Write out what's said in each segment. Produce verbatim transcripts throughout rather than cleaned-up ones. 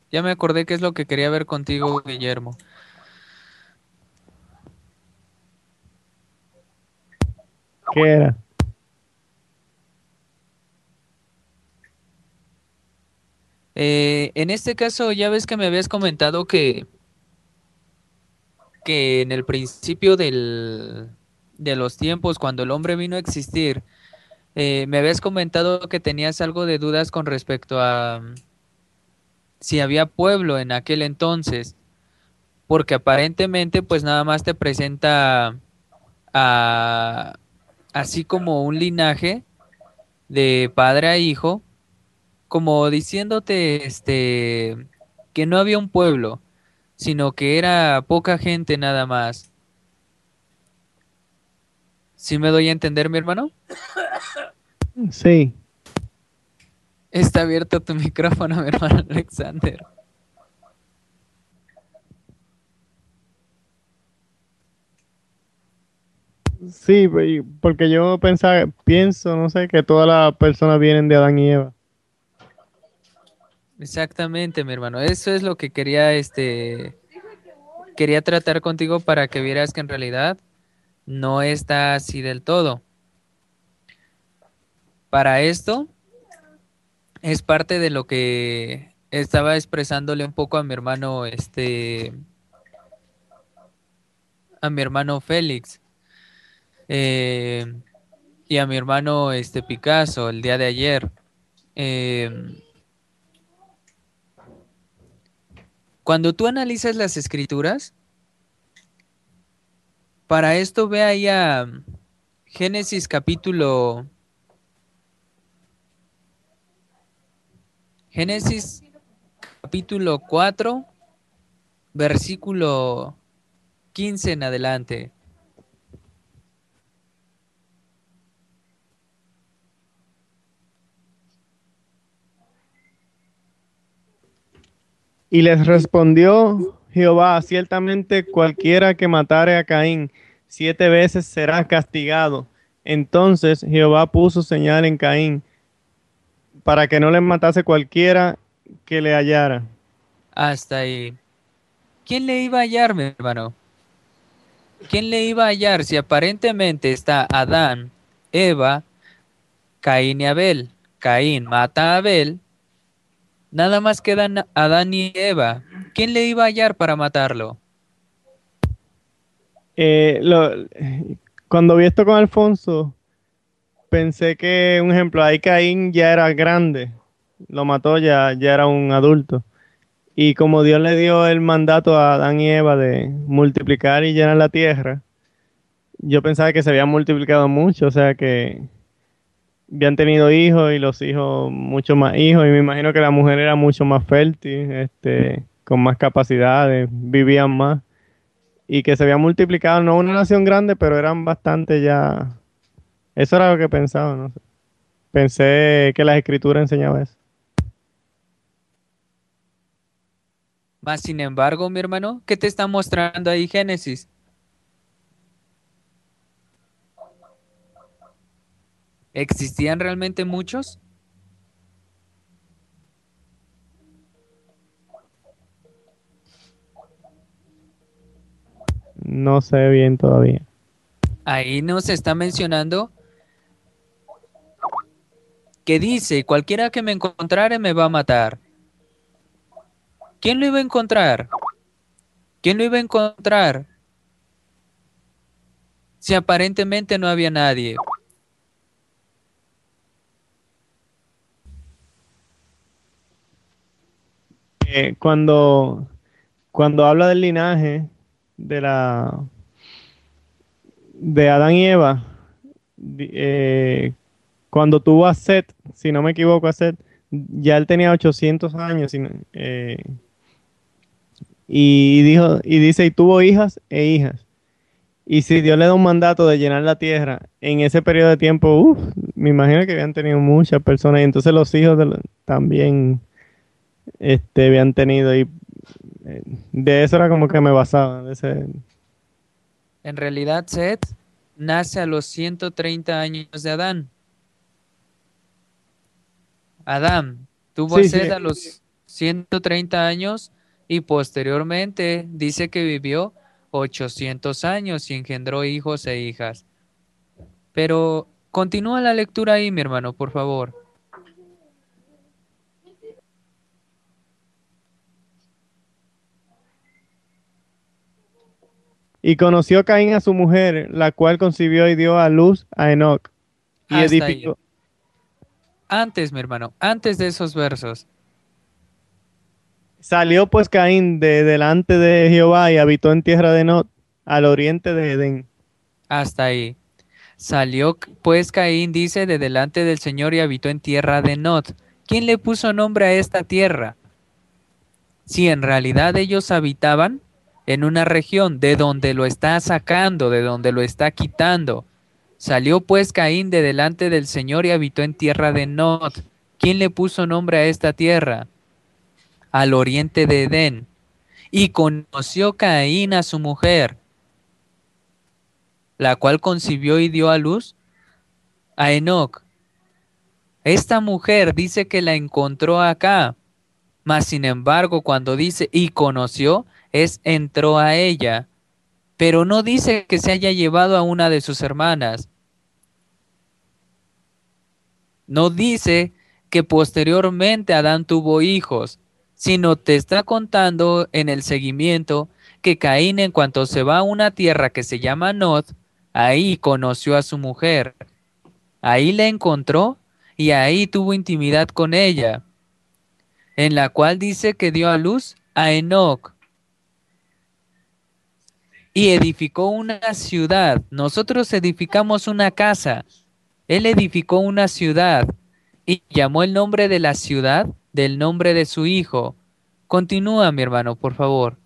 Ya me acordé qué es lo que quería ver contigo, Guillermo. ¿Qué era? Eh, en este caso, ya ves que me habías comentado que, que en el principio del, de los tiempos, cuando el hombre vino a existir, eh, me habías comentado que tenías algo de dudas con respecto a mm, si había pueblo en aquel entonces, porque aparentemente pues nada más te presenta a, así como un linaje de padre a hijo, como diciéndote este que no había un pueblo, sino que era poca gente nada más. ¿Sí me doy a entender, mi hermano? Sí, Está abierto tu micrófono, mi hermano Alexander. sí, pe- porque yo pensaba, pienso, no sé, que todas las personas vienen de Adán y Eva. Exactamente, mi hermano. Eso es lo que quería, este, quería tratar contigo para que vieras que en realidad no está así del todo. Para esto es parte de lo que estaba expresándole un poco a mi hermano, este, a mi hermano Félix. Eh, y a mi hermano este Picasso el día de ayer. Eh, Cuando tú analizas las escrituras, para esto ve ahí a Génesis capítulo Génesis capítulo cuatro versículo quince en adelante. Y les respondió Jehová, ciertamente cualquiera que matare a Caín siete veces será castigado. Entonces Jehová puso señal en Caín para que no le matase cualquiera que le hallara. Hasta ahí. ¿Quién le iba a hallar, mi hermano? ¿Quién le iba a hallar si aparentemente está Adán, Eva, Caín y Abel? Caín mata a Abel. Nada más quedan Adán y Eva. ¿Quién le iba a hallar para matarlo? Eh, lo- Cuando vi esto con Alfonso, pensé que, un ejemplo, ahí Caín ya era grande, lo mató, ya, ya era un adulto. Y como Dios le dio el mandato a Adán y Eva de multiplicar y llenar la tierra, yo pensaba que se habían multiplicado mucho, o sea que habían tenido hijos y los hijos mucho más hijos, y me imagino que la mujer era mucho más fértil, este, con más capacidades, vivían más, y que se habían multiplicado, no una nación grande, pero eran bastante ya. Eso era lo que pensaba, no sé. Pensé que las escrituras enseñaban eso. Más sin embargo, mi hermano, ¿qué te está mostrando ahí Génesis? ¿Existían realmente muchos? No sé bien todavía. Ahí nos está mencionando que dice, cualquiera que me encontrare me va a matar. ¿Quién lo iba a encontrar? ¿Quién lo iba a encontrar si aparentemente no había nadie? Eh, cuando, cuando habla del linaje de la de Adán y Eva, di- eh, cuando tuvo a Set, si no me equivoco, a Set, ya él tenía ochocientos años si no- eh, y dijo y dice y tuvo hijas e hijas. Y si Dios le da un mandato de llenar la tierra en ese periodo de tiempo, uf, me imagino que habían tenido muchas personas y entonces los hijos de lo- también este, habían tenido y eh, de eso era como que me basaba. De ese, En realidad, Seth nace a los ciento treinta años de Adán. Adán tuvo a sí, sí, Seth a los ciento treinta años y posteriormente dice que vivió ochocientos años y engendró hijos e hijas. Pero continúa la lectura ahí, mi hermano, por favor. Y conoció Caín a su mujer, la cual concibió y dio a luz a Enoc. Y Hasta ahí. edificó. Antes, mi hermano, antes de esos versos. Salió pues Caín de delante de Jehová y habitó en tierra de Nod, al oriente de Edén. Hasta ahí. Salió pues Caín, dice, de delante del Señor y habitó en tierra de Nod. ¿Quién le puso nombre a esta tierra? Si en realidad ellos habitaban en una región de donde lo está sacando, de donde lo está quitando. Salió pues Caín de delante del Señor y habitó en tierra de Nod. ¿Quién le puso nombre a esta tierra? Al oriente de Edén. Y conoció Caín a su mujer, la cual concibió y dio a luz a Enoc. Esta mujer dice que la encontró acá, mas sin embargo cuando dice y conoció, es entró a ella, pero no dice que se haya llevado a una de sus hermanas. No dice que posteriormente Adán tuvo hijos, sino te está contando en el seguimiento que Caín en cuanto se va a una tierra que se llama Nod, ahí conoció a su mujer, ahí la encontró y ahí tuvo intimidad con ella, en la cual dice que dio a luz a Enoc y edificó una ciudad. Nosotros edificamos una casa, él edificó una ciudad y llamó el nombre de la ciudad del nombre de su hijo. Continúa, mi hermano, por favor.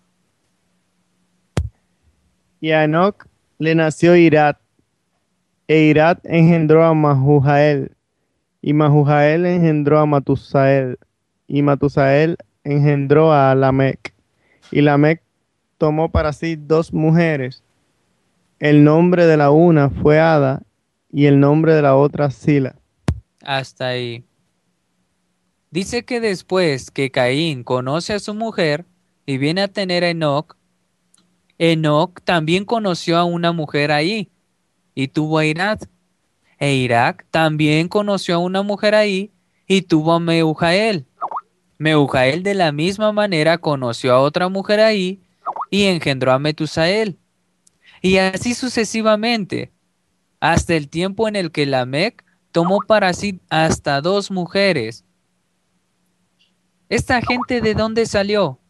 Y a Enoc le nació Irad, e Irad engendró a Mahujael, y Mahujael engendró a Matusael, y Matusael engendró a Lamec. Y Lamec tomó para sí dos mujeres. El nombre de la una fue Ada, y el nombre de la otra Sila. Hasta ahí. Dice que después que Caín conoce a su mujer y viene a tener a Enoc, Enoc también conoció a una mujer ahí y tuvo a Irad. E Irak también conoció a una mujer ahí y tuvo a Meujael. Meujael de la misma manera conoció a otra mujer ahí y engendró a Metusael. Y así sucesivamente, hasta el tiempo en el que Lamec tomó para sí hasta dos mujeres. ¿Esta gente de dónde salió?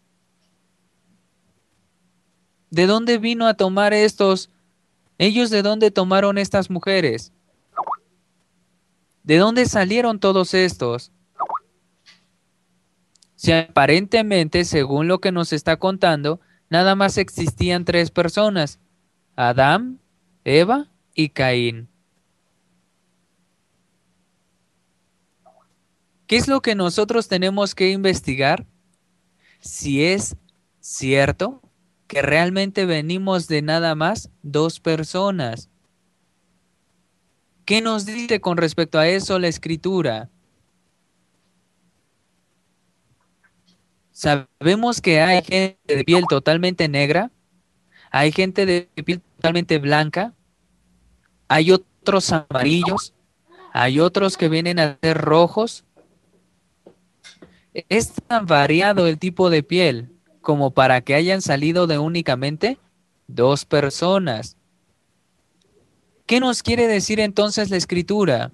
¿De dónde vino a tomar estos? ¿Ellos de dónde tomaron estas mujeres? ¿De dónde salieron todos estos? Si aparentemente, según lo que nos está contando, nada más existían tres personas, Adán, Eva y Caín. ¿Qué es lo que nosotros tenemos que investigar? Si es cierto que realmente venimos de nada más dos personas. ¿Qué nos dice con respecto a eso la Escritura? Sabemos que hay gente de piel totalmente negra, hay gente de piel totalmente blanca, hay otros amarillos, hay otros que vienen a ser rojos. Es tan variado el tipo de piel como para que hayan salido de únicamente dos personas. ¿Qué nos quiere decir entonces la Escritura?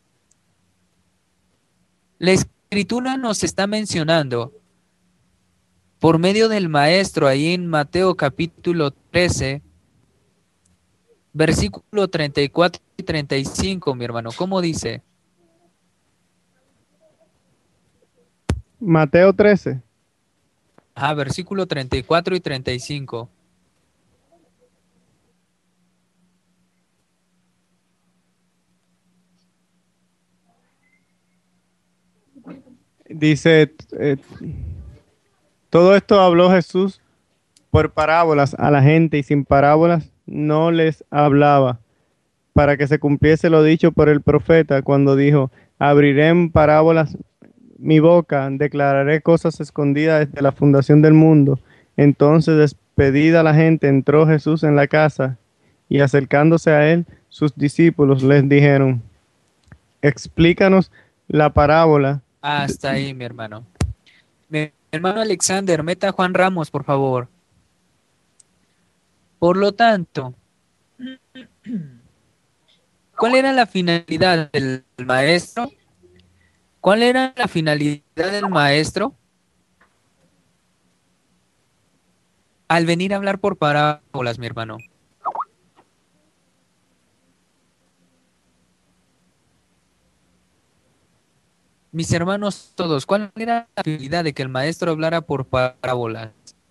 La Escritura nos está mencionando por medio del Maestro ahí en Mateo capítulo trece, versículo treinta y cuatro y treinta y cinco, mi hermano. ¿Cómo dice? Mateo trece. Ah, versículo treinta y cuatro y treinta y cinco. Dice, eh, todo esto habló Jesús por parábolas a la gente y sin parábolas no les hablaba, para que se cumpliese lo dicho por el profeta cuando dijo, abriré en parábolas mi boca, declararé cosas escondidas desde la fundación del mundo. Entonces, despedida la gente, entró Jesús en la casa y acercándose a él, sus discípulos les dijeron, explícanos la parábola. de- Hasta ahí, mi hermano. Mi hermano Alexander, meta a Juan Ramos, por favor. Por lo tanto, ¿cuál era la finalidad del maestro? ¿Cuál era la finalidad del maestro al venir a hablar por parábolas, mi hermano? Mis hermanos todos, ¿cuál era la finalidad de que el maestro hablara por parábolas?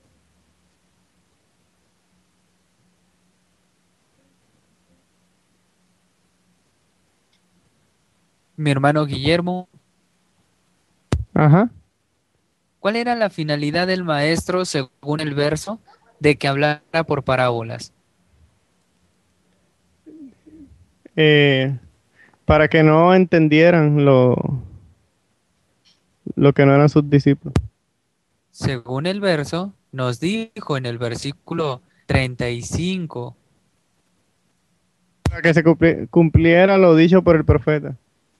Mi hermano Guillermo, Ajá. ¿cuál era la finalidad del maestro, según el verso, de que hablara por parábolas? Eh, para que no entendieran lo, lo que no eran sus discípulos. Según el verso, nos dijo en el versículo treinta y cinco. Para que se cumpli- cumpliera lo dicho por el profeta.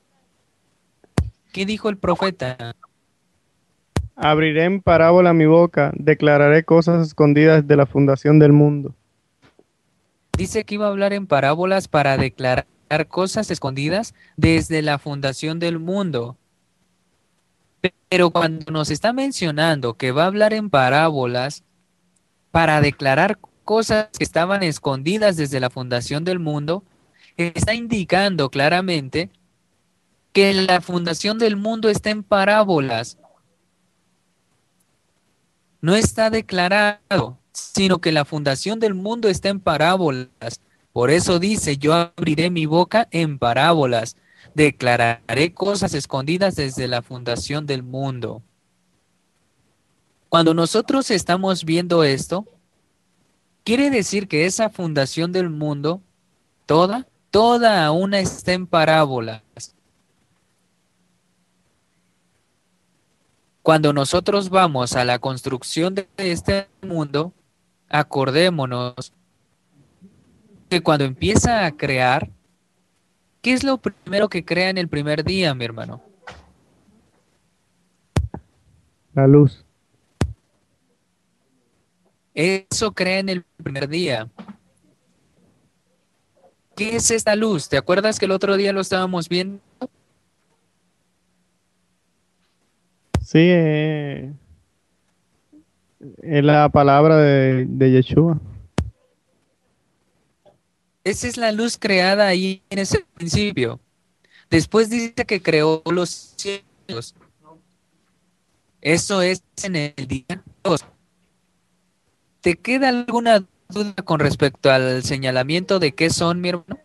¿Qué dijo el profeta? Abriré en parábola mi boca, declararé cosas escondidas de la fundación del mundo. Dice que iba a hablar en parábolas para declarar cosas escondidas desde la fundación del mundo. Pero cuando nos está mencionando que va a hablar en parábolas para declarar cosas que estaban escondidas desde la fundación del mundo, está indicando claramente que la fundación del mundo está en parábolas. No está declarado, sino que la fundación del mundo está en parábolas. Por eso dice, yo abriré mi boca en parábolas, declararé cosas escondidas desde la fundación del mundo. Cuando nosotros estamos viendo esto, quiere decir que esa fundación del mundo, toda, toda aún está en parábolas. Cuando nosotros vamos a la construcción de este mundo, acordémonos que cuando empieza a crear, ¿qué es lo primero que crea en el primer día, mi hermano? La luz. Eso crea en el primer día. ¿Qué es esta luz? ¿Te acuerdas que el otro día lo estábamos viendo? Sí, eh, es la palabra de, de Yeshua. Esa es la luz creada ahí en ese principio. Después dice que creó los cielos. Eso es en el día dos. ¿Te queda alguna duda con respecto al señalamiento de qué son, mi hermano?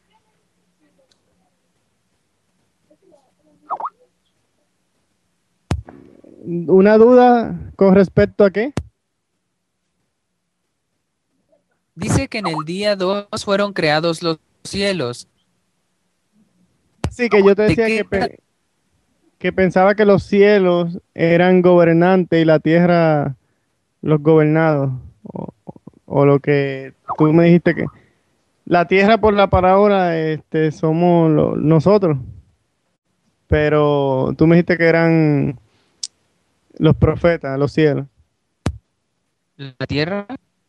¿Una duda con respecto a qué? Dice que en el día dos fueron creados los cielos. Sí, que yo te ¿Te decía que, queda? pe- que pensaba que los cielos eran gobernantes y la tierra los gobernados. O, o lo que tú me dijiste que la tierra por la parábola este, somos lo- nosotros. Pero tú me dijiste que eran los profetas, los cielos, ¿La tierra?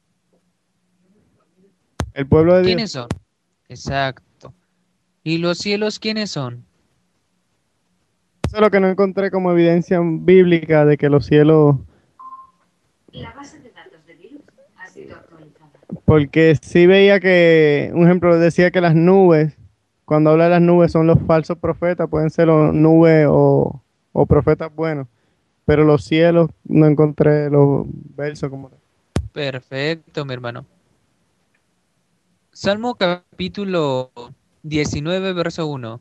el pueblo de Dios. ¿Quiénes son? Exacto. ¿Y los cielos quiénes son? Eso es lo que no encontré como evidencia bíblica de que los cielos, La base de datos de virus ha sido actualizada. porque sí veía que, un ejemplo, decía que las nubes, cuando habla de las nubes son los falsos profetas, pueden ser los nubes o, o profetas buenos, pero los cielos no encontré los versos como tal. Perfecto, mi hermano. Salmo capítulo diecinueve, verso uno.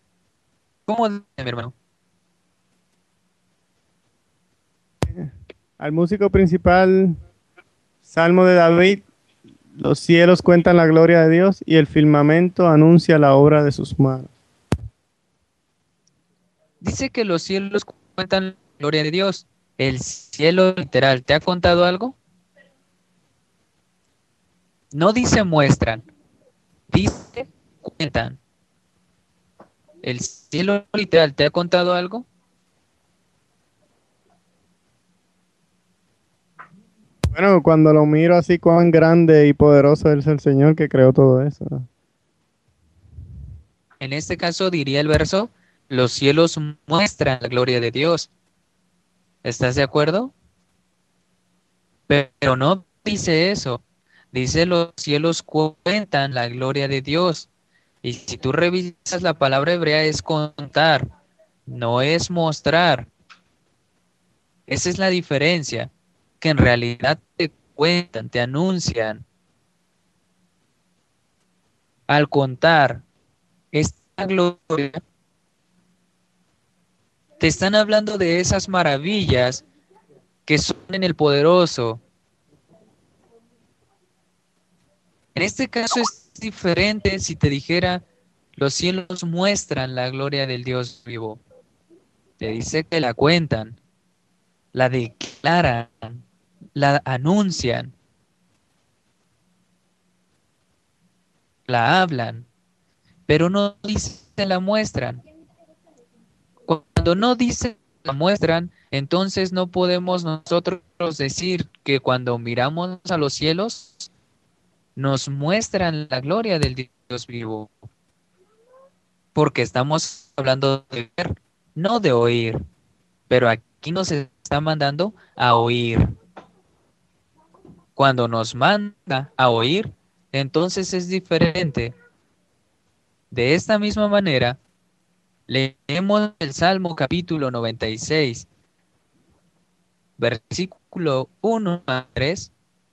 ¿Cómo dice, mi hermano? Al músico principal, Salmo de David, los cielos cuentan la gloria de Dios y el firmamento anuncia la obra de sus manos. Dice que los cielos cuentan la gloria de Dios. El cielo literal, ¿te ha contado algo? No dice muestran, dice cuentan. ¿El cielo literal te ha contado algo? Bueno, cuando lo miro así, cuán grande y poderoso es el Señor que creó todo eso, ¿no? En este caso diría el verso, los cielos muestran la gloria de Dios. ¿Estás de acuerdo? Pero no dice eso. Dice los cielos cuentan la gloria de Dios. Y si tú revisas la palabra hebrea es contar, no es mostrar. Esa es la diferencia, que en realidad te cuentan, te anuncian. Al contar esta gloria, te están hablando de esas maravillas que son en el poderoso. En este caso es diferente si te dijera, los cielos muestran la gloria del Dios vivo. Te dice que la cuentan, la declaran, la anuncian, la hablan, pero no dice la muestran. Cuando no dice la muestran, entonces no podemos nosotros decir que cuando miramos a los cielos, nos muestran la gloria del Dios vivo, porque estamos hablando de ver, no de oír, pero aquí nos está mandando a oír. Cuando nos manda a oír, entonces es diferente. De esta misma manera, leemos el Salmo capítulo noventa y seis, versículo uno a tres.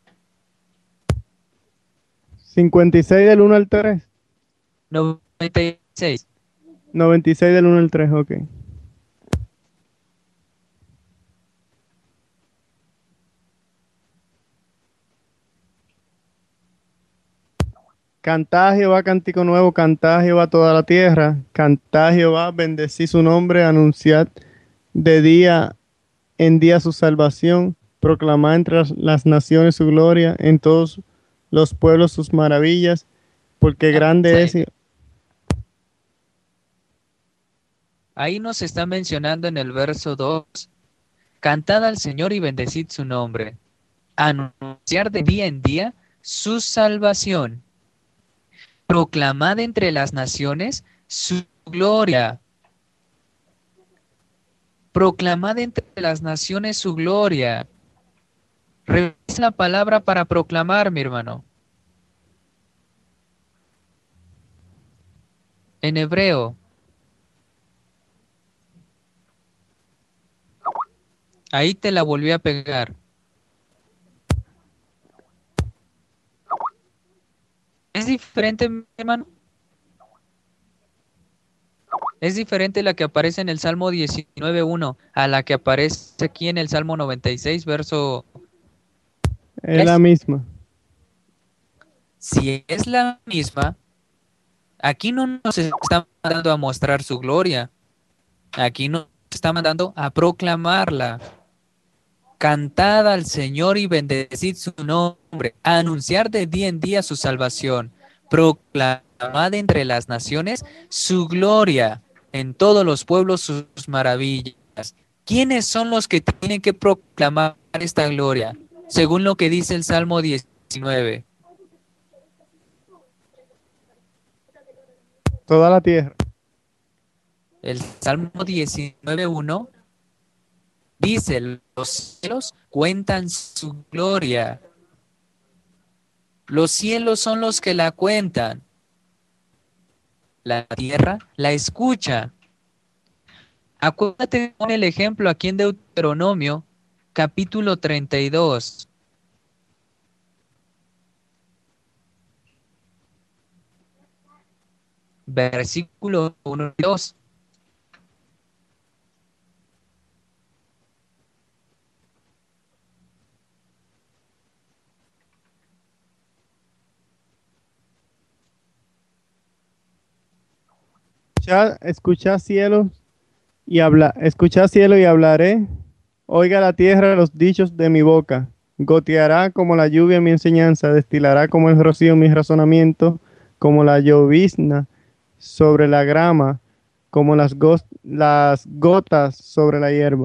cincuenta y seis del uno al tres. noventa y seis. noventa y seis del uno al tres, ok. Cantad a Jehová cántico nuevo, cantad a Jehová toda la tierra, cantad a Jehová, bendecí su nombre, anunciad de día en día su salvación, proclamad entre las, las naciones su gloria, en todos los pueblos sus maravillas, porque grande es. Ahí, ahí nos está mencionando en el verso dos, cantad al Señor y bendecid su nombre, anunciar de día en día su salvación, proclamad entre las naciones su gloria, proclamad entre las naciones su gloria. Revisa la palabra para proclamar, mi hermano. En hebreo. Ahí te la volví a pegar. ¿Es diferente, mi hermano? Es diferente la que aparece en el Salmo diecinueve uno a la que aparece aquí en el Salmo noventa y seis, verso Es la tres. misma. Si es la misma, aquí no nos está mandando a mostrar su gloria. Aquí nos está mandando a proclamarla. Cantad al Señor y bendecid su nombre. Anunciar de día en día su salvación. Proclamad entre las naciones su gloria. En todos los pueblos sus maravillas. ¿Quiénes son los que tienen que proclamar esta gloria? Según lo que dice el Salmo diecinueve. Toda la tierra. El Salmo diecinueve uno dice, los cielos cuentan su gloria. Los cielos son los que la cuentan. La tierra la escucha. Acuérdate con el ejemplo aquí en Deuteronomio, capítulo treinta y dos. Versículo uno y dos. Escuchad, escuchad cielos y habla, escuchad cielo y hablaré. Oiga la tierra los dichos de mi boca. Goteará como la lluvia mi enseñanza, destilará como el rocío mi razonamiento, como la llovizna sobre la grama, como las, gos- las gotas sobre la hierba.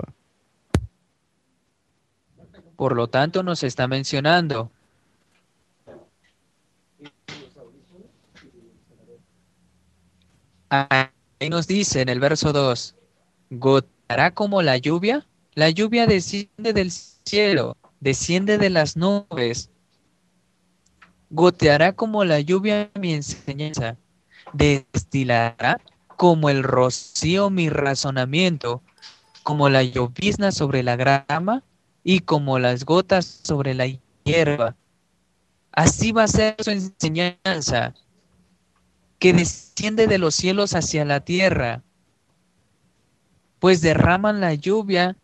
Por lo tanto, nos está mencionando. Ahí nos dice en el verso dos, gotará como la lluvia. La lluvia desciende del cielo, desciende de las nubes. Goteará como la lluvia mi enseñanza. Destilará como el rocío mi razonamiento, como la llovizna sobre la grama y como las gotas sobre la hierba. Así va a ser su enseñanza, que desciende de los cielos hacia la tierra, pues derraman la lluvia.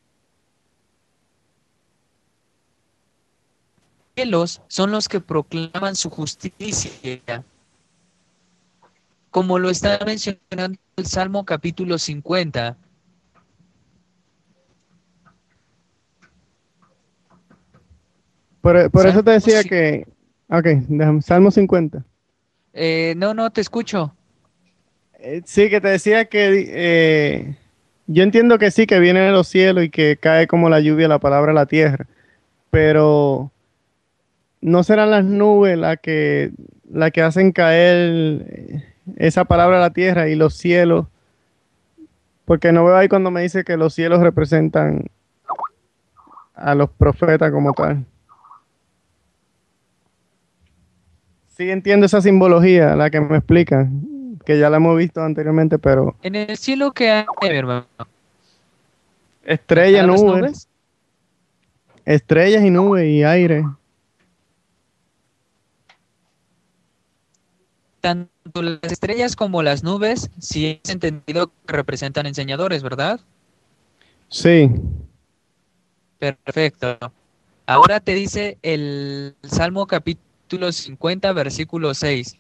Los cielos son los que proclaman su justicia, como lo está mencionando el Salmo capítulo cincuenta. Por, por eso Salmo, te decía que, ok, déjame, Salmo cincuenta. eh, no, no te escucho. Eh, sí, que te decía que eh, yo entiendo que sí, que viene de los cielos y que cae como la lluvia la palabra a la tierra, pero no serán las nubes las que, las que hacen caer eh, esa palabra a la tierra y los cielos, porque no veo ahí cuando me dice que los cielos representan a los profetas como tal. Sí entiendo esa simbología, la que me explican, que ya la hemos visto anteriormente, pero En el cielo que hay, mi hermano, estrellas, nada más nubes, nubes. estrellas y nubes y aire. Tanto las estrellas como las nubes, si es entendido que representan enseñadores, ¿verdad? Sí, Perfecto. Ahora te dice el Salmo capítulo cincuenta, versículo seis.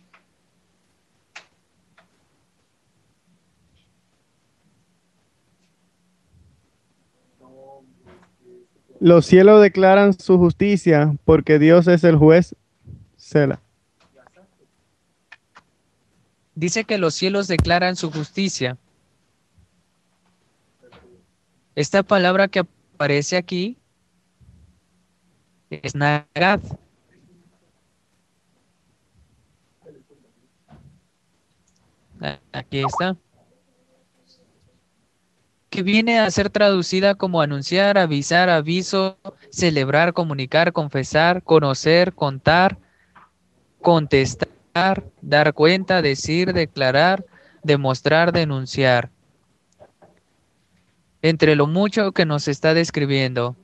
los cielos declaran su justicia porque Dios es el juez. Sela. Dice que los cielos declaran su justicia. Esta palabra que aparece aquí es Nagad. Aquí está. Que viene a ser traducida como anunciar, avisar, aviso, celebrar, comunicar, confesar, conocer, contar, contestar, dar cuenta, decir, declarar, demostrar, denunciar. Entre lo mucho que nos está describiendo.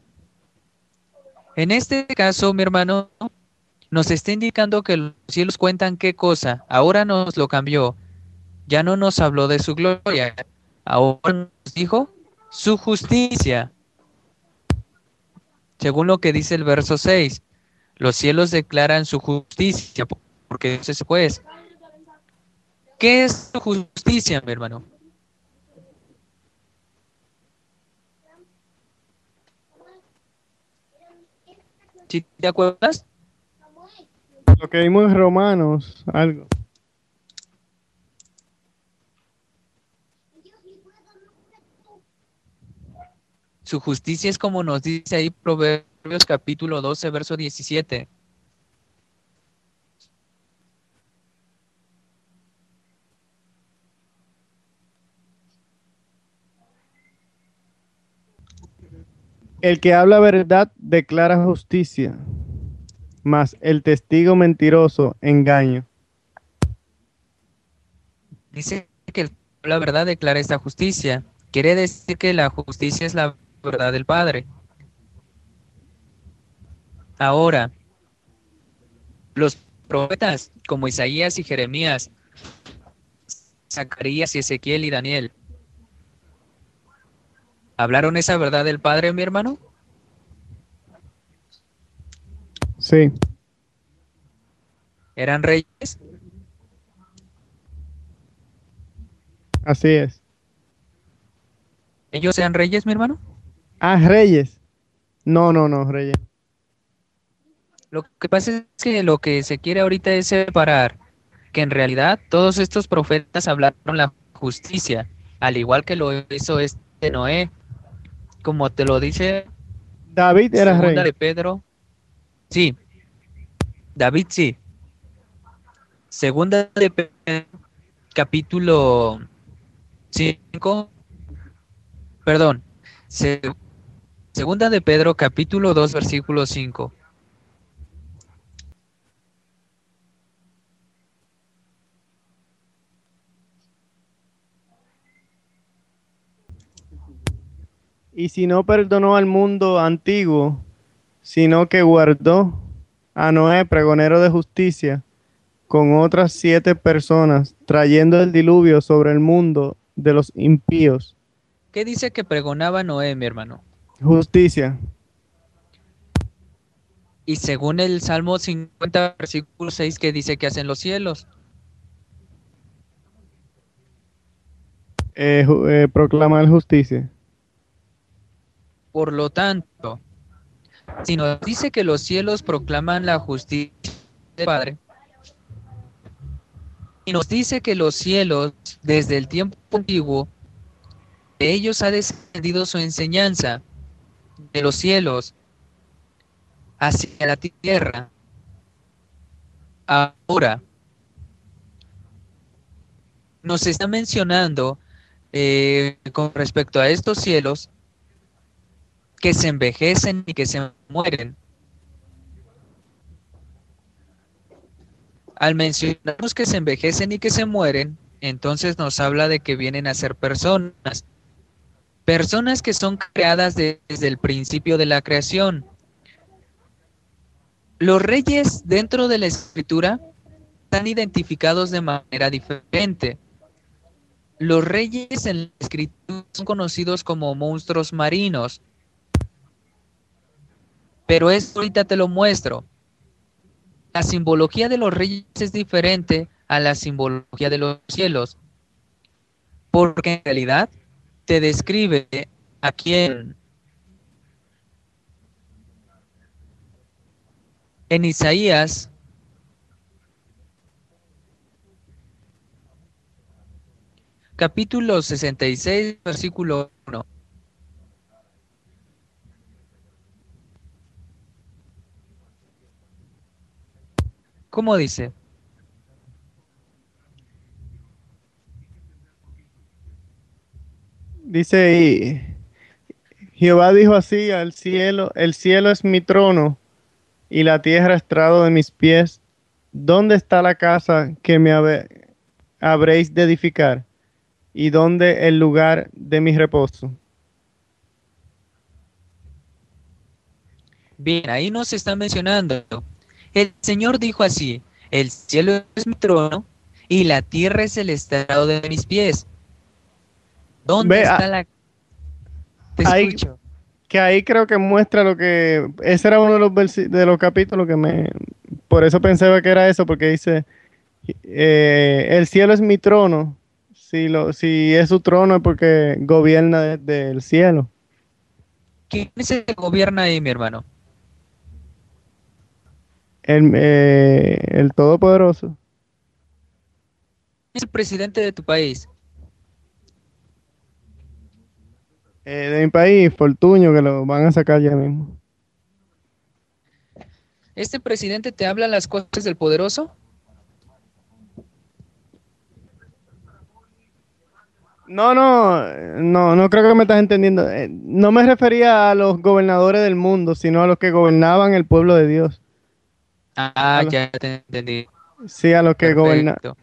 En este caso, mi hermano, nos está indicando que los cielos cuentan qué cosa. Ahora nos lo cambió. Ya no nos habló de su gloria. Ahora nos dijo su justicia. Según lo que dice el verso seis, los cielos declaran su justicia porque Dios es juez. ¿Qué es su justicia, mi hermano? ¿Sí te acuerdas? Lo que vimos en Romanos, algo. Su justicia es como nos dice ahí Proverbios capítulo doce, verso diecisiete. El que habla verdad declara justicia, mas el testigo mentiroso engaño. Dice que la verdad declara esta justicia. Quiere decir que la justicia es la verdad del Padre. Ahora, los profetas como Isaías y Jeremías, Zacarías y Ezequiel y Daniel, ¿hablaron esa verdad del Padre, mi hermano? Sí, ¿Eran reyes? Así es. ¿Ellos sean reyes, mi hermano? Ah, reyes. No, no, no, reyes. Lo que pasa es que lo que se quiere ahorita es separar, que en realidad todos estos profetas hablaron la justicia, al igual que lo hizo este Noé, como te lo dice David era Segunda rey. de Pedro. Sí, David sí. Segunda de Pedro, capítulo cinco, perdón, se- Segunda de Pedro, capítulo dos, versículo cinco. Y si no perdonó al mundo antiguo, sino que guardó a Noé, pregonero de justicia, con otras siete personas, trayendo el diluvio sobre el mundo de los impíos. ¿Qué dice que pregonaba Noé, mi hermano? Justicia. Y según el Salmo cincuenta, versículo seis, ¿qué dice que hacen los cielos? Eh, ju- eh, proclamar justicia. Por lo tanto, si nos dice que los cielos proclaman la justicia del Padre, y nos dice que los cielos, desde el tiempo antiguo, de ellos ha descendido su enseñanza, de los cielos hacia la tierra, ahora nos está mencionando eh, con respecto a estos cielos que se envejecen y que se mueren. Al mencionarnos que se envejecen y que se mueren, entonces nos habla de que vienen a ser personas, personas que son creadas de- desde el principio de la creación. Los reyes dentro de la escritura están identificados de manera diferente. Los reyes en la escritura son conocidos como monstruos marinos, pero esto ahorita te lo muestro. La simbología de los reyes es diferente a la simbología de los cielos, porque en realidad te describe aquí en, en Isaías, capítulo sesenta y seis, versículo uno. ¿Cómo dice? Dice, y Jehová dijo así al cielo, el cielo es mi trono y la tierra estrado de mis pies. ¿Dónde está la casa que me habe- habréis de edificar? ¿Y dónde el lugar de mi reposo? Bien, ahí nos está mencionando. El Señor dijo así, el cielo es mi trono y la tierra es el estrado de mis pies. ¿Dónde Ve, a- está la... Te ahí, escucho. que ahí creo que muestra lo que, ese era uno de los, versi- de los capítulos que me, por eso pensaba que era eso, porque dice, eh, el cielo es mi trono. Si, lo, si es su trono es porque gobierna desde el cielo. ¿Quién es el que gobierna ahí, mi hermano? El, eh, el Todopoderoso. Es el presidente de tu país. Eh, de mi país, Fortuño, que lo van a sacar ya mismo. ¿Este presidente te habla las cosas del poderoso? No, no, eh, no, no creo que me estás entendiendo. Eh, no me refería a los gobernadores del mundo, sino a los que gobernaban el pueblo de Dios. A Ah, los, ya te entendí. sí, a los que gobernaban. Perfecto.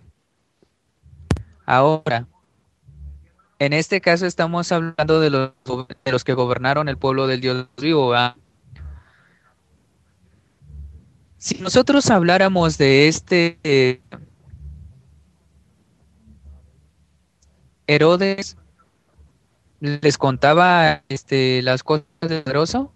Ahora, en este caso estamos hablando de los, de los que gobernaron el pueblo del Dios vivo, ¿verdad? Si nosotros habláramos de este eh, Herodes, les contaba este, las cosas del poderoso.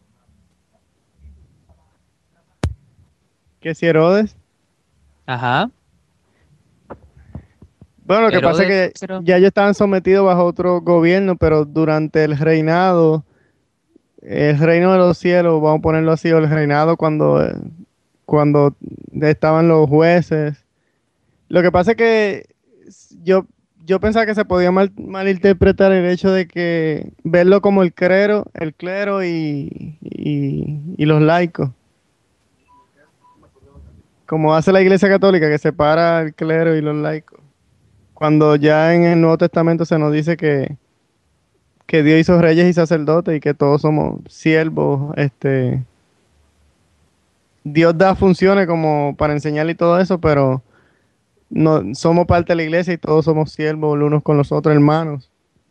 Que si Herodes, Ajá. Bueno, lo que pasa es que Pero, ya ellos estaban sometidos bajo otro gobierno, pero durante el reinado, el reino de los cielos, vamos a ponerlo así, o el reinado cuando, eh, cuando estaban los jueces. Lo que pasa es que yo, yo pensaba que se podía mal, malinterpretar el hecho de que verlo como el clero, el clero y, y, y los laicos. Como hace la Iglesia Católica, que separa el clero y los laicos. Cuando ya en el Nuevo Testamento se nos dice que, que Dios hizo reyes y sacerdotes y que todos somos siervos, este, Dios da funciones como para enseñar y todo eso, pero no somos parte de la iglesia y todos somos siervos los unos con los otros, hermanos.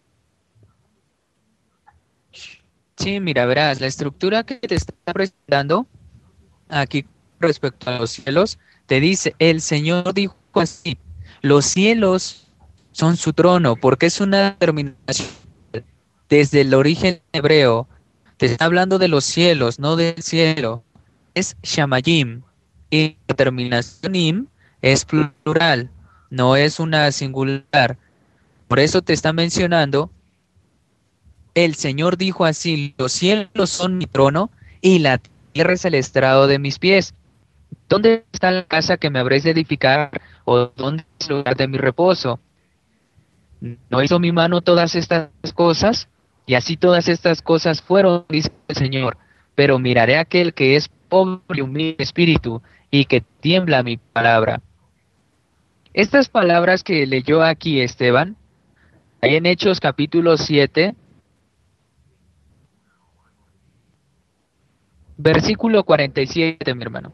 sí, mira, verás, la estructura que te está presentando aquí respecto a los cielos, te dice, el Señor dijo así, los cielos son su trono, porque es una terminación desde el origen hebreo, te está hablando de los cielos, no del cielo, es Shamayim, y la terminación im es plural, no es una singular, por eso te está mencionando, el Señor dijo así, los cielos son mi trono y la tierra es el estrado de mis pies. ¿Dónde está la casa que me habréis de edificar? ¿O dónde es el lugar de mi reposo? ¿No hizo mi mano todas estas cosas? Y así todas estas cosas fueron, dice el Señor. Pero miraré a aquel que es pobre y humilde de espíritu y que tiembla a mi palabra. Estas palabras que leyó aquí Esteban, ahí en Hechos capítulo siete, versículo cuarenta y siete, mi hermano.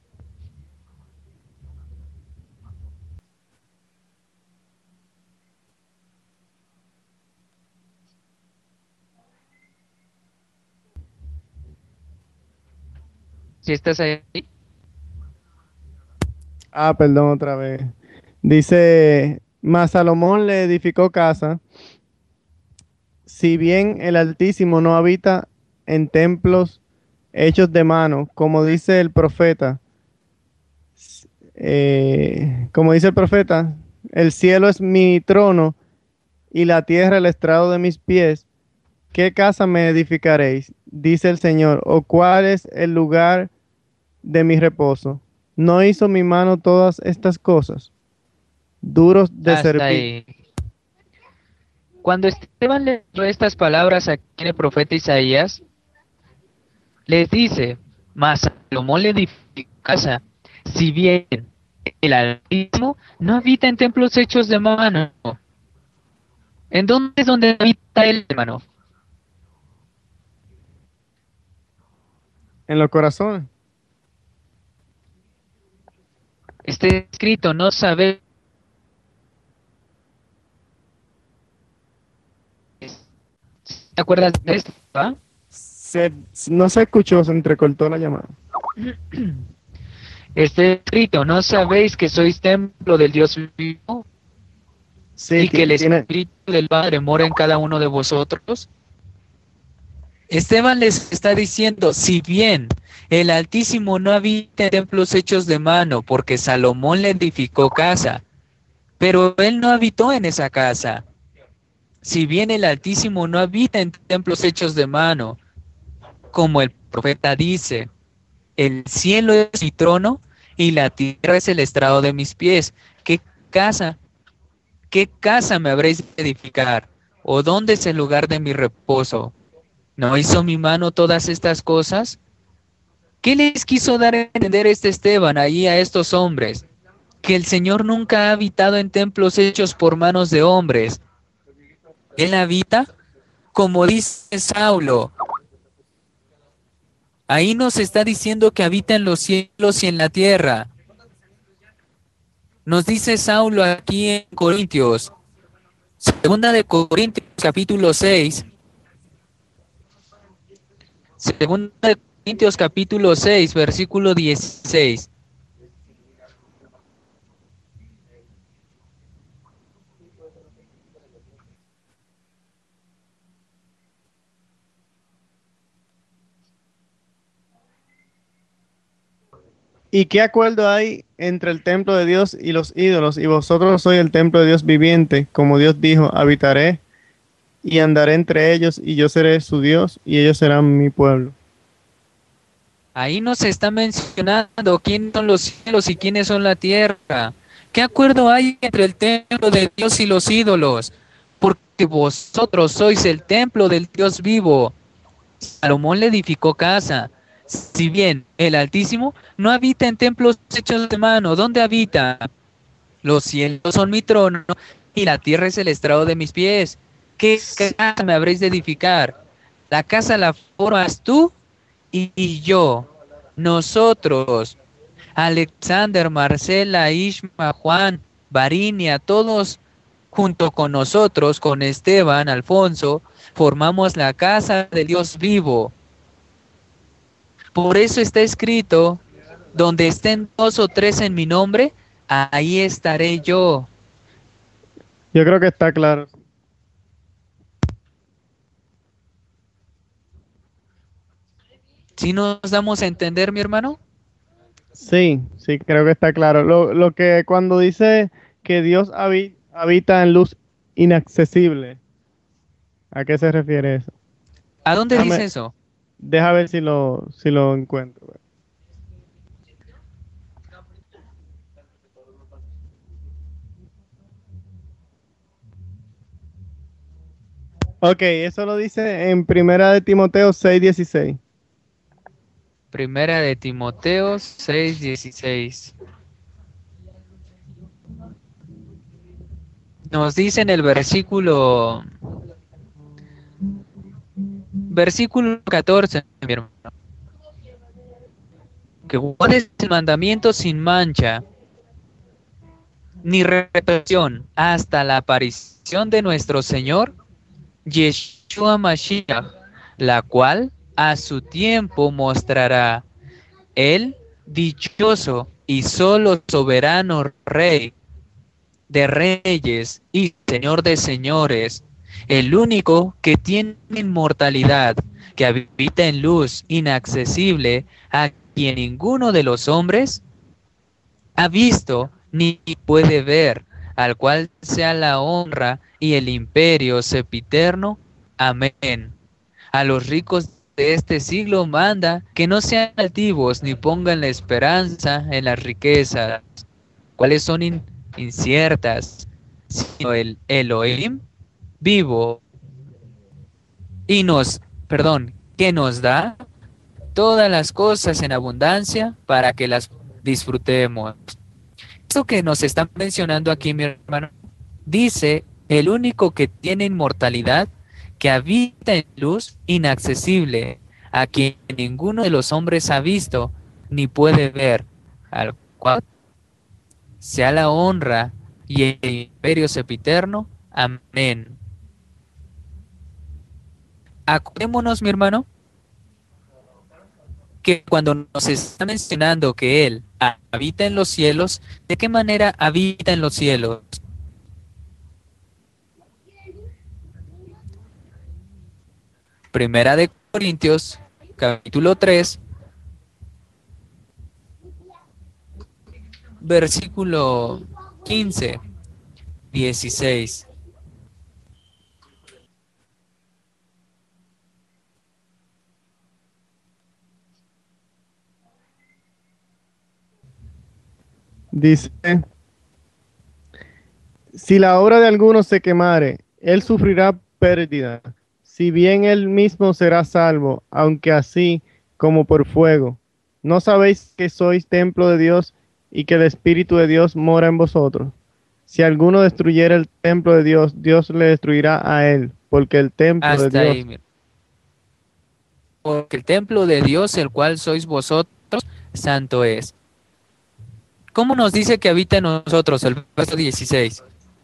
Si estás ahí, Ah, perdón otra vez. Dice, mas Salomón le edificó casa, si bien el Altísimo no habita en templos hechos de mano, como dice el profeta, eh, como dice el profeta, el cielo es mi trono y la tierra el estrado de mis pies. ¿Qué casa me edificaréis? Dice el Señor. ¿O cuál es el lugar de mi reposo? ¿No hizo mi mano todas estas cosas? Duros de hasta servir. ahí. Cuando Esteban leyó estas palabras aquí en el profeta Isaías, les dice, mas Salomón le edificó casa, si bien el Altísimo no habita en templos hechos de mano. ¿En dónde es donde habita él, hermano? En los corazones. Está escrito, no sabéis. ¿Te acuerdas de esto? ¿Va? Se- no se escuchó, se entrecortó la llamada. Está escrito, no sabéis que sois templo del Dios vivo Sí, y que ti- el tiene, Espíritu del Padre mora en cada uno de vosotros. Esteban les está diciendo, si bien el Altísimo no habita en templos hechos de mano, porque Salomón le edificó casa, pero él no habitó en esa casa. Si bien el Altísimo no habita en templos hechos de mano, como el profeta dice, el cielo es mi trono y la tierra es el estrado de mis pies. ¿Qué casa, qué casa me habréis de edificar? ¿O dónde es el lugar de mi reposo? ¿No hizo mi mano todas estas cosas? ¿Qué les quiso dar a entender este Esteban ahí a estos hombres? Que el Señor nunca ha habitado en templos hechos por manos de hombres. Él habita, como dice Saulo. Ahí nos está diciendo que habita en los cielos y en la tierra. Nos dice Saulo aquí en Corintios. Segunda de Corintios capítulo seis. Segunda de Corintios capítulo seis, versículo dieciséis. ¿Y qué acuerdo hay entre el templo de Dios y los ídolos? Y vosotros sois el templo de Dios viviente, como Dios dijo, habitaré y andaré entre ellos, y yo seré su Dios, y ellos serán mi pueblo. Ahí nos está mencionando quiénes son los cielos y quiénes son la tierra. ¿Qué acuerdo hay entre el templo de Dios y los ídolos? Porque vosotros sois el templo del Dios vivo. Salomón le edificó casa. Si bien el Altísimo no habita en templos hechos de mano, ¿dónde habita? Los cielos son mi trono y la tierra es el estrado de mis pies. ¿Qué casa me habréis de edificar? La casa la formas tú y, y yo, nosotros, Alexander, Marcela, Ishma, Juan, Varinia, todos junto con nosotros, con Esteban, Alfonso, formamos la casa del Dios vivo. Por eso está escrito, donde estén dos o tres en mi nombre, ahí estaré yo. Yo creo que está claro. ¿Sí nos damos a entender, mi hermano? Sí, sí, creo que está claro. Lo, lo que cuando dice que Dios habi- habita en luz inaccesible, ¿a qué se refiere eso? ¿A dónde dice Déjame, eso? deja ver si lo, si lo encuentro. Ok, eso lo dice en Primera de Timoteo seis dieciséis. Primera de Timoteo seis dieciséis. Nos dice en el versículo versículo catorce, mi hermano, que guardes el mandamiento sin mancha ni repetición hasta la aparición de nuestro Señor Yeshua Mashiach, la cual a su tiempo mostrará el dichoso y solo soberano Rey de reyes y Señor de señores, el único que tiene inmortalidad, que habita en luz inaccesible, a quien ninguno de los hombres ha visto ni puede ver, al cual sea la honra y el imperio sempiterno. Amén. A los ricos de este siglo manda que no sean altivos ni pongan la esperanza en las riquezas, cuales son in- inciertas, sino el Elohim vivo y nos, perdón, que nos da todas las cosas en abundancia para que las disfrutemos. Esto que nos están mencionando aquí, mi hermano, dice el único que tiene inmortalidad, que habita en luz inaccesible, a quien ninguno de los hombres ha visto ni puede ver, al cual sea la honra y el imperio sempiterno. Amén. Acordémonos, mi hermano, que cuando nos está mencionando que Él habita en los cielos, ¿de qué manera habita en los cielos? Primera de Corintios, capítulo tres, versículo quince, dieciséis. Dice, si la obra de alguno se quemare, él sufrirá pérdida, si bien él mismo será salvo, aunque así como por fuego. ¿No sabéis que sois templo de Dios y que el Espíritu de Dios mora en vosotros? Si alguno destruyera el templo de Dios, Dios le destruirá a él, porque el templo de Hasta ahí, Dios, mira. Porque el templo de Dios, el cual sois vosotros, santo es. ¿Cómo nos dice que habita en nosotros? El verso dieciséis.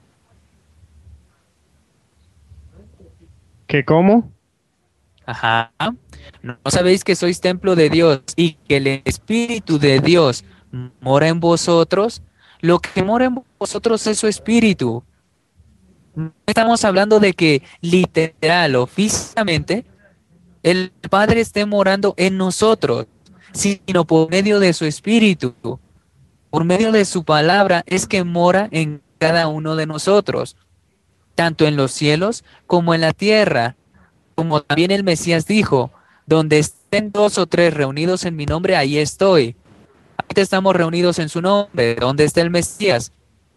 ¿que cómo? Ajá. ¿No sabéis que sois templo de Dios y que el Espíritu de Dios mora en vosotros? Lo que mora en vosotros es su Espíritu. No estamos hablando de que literal o físicamente el Padre esté morando en nosotros, sino por medio de su Espíritu. Por medio de su palabra es que mora en cada uno de nosotros, tanto en los cielos como en la tierra. Como también el Mesías dijo, donde estén dos o tres reunidos en mi nombre, ahí estoy. Ahorita estamos reunidos en su nombre. ¿Dónde está el Mesías?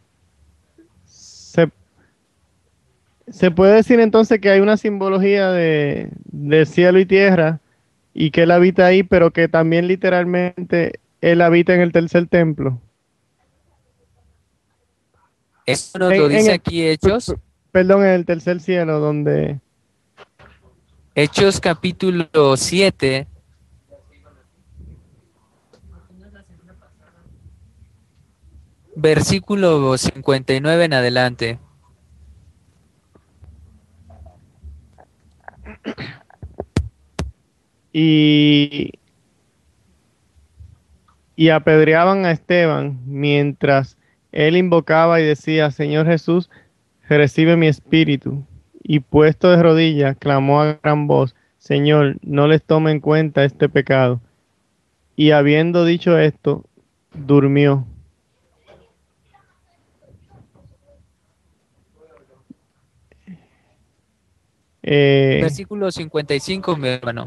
Se, se puede decir entonces que hay una simbología de, de cielo y tierra y que él habita ahí, pero que también literalmente él habita en el tercer templo. Eso nos lo En, en dice el, aquí p- p- Hechos, perdón, en el tercer cielo, donde Hechos capítulo siete, versículo cincuenta y nueve en adelante. y, y apedreaban a Esteban mientras él invocaba y decía, Señor Jesús, recibe mi espíritu. Y puesto de rodillas, clamó a gran voz, Señor, no les tome en cuenta este pecado. Y habiendo dicho esto, durmió. Eh, Versículo cincuenta y cinco, mi hermano.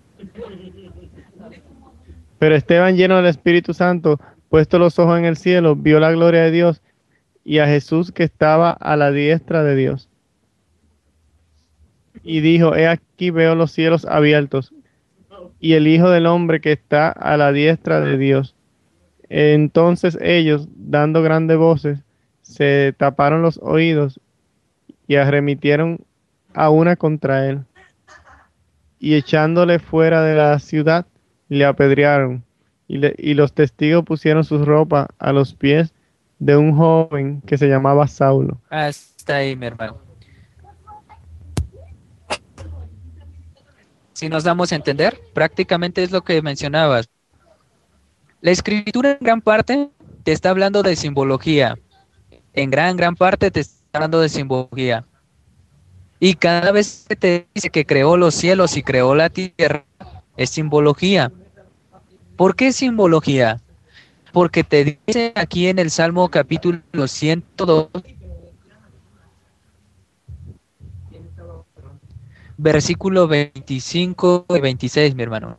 pero Esteban, lleno del Espíritu Santo, puesto los ojos en el cielo, vio la gloria de Dios y a Jesús que estaba a la diestra de Dios. Y dijo, he aquí veo los cielos abiertos y el Hijo del Hombre que está a la diestra de Dios. Entonces ellos, dando grandes voces, se taparon los oídos y arremitieron a una contra él. Y echándole fuera de la ciudad, le apedrearon. Y, le- y los testigos pusieron sus ropas a los pies de un joven que se llamaba Saulo. Hasta ahí, mi hermano. Si nos damos a entender, prácticamente es lo que mencionabas. La escritura en gran parte te está hablando de simbología. En gran, gran parte te está hablando de simbología. Y cada vez que te dice que creó los cielos y creó la tierra, es simbología. ¿Por qué simbología? Porque te dice aquí en el Salmo capítulo ciento dos, versículo veinticinco y veintiséis, mi hermano.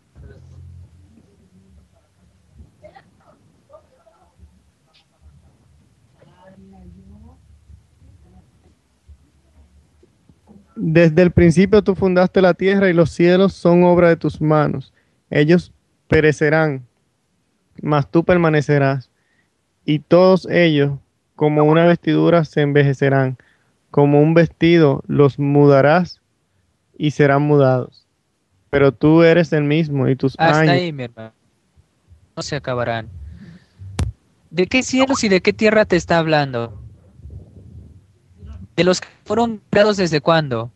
Desde el principio tú fundaste la tierra y los cielos son obra de tus manos. Ellos perecerán, mas tú permanecerás. Y todos ellos, como una vestidura, se envejecerán. Como un vestido, los mudarás y serán mudados. Pero tú eres el mismo y tus Hasta años. ahí, mi hermano. No se acabarán. ¿De qué cielos y de qué tierra te está hablando? ¿De los que fueron creados desde cuándo?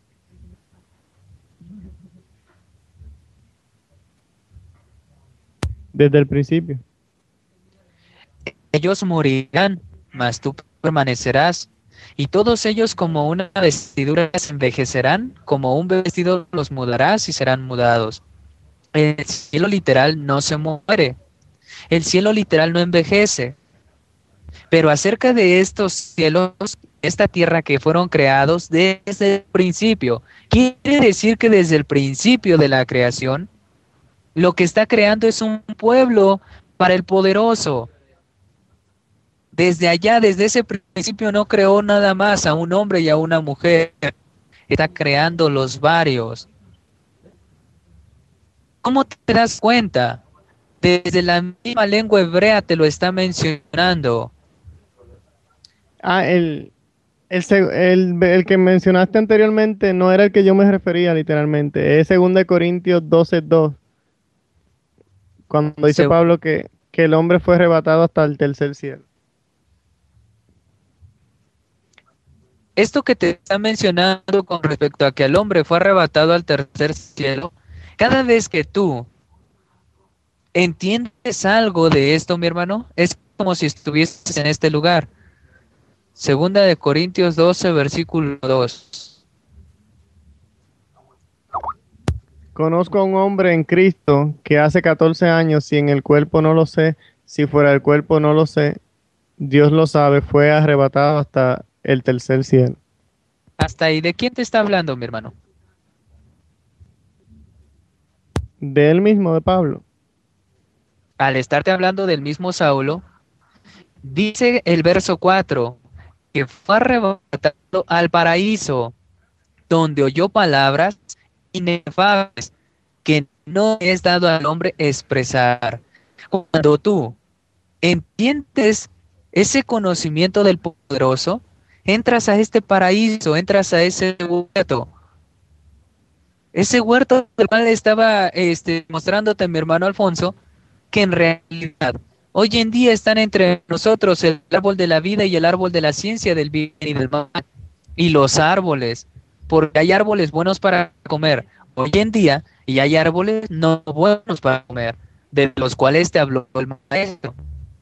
Desde el principio. Ellos morirán, mas tú permanecerás. Y todos ellos como una vestidura se envejecerán, como un vestido los mudarás y serán mudados. El cielo literal no se muere. El cielo literal no envejece. Pero acerca de estos cielos, esta tierra que fueron creados desde el principio, quiere decir que desde el principio de la creación, lo que está creando es un pueblo para el poderoso. Desde allá, desde ese principio no creó nada más a un hombre y a una mujer. Está creando los varios. ¿Cómo te das cuenta? Desde la misma lengua hebrea te lo está mencionando. Ah, el, el, seg- el, el que mencionaste anteriormente no era el que yo me refería literalmente. Es dos Corintios doce dos, cuando dice Se- Pablo que, que el hombre fue arrebatado hasta el tercer cielo. Esto que te está mencionando con respecto a que el hombre fue arrebatado al tercer cielo, cada vez que tú entiendes algo de esto, mi hermano, es como si estuvieses en este lugar. Segunda de Corintios doce, versículo dos. Conozco a un hombre en Cristo que hace catorce años, si en el cuerpo no lo sé, si fuera del cuerpo no lo sé, Dios lo sabe, fue arrebatado hasta el tercer cielo. Hasta ahí, ¿de quién te está hablando, mi hermano? De él mismo, de Pablo. Al estarte hablando del mismo Saulo, dice el verso cuatro que fue arrebatado al paraíso, donde oyó palabras inefables que no es dado al hombre expresar. Cuando tú entiendes ese conocimiento del poderoso, entras a este paraíso, entras a ese huerto. Ese huerto del cual estaba este, mostrándote mi hermano Alfonso, que en realidad hoy en día están entre nosotros el árbol de la vida y el árbol de la ciencia del bien y del mal. Y los árboles, porque hay árboles buenos para comer hoy en día y hay árboles no buenos para comer, de los cuales te habló el maestro.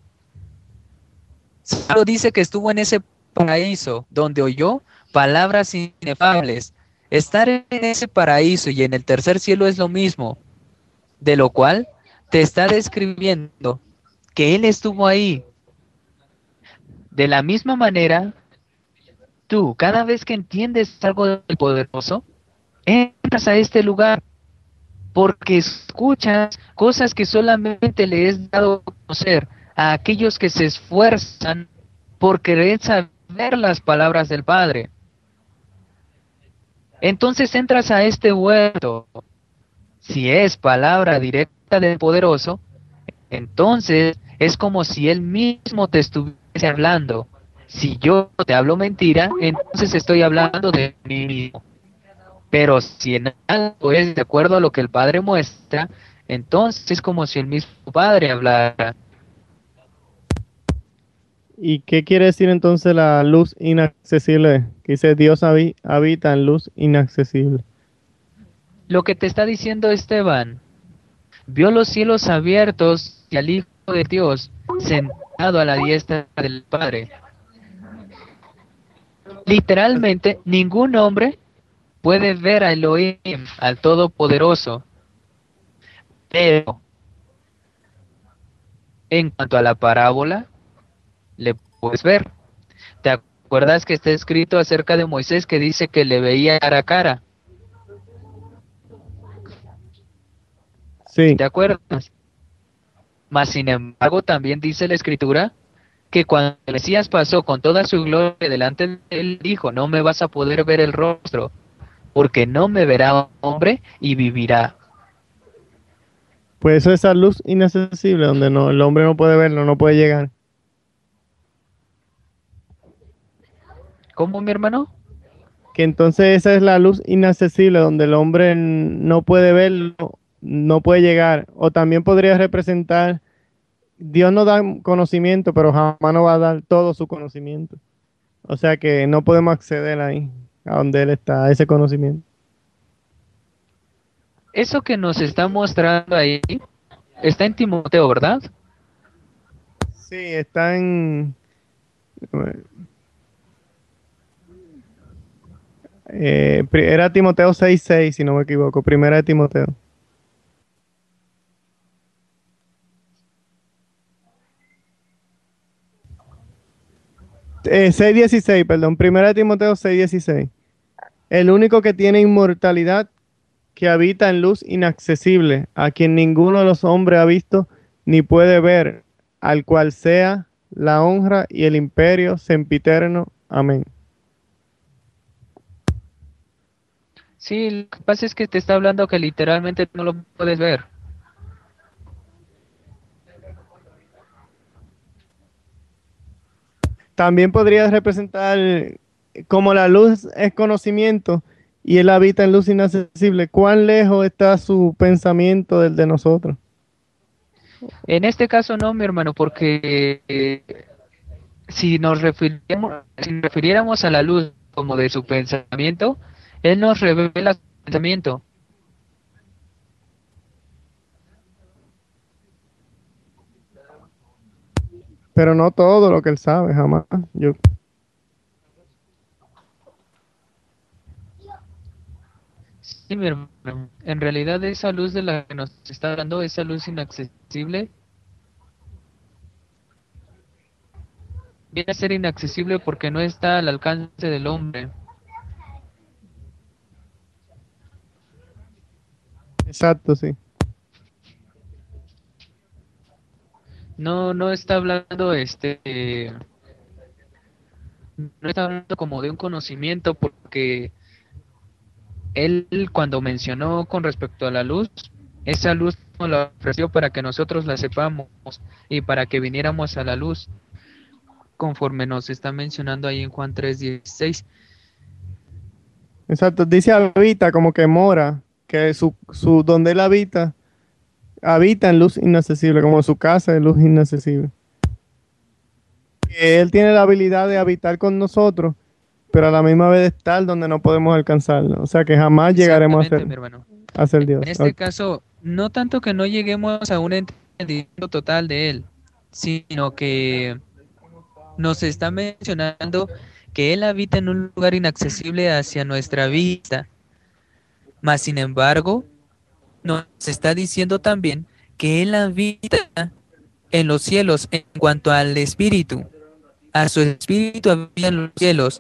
Solo dice que estuvo en ese paraíso donde oyó palabras inefables. Estar en ese paraíso y en el tercer cielo es lo mismo, de lo cual te está describiendo que él estuvo ahí. De la misma manera, tú, cada vez que entiendes algo del poderoso, entras a este lugar porque escuchas cosas que solamente le es dado a conocer a aquellos que se esfuerzan por querer saber las palabras del Padre. Entonces entras a este huerto. Si es palabra directa del poderoso, entonces es como si él mismo te estuviese hablando. Si yo te hablo mentira, entonces estoy hablando de mí mismo. Pero si en algo es de acuerdo a lo que el Padre muestra, entonces es como si el mismo Padre hablara. ¿Y qué quiere decir entonces la luz inaccesible? Que dice Dios habi- habita en luz inaccesible. Lo que te está diciendo Esteban, vio los cielos abiertos y al Hijo de Dios sentado a la diestra del Padre. Literalmente, ningún hombre puede ver a Elohim, al Todopoderoso, pero en cuanto a la parábola, le puedes ver. ¿Te acuerdas que está escrito acerca de Moisés que dice que le veía cara a cara? Sí, ¿Te acuerdas? Mas sin embargo, también dice la escritura que cuando el Mesías pasó con toda su gloria delante de él, dijo, no me vas a poder ver el rostro, porque no me verá hombre y vivirá. pues eso es esa luz inaccesible donde no, el hombre no puede verlo, no puede llegar. ¿Cómo, mi hermano? Que entonces esa es la luz inaccesible donde el hombre n- no puede verlo, no puede llegar. O también podría representar, Dios nos da conocimiento, pero jamás nos va a dar todo su conocimiento. O sea que no podemos acceder ahí, a donde Él está, a ese conocimiento. Eso que nos está mostrando ahí está en Timoteo, ¿verdad? Sí, está en eh, pri- era Timoteo seis seis, si no me equivoco, primera de Timoteo. Eh, seis dieciséis, perdón, primera de Timoteo seis dieciséis. El único que tiene inmortalidad, que habita en luz inaccesible, a quien ninguno de los hombres ha visto ni puede ver, al cual sea la honra y el imperio sempiterno. Amén. Sí, lo que pasa es que te está hablando que literalmente no lo puedes ver. También podría representar como la luz es conocimiento y él habita en luz inaccesible. ¿Cuán lejos está su pensamiento del de nosotros? En este caso no, mi hermano, porque eh, si nos refiriéramos, si nos refiriéramos a la luz como de su pensamiento, él nos revela su pensamiento. Pero no todo lo que él sabe, jamás. Yo, Sí, mi hermano. En realidad esa luz de la que nos está dando, esa luz inaccesible, viene a ser inaccesible porque no está al alcance del hombre. Exacto, sí. No, no está hablando, este, eh, no está hablando como de un conocimiento, porque él cuando mencionó con respecto a la luz, esa luz nos la ofreció para que nosotros la sepamos y para que viniéramos a la luz, conforme nos está mencionando ahí en Juan tres dieciséis. Exacto. Dice habita como que mora, que su, su donde él habita, habita en luz inaccesible, como su casa es luz inaccesible. Que él tiene la habilidad de habitar con nosotros, pero a la misma vez de estar donde no podemos alcanzarlo. O sea que jamás llegaremos a Exactamente, ser, mi hermano. a ser En Dios. este Ok. caso, no tanto que no lleguemos a un entendimiento total de él, sino que nos está mencionando que él habita en un lugar inaccesible hacia nuestra vista. Mas, sin embargo, nos está diciendo también que él habita en los cielos en cuanto al espíritu. A su espíritu habita en los cielos.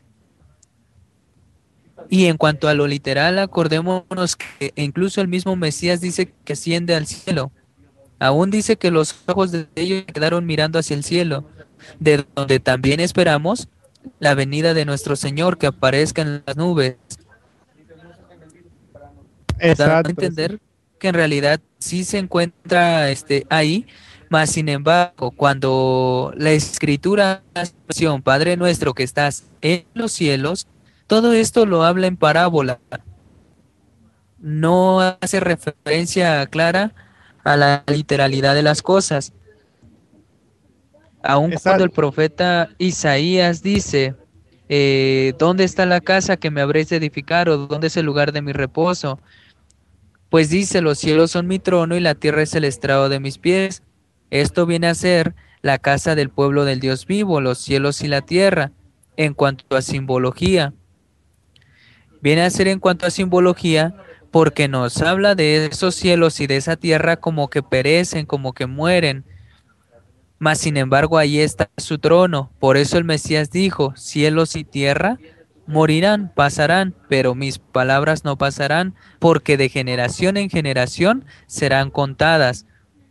Y en cuanto a lo literal, acordémonos que incluso el mismo Mesías dice que asciende al cielo. Aún dice que los ojos de ellos quedaron mirando hacia el cielo, de donde también esperamos la venida de nuestro Señor que aparezca en las nubes, dando a Exacto, sí. entender que en realidad sí se encuentra este, ahí, mas sin embargo, cuando la Escritura hace mención, Padre nuestro que estás en los cielos, todo esto lo habla en parábola, no hace referencia clara a la literalidad de las cosas. Aun cuando el Exacto. profeta Isaías dice, eh, ¿dónde está la casa que me habréis de edificar o dónde es el lugar de mi reposo? Pues dice, los cielos son mi trono y la tierra es el estrado de mis pies. Esto viene a ser la casa del pueblo del Dios vivo, los cielos y la tierra, en cuanto a simbología. Viene a ser en cuanto a simbología porque nos habla de esos cielos y de esa tierra como que perecen, como que mueren. Mas sin embargo ahí está su trono. Por eso el Mesías dijo, cielos y tierra morirán, pasarán, pero mis palabras no pasarán, porque de generación en generación serán contadas.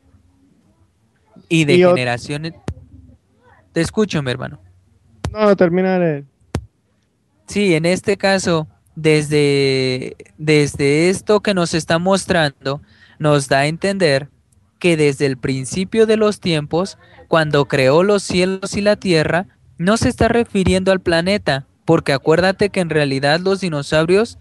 Y de Y ot- generación en... Te escucho, mi hermano. no, no termina de leer. Sí, en este caso, desde, desde esto que nos está mostrando, nos da a entender que desde el principio de los tiempos, cuando creó los cielos y la tierra, no se está refiriendo al planeta, porque acuérdate que en realidad los dinosaurios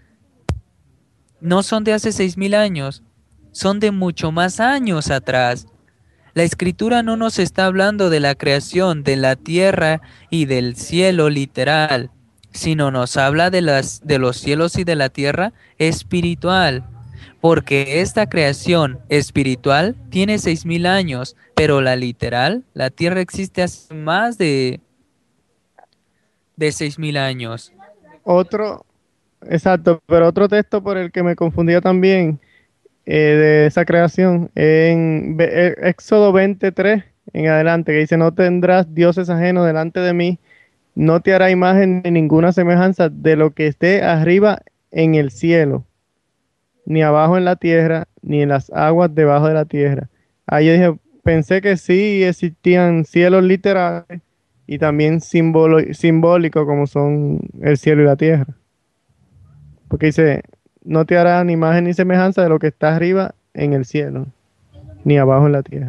no son de hace seis mil años, son de mucho más años atrás. La escritura no nos está hablando de la creación de la tierra y del cielo literal, sino nos habla de las de los cielos y de la tierra espiritual, porque esta creación espiritual tiene seis mil años, pero la literal, la tierra existe hace más de de seis mil años. Otro, exacto, pero otro texto por el que me confundía también eh, de esa creación en Ve- eh, Éxodo veintitrés en adelante, que dice, no tendrás dioses ajenos delante de mí, no te hará imagen ni ninguna semejanza de lo que esté arriba en el cielo, ni abajo en la tierra, ni en las aguas debajo de la tierra. Ahí yo dije, pensé que sí existían cielos literales y también símbolo- simbólicos como son el cielo y la tierra. Porque dice, no te hará ni imagen ni semejanza de lo que está arriba en el cielo, ni abajo en la tierra.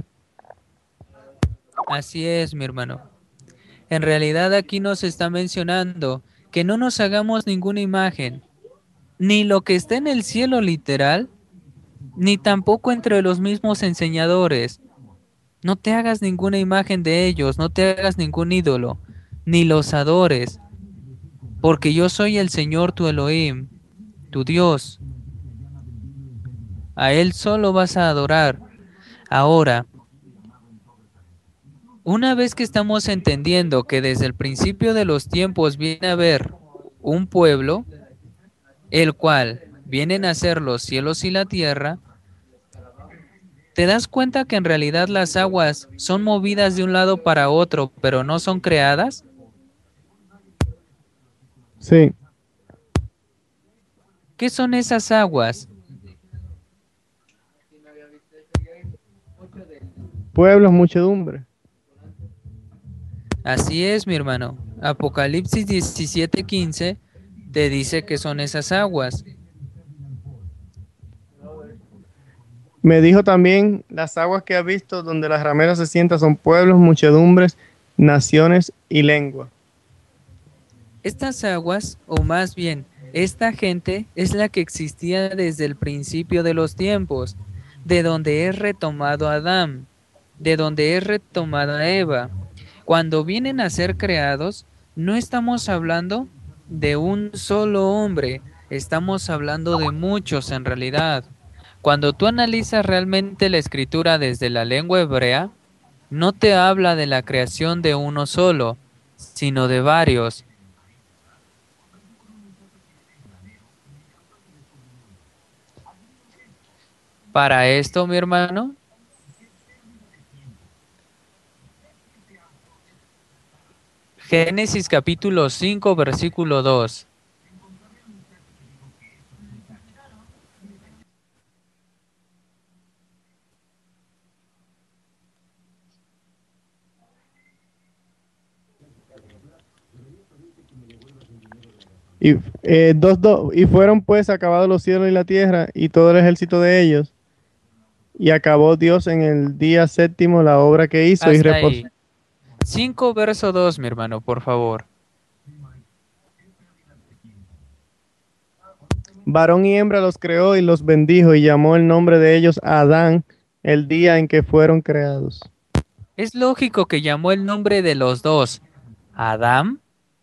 Así es, mi hermano. En realidad aquí nos está mencionando que no nos hagamos ninguna imagen, ni lo que está en el cielo literal, ni tampoco entre los mismos enseñadores. No te hagas ninguna imagen de ellos, no te hagas ningún ídolo, ni los adores, porque yo soy el Señor tu Elohim, tu Dios. A Él solo vas a adorar. Ahora, una vez que estamos entendiendo que desde el principio de los tiempos viene a haber un pueblo, el cual vienen a ser los cielos y la tierra, ¿te das cuenta que en realidad las aguas son movidas de un lado para otro, pero no son creadas? Sí, ¿Qué son esas aguas? pueblos, muchedumbre. Así es, mi hermano. Apocalipsis diecisiete quince te dice que son esas aguas. Me dijo también, las aguas que ha visto donde las rameras se sientan son pueblos, muchedumbres, naciones y lengua. Estas aguas, o más bien, esta gente es la que existía desde el principio de los tiempos, de donde es retomado Adán, de donde es retomada Eva. Cuando vienen a ser creados, no estamos hablando de un solo hombre, estamos hablando de muchos en realidad. Cuando tú analizas realmente la escritura desde la lengua hebrea, no te habla de la creación de uno solo, sino de varios. Para esto, mi hermano, Génesis capítulo cinco, versículo dos. Y, eh, dos, dos, y fueron pues acabados los cielos y la tierra y todo el ejército de ellos. Y acabó Dios en el día séptimo la obra que hizo y Hasta reposó. ahí. cinco, verso dos, mi hermano, por favor. Varón y hembra los creó y los bendijo y llamó el nombre de ellos Adán el día en que fueron creados. Es lógico que llamó el nombre de los dos, Adán.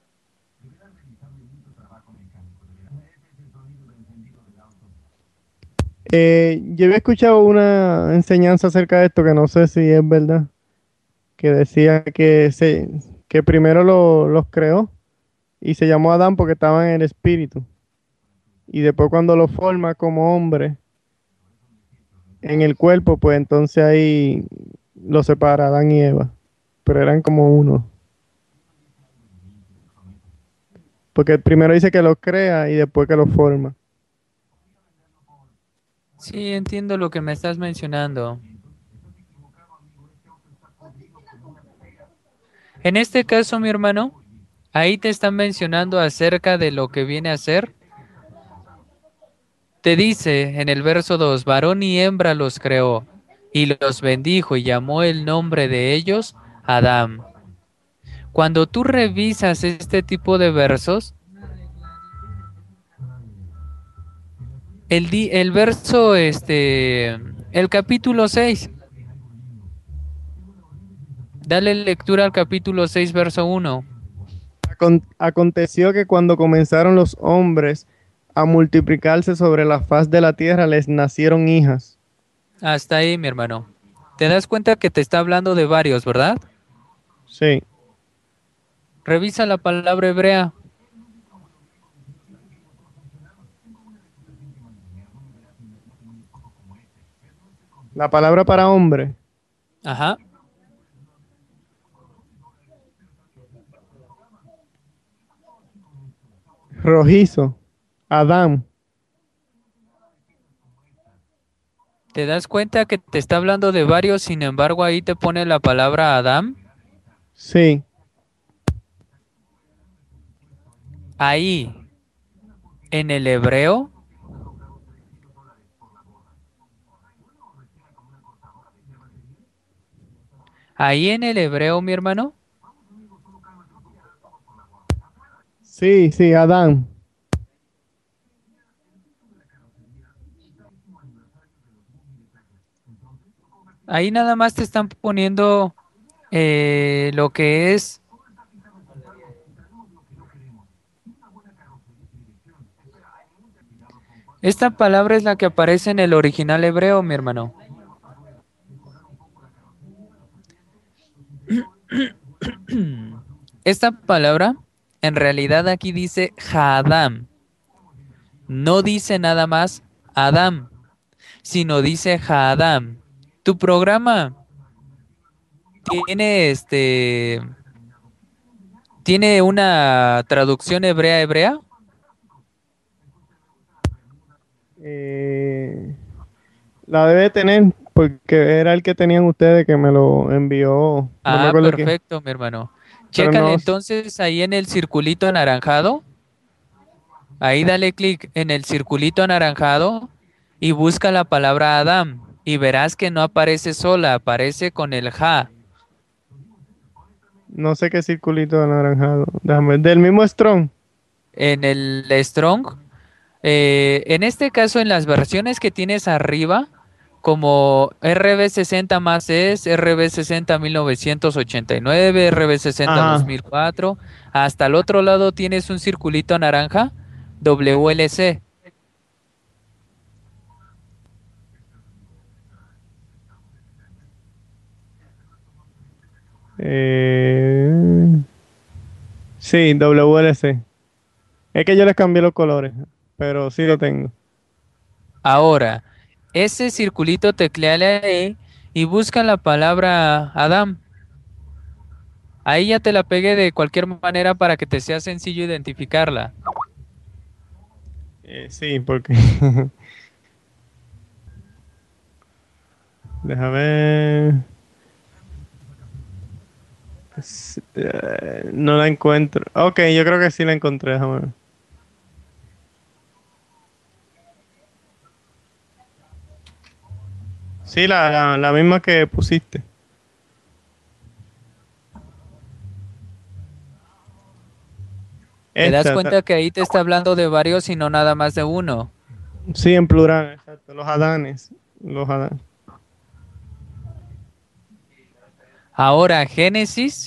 Eh, yo había escuchado una enseñanza acerca de esto que no sé si es verdad, que decía que, se, que primero lo- los creó y se llamó Adán porque estaba en el espíritu. Y después cuando lo forma como hombre en el cuerpo, pues entonces ahí lo separa Adán y Eva. Pero eran como uno. Porque primero dice que lo crea y después que lo forma. Sí, entiendo lo que me estás mencionando. En este caso, mi hermano, ahí te están mencionando acerca de lo que viene a ser. Te dice en el verso dos, varón y hembra los creó, y los bendijo y llamó el nombre de ellos Adán. Cuando tú revisas este tipo de versos, el, di- el verso, este, el capítulo seis, dale lectura al capítulo seis, verso uno. Acon- aconteció que cuando comenzaron los hombres a multiplicarse sobre la faz de la tierra, les nacieron hijas. Hasta ahí, mi hermano. ¿Te das cuenta que te está hablando de varios, verdad? Sí. Revisa la palabra hebrea. La palabra para hombre, Ajá. rojizo, Adán. ¿Te das cuenta que te está hablando de varios, sin embargo ahí te pone la palabra Adán? Sí. Ahí, en el hebreo, ahí en el hebreo, mi hermano, Sí, sí, Adán. ahí nada más te están poniendo eh, lo que es, esta palabra es la que aparece en el original hebreo, mi hermano. Esta palabra, en realidad aquí dice Hadam. No dice nada más Adam, sino dice Haadam. Tu programa tiene este tiene una traducción hebrea hebrea. Eh, la debe tener porque era el que tenían ustedes que me lo envió. No me Ah, acuerdo qué. perfecto, mi hermano. Pero Chécale no. entonces ahí en el circulito anaranjado. Ahí dale clic en el circulito anaranjado y busca la palabra Adam y verás que no aparece sola, aparece con el ja. No sé qué circulito anaranjado. Déjame. Del mismo Strong. En el Strong, eh, en este caso en las versiones que tienes arriba, como R B sesenta más es, R B sesenta mil novecientos ochenta y nueve, R B sesenta dos Ajá. mil cuatro, hasta el otro lado tienes un circulito naranja, W L C. Eh, sí, W L C. Es que yo les cambié los colores, pero sí lo tengo. Ahora, ese circulito tecleale ahí y busca la palabra Adam. Ahí ya te la pegué de cualquier manera para que te sea sencillo identificarla. Eh, sí, porque déjame ver. S- eh, no la encuentro. Ok, yo creo que sí la encontré. Déjame ver. Sí, la, la, la misma que pusiste. Te das Esta, ta- cuenta que ahí te está hablando de varios y no nada más de uno. sí, en plural, exacto. Los Adanes. Los Adanes. Ahora, Génesis,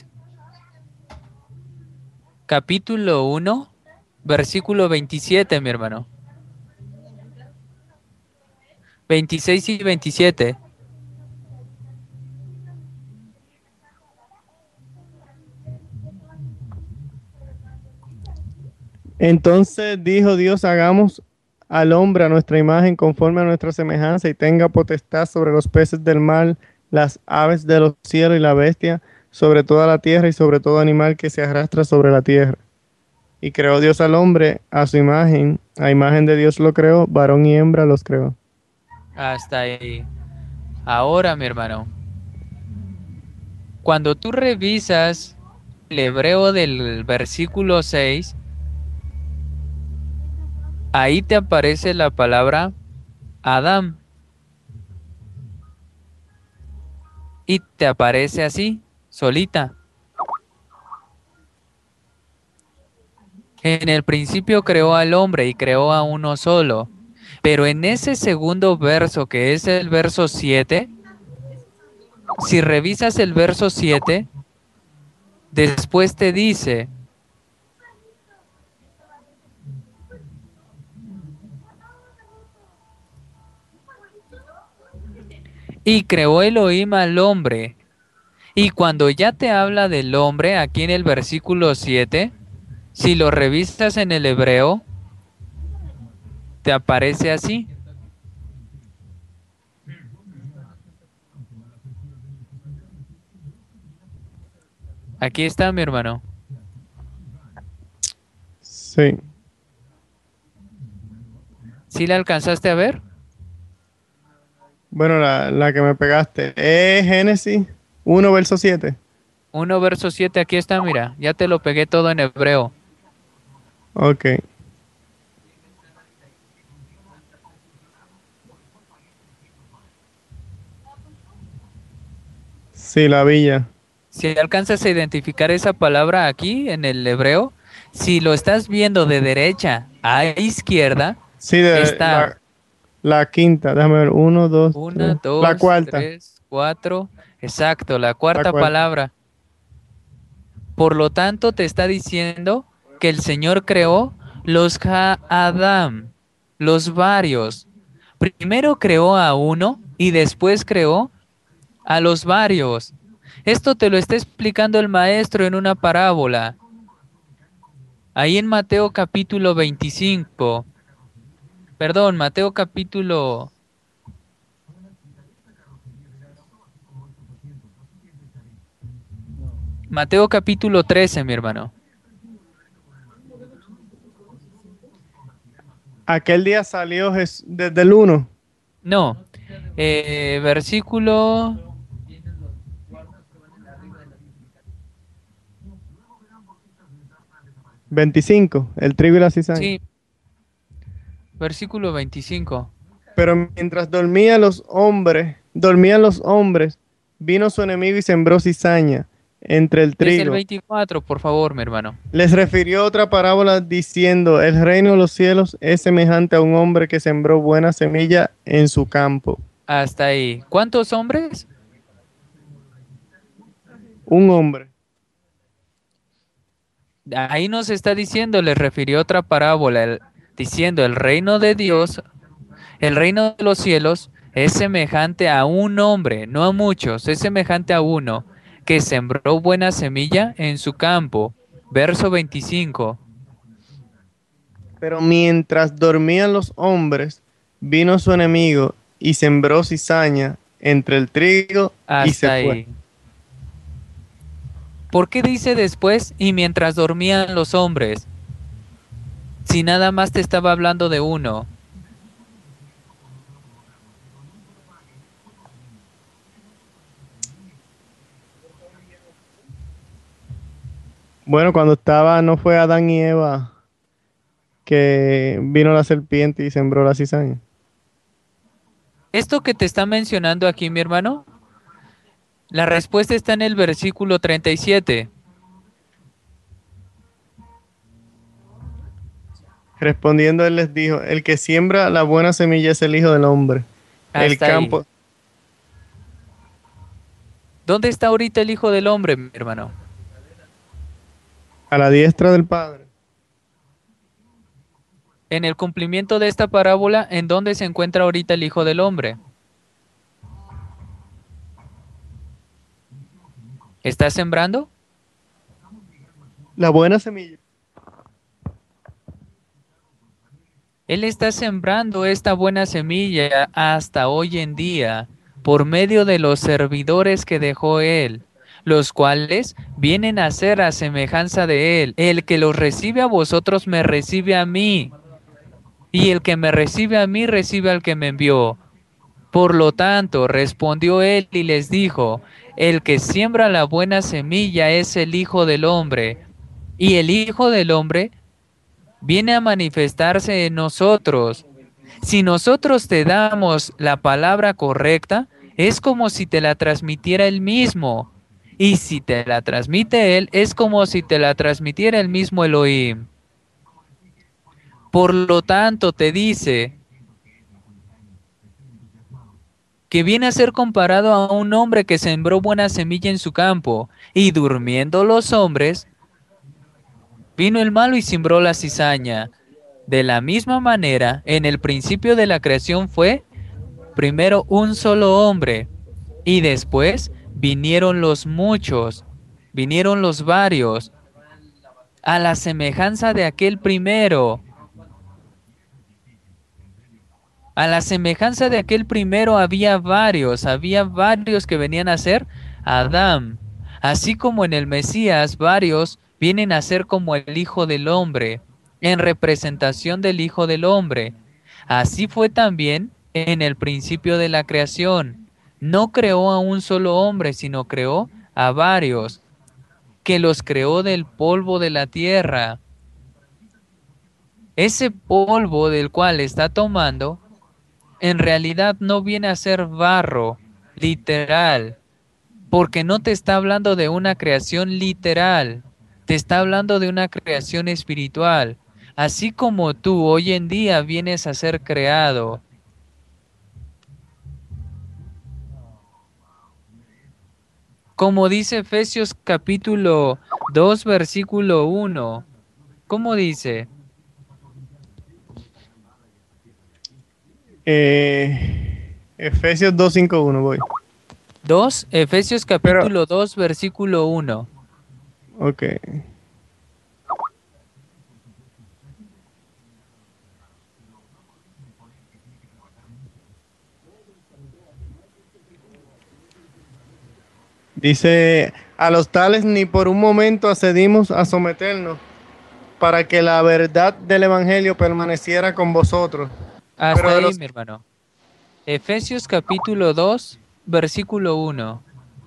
capítulo uno, versículo veintisiete, mi hermano. veintiséis y veintisiete. Entonces dijo Dios, hagamos al hombre a nuestra imagen conforme a nuestra semejanza y tenga potestad sobre los peces del mar, las aves de los cielos y la bestia, sobre toda la tierra y sobre todo animal que se arrastra sobre la tierra. Y creó Dios al hombre a su imagen, a imagen de Dios lo creó, varón y hembra los creó. Hasta ahí. Ahora, mi hermano, cuando tú revisas el hebreo del versículo seis, ahí te aparece la palabra Adam y te aparece así, solita. En el principio creó al hombre y creó a uno solo. Pero en ese segundo verso, que es el verso siete, si revisas el verso siete, después te dice, y creó Elohim al hombre. Y cuando ya te habla del hombre, aquí en el versículo siete, si lo revisas en el hebreo, te aparece así. Aquí está, mi hermano. Sí. ¿Sí la alcanzaste a ver? Bueno, la, la que me pegaste es Génesis uno, verso siete. Uno verso siete, aquí está, mira. Ya te lo pegué todo en hebreo. Ok. Sí, la villa. Si alcanzas a identificar esa palabra aquí en el hebreo, si lo estás viendo de derecha a izquierda, Sí, de está la, la quinta. Déjame ver. Uno, dos, una, tres. La dos, cuarta. tres, cuatro. Exacto, la La cuarta cuarta. palabra. Por lo tanto, te está diciendo que el Señor creó los Ha-Adam, los varios. Primero creó a uno y después creó a los varios. Esto te lo está explicando el maestro en una parábola. Ahí en Mateo capítulo veinticinco. Perdón, Mateo capítulo, Mateo capítulo trece, mi hermano. Aquel día salió Jes- desde el uno, No, eh, versículo, veinticinco, el trigo y la cizaña. sí, versículo veinticinco. Pero mientras dormían los hombres, dormían los hombres, vino su enemigo y sembró cizaña entre el Desde el trigo. veinticuatro, por favor, mi hermano. Les refirió otra parábola diciendo, el reino de los cielos es semejante a un hombre que sembró buena semilla en su campo. Hasta ahí. ¿Cuántos hombres? Un hombre. Ahí nos está diciendo, le refirió otra parábola, el- diciendo, el reino de Dios, el reino de los cielos es semejante a un hombre, no a muchos, es semejante a uno que sembró buena semilla en su campo. Verso veinticinco. Pero mientras dormían los hombres, vino su enemigo y sembró cizaña entre el trigo y se Hasta fue. ahí. ¿Por qué dice después y mientras dormían los hombres? Si nada más te estaba hablando de uno. Bueno, cuando estaba, no fue Adán y Eva que vino la serpiente y sembró la cizaña. Esto que te está mencionando aquí, mi hermano, la respuesta está en el versículo treinta y siete. Respondiendo él les dijo, el que siembra la buena semilla es el Hijo del Hombre. El Hasta ahí. campo, ¿Dónde está ahorita el Hijo del Hombre, mi hermano? a la diestra del Padre. En el cumplimiento de esta parábola, ¿en dónde se encuentra ahorita el Hijo del Hombre? ¿Está sembrando? La buena semilla. Él está sembrando esta buena semilla hasta hoy en día por medio de los servidores que dejó Él, los cuales vienen a ser a semejanza de Él. El que los recibe a vosotros me recibe a mí, y el que me recibe a mí recibe al que me envió. Por lo tanto, respondió Él y les dijo, el que siembra la buena semilla es el Hijo del Hombre, y el Hijo del Hombre viene a manifestarse en nosotros. Si nosotros te damos la palabra correcta, es como si te la transmitiera Él mismo. Y si te la transmite Él, es como si te la transmitiera el mismo Elohim. Por lo tanto, te dice que viene a ser comparado a un hombre que sembró buena semilla en su campo, y durmiendo los hombres, vino el malo y sembró la cizaña. De la misma manera, en el principio de la creación fue primero un solo hombre, y después vinieron los muchos, vinieron los varios, a la semejanza de aquel primero. A la semejanza de aquel primero había varios, había varios que venían a ser Adán. Así como en el Mesías varios vienen a ser como el Hijo del Hombre, en representación del Hijo del Hombre. Así fue también en el principio de la creación. No creó a un solo hombre, sino creó a varios, que los creó del polvo de la tierra. Ese polvo del cual está tomando en realidad no viene a ser barro, literal, porque no te está hablando de una creación literal, te está hablando de una creación espiritual, así como tú hoy en día vienes a ser creado. Como dice Efesios capítulo dos, versículo uno, ¿cómo dice? Eh, Efesios dos cinco uno, voy. dos, Efesios Pero, capítulo dos, versículo uno. ok. Dice, a los tales ni por un momento accedimos a someternos para que la verdad del Evangelio permaneciera con vosotros. Pero Hasta de ahí, los... mi hermano. Efesios capítulo dos, versículo uno.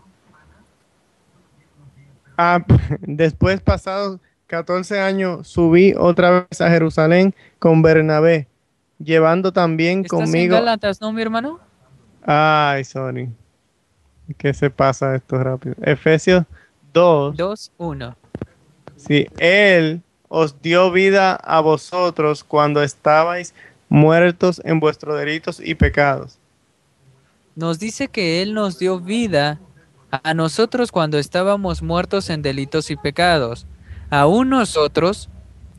Ah, después, pasados catorce años, subí otra vez a Jerusalén con Bernabé, llevando también ¿Estás en conmigo... Gálatas, no, mi hermano? Ay, sorry, ¿qué se pasa esto rápido? Efesios dos. Dos, uno. Sí, Él os dio vida a vosotros cuando estabais muertos en vuestros delitos y pecados. Nos dice que Él nos dio vida a nosotros cuando estábamos muertos en delitos y pecados. Aún nosotros,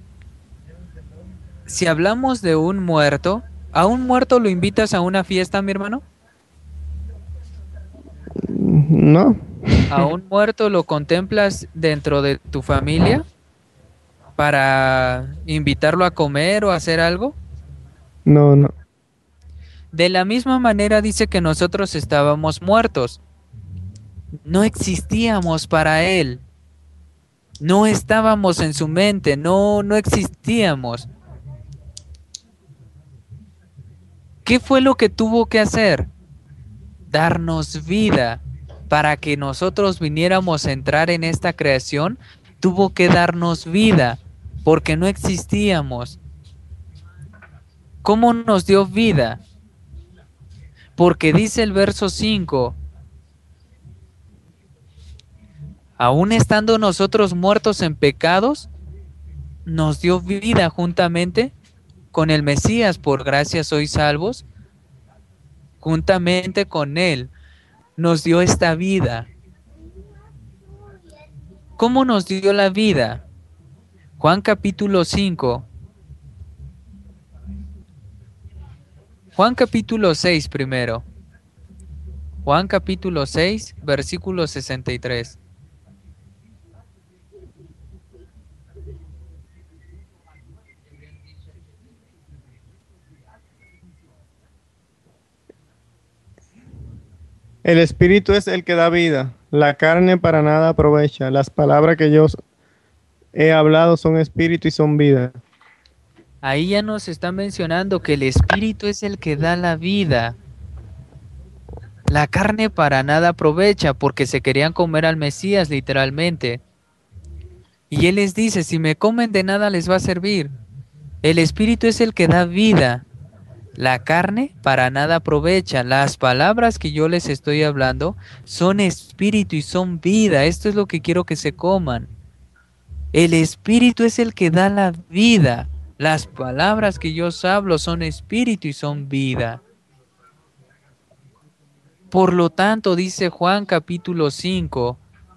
si hablamos de un muerto, ¿a un muerto lo invitas a una fiesta, mi hermano? ¿No? ¿A un muerto lo contemplas dentro de tu familia para invitarlo a comer o a hacer algo? No, no. De la misma manera dice que nosotros estábamos muertos. No existíamos para Él. No estábamos en su mente, no, no existíamos. ¿Qué fue lo que tuvo que hacer? Darnos vida. Para que nosotros viniéramos a entrar en esta creación, tuvo que darnos vida, porque no existíamos. ¿Cómo nos dio vida? Porque dice el verso cinco, aún estando nosotros muertos en pecados, nos dio vida juntamente con el Mesías, por gracia sois salvos, juntamente con Él nos dio esta vida. ¿Cómo nos dio la vida? Juan capítulo cinco. Juan capítulo seis primero. Juan capítulo seis, versículo sesenta y tres. El Espíritu es el que da vida. La carne para nada aprovecha. Las palabras que yo os he hablado son espíritu y son vida. Ahí ya nos está mencionando que el Espíritu es el que da la vida. La carne para nada aprovecha porque se querían comer al Mesías literalmente. Y Él les dice, si me comen de nada les va a servir. El Espíritu es el que da vida. La carne para nada aprovecha. Las palabras que yo les estoy hablando son espíritu y son vida. Esto es lo que quiero que se coman. El Espíritu es el que da la vida. Las palabras que yo os hablo son espíritu y son vida. Por lo tanto, dice Juan capítulo cinco,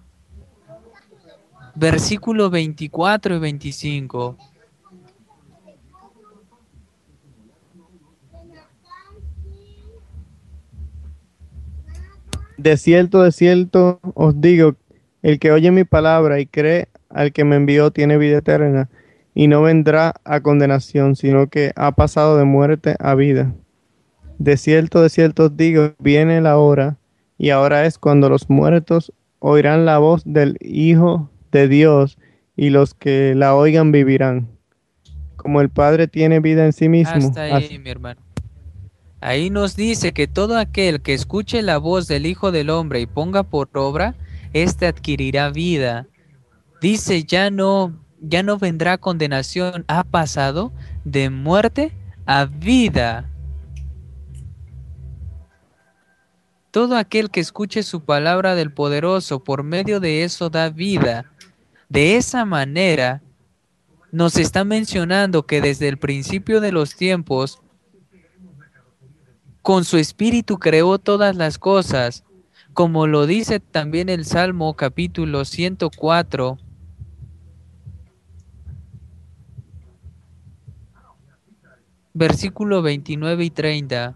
versículo veinticuatro y veinticinco. De cierto, de cierto os digo, el que oye mi palabra y cree al que me envió tiene vida eterna y no vendrá a condenación, sino que ha pasado de muerte a vida. De cierto, de cierto os digo, viene la hora y ahora es cuando los muertos oirán la voz del Hijo de Dios y los que la oigan vivirán. Como el Padre tiene vida en sí mismo, Hasta así ahí, mi hermano. Ahí nos dice que todo aquel que escuche la voz del Hijo del Hombre y ponga por obra, éste adquirirá vida. Dice, ya no, ya no vendrá condenación, ha pasado de muerte a vida. Todo aquel que escuche su palabra del poderoso, por medio de eso da vida. De esa manera, nos está mencionando que desde el principio de los tiempos, con su espíritu creó todas las cosas, como lo dice también el Salmo capítulo ciento cuatro, versículo veintinueve y treinta.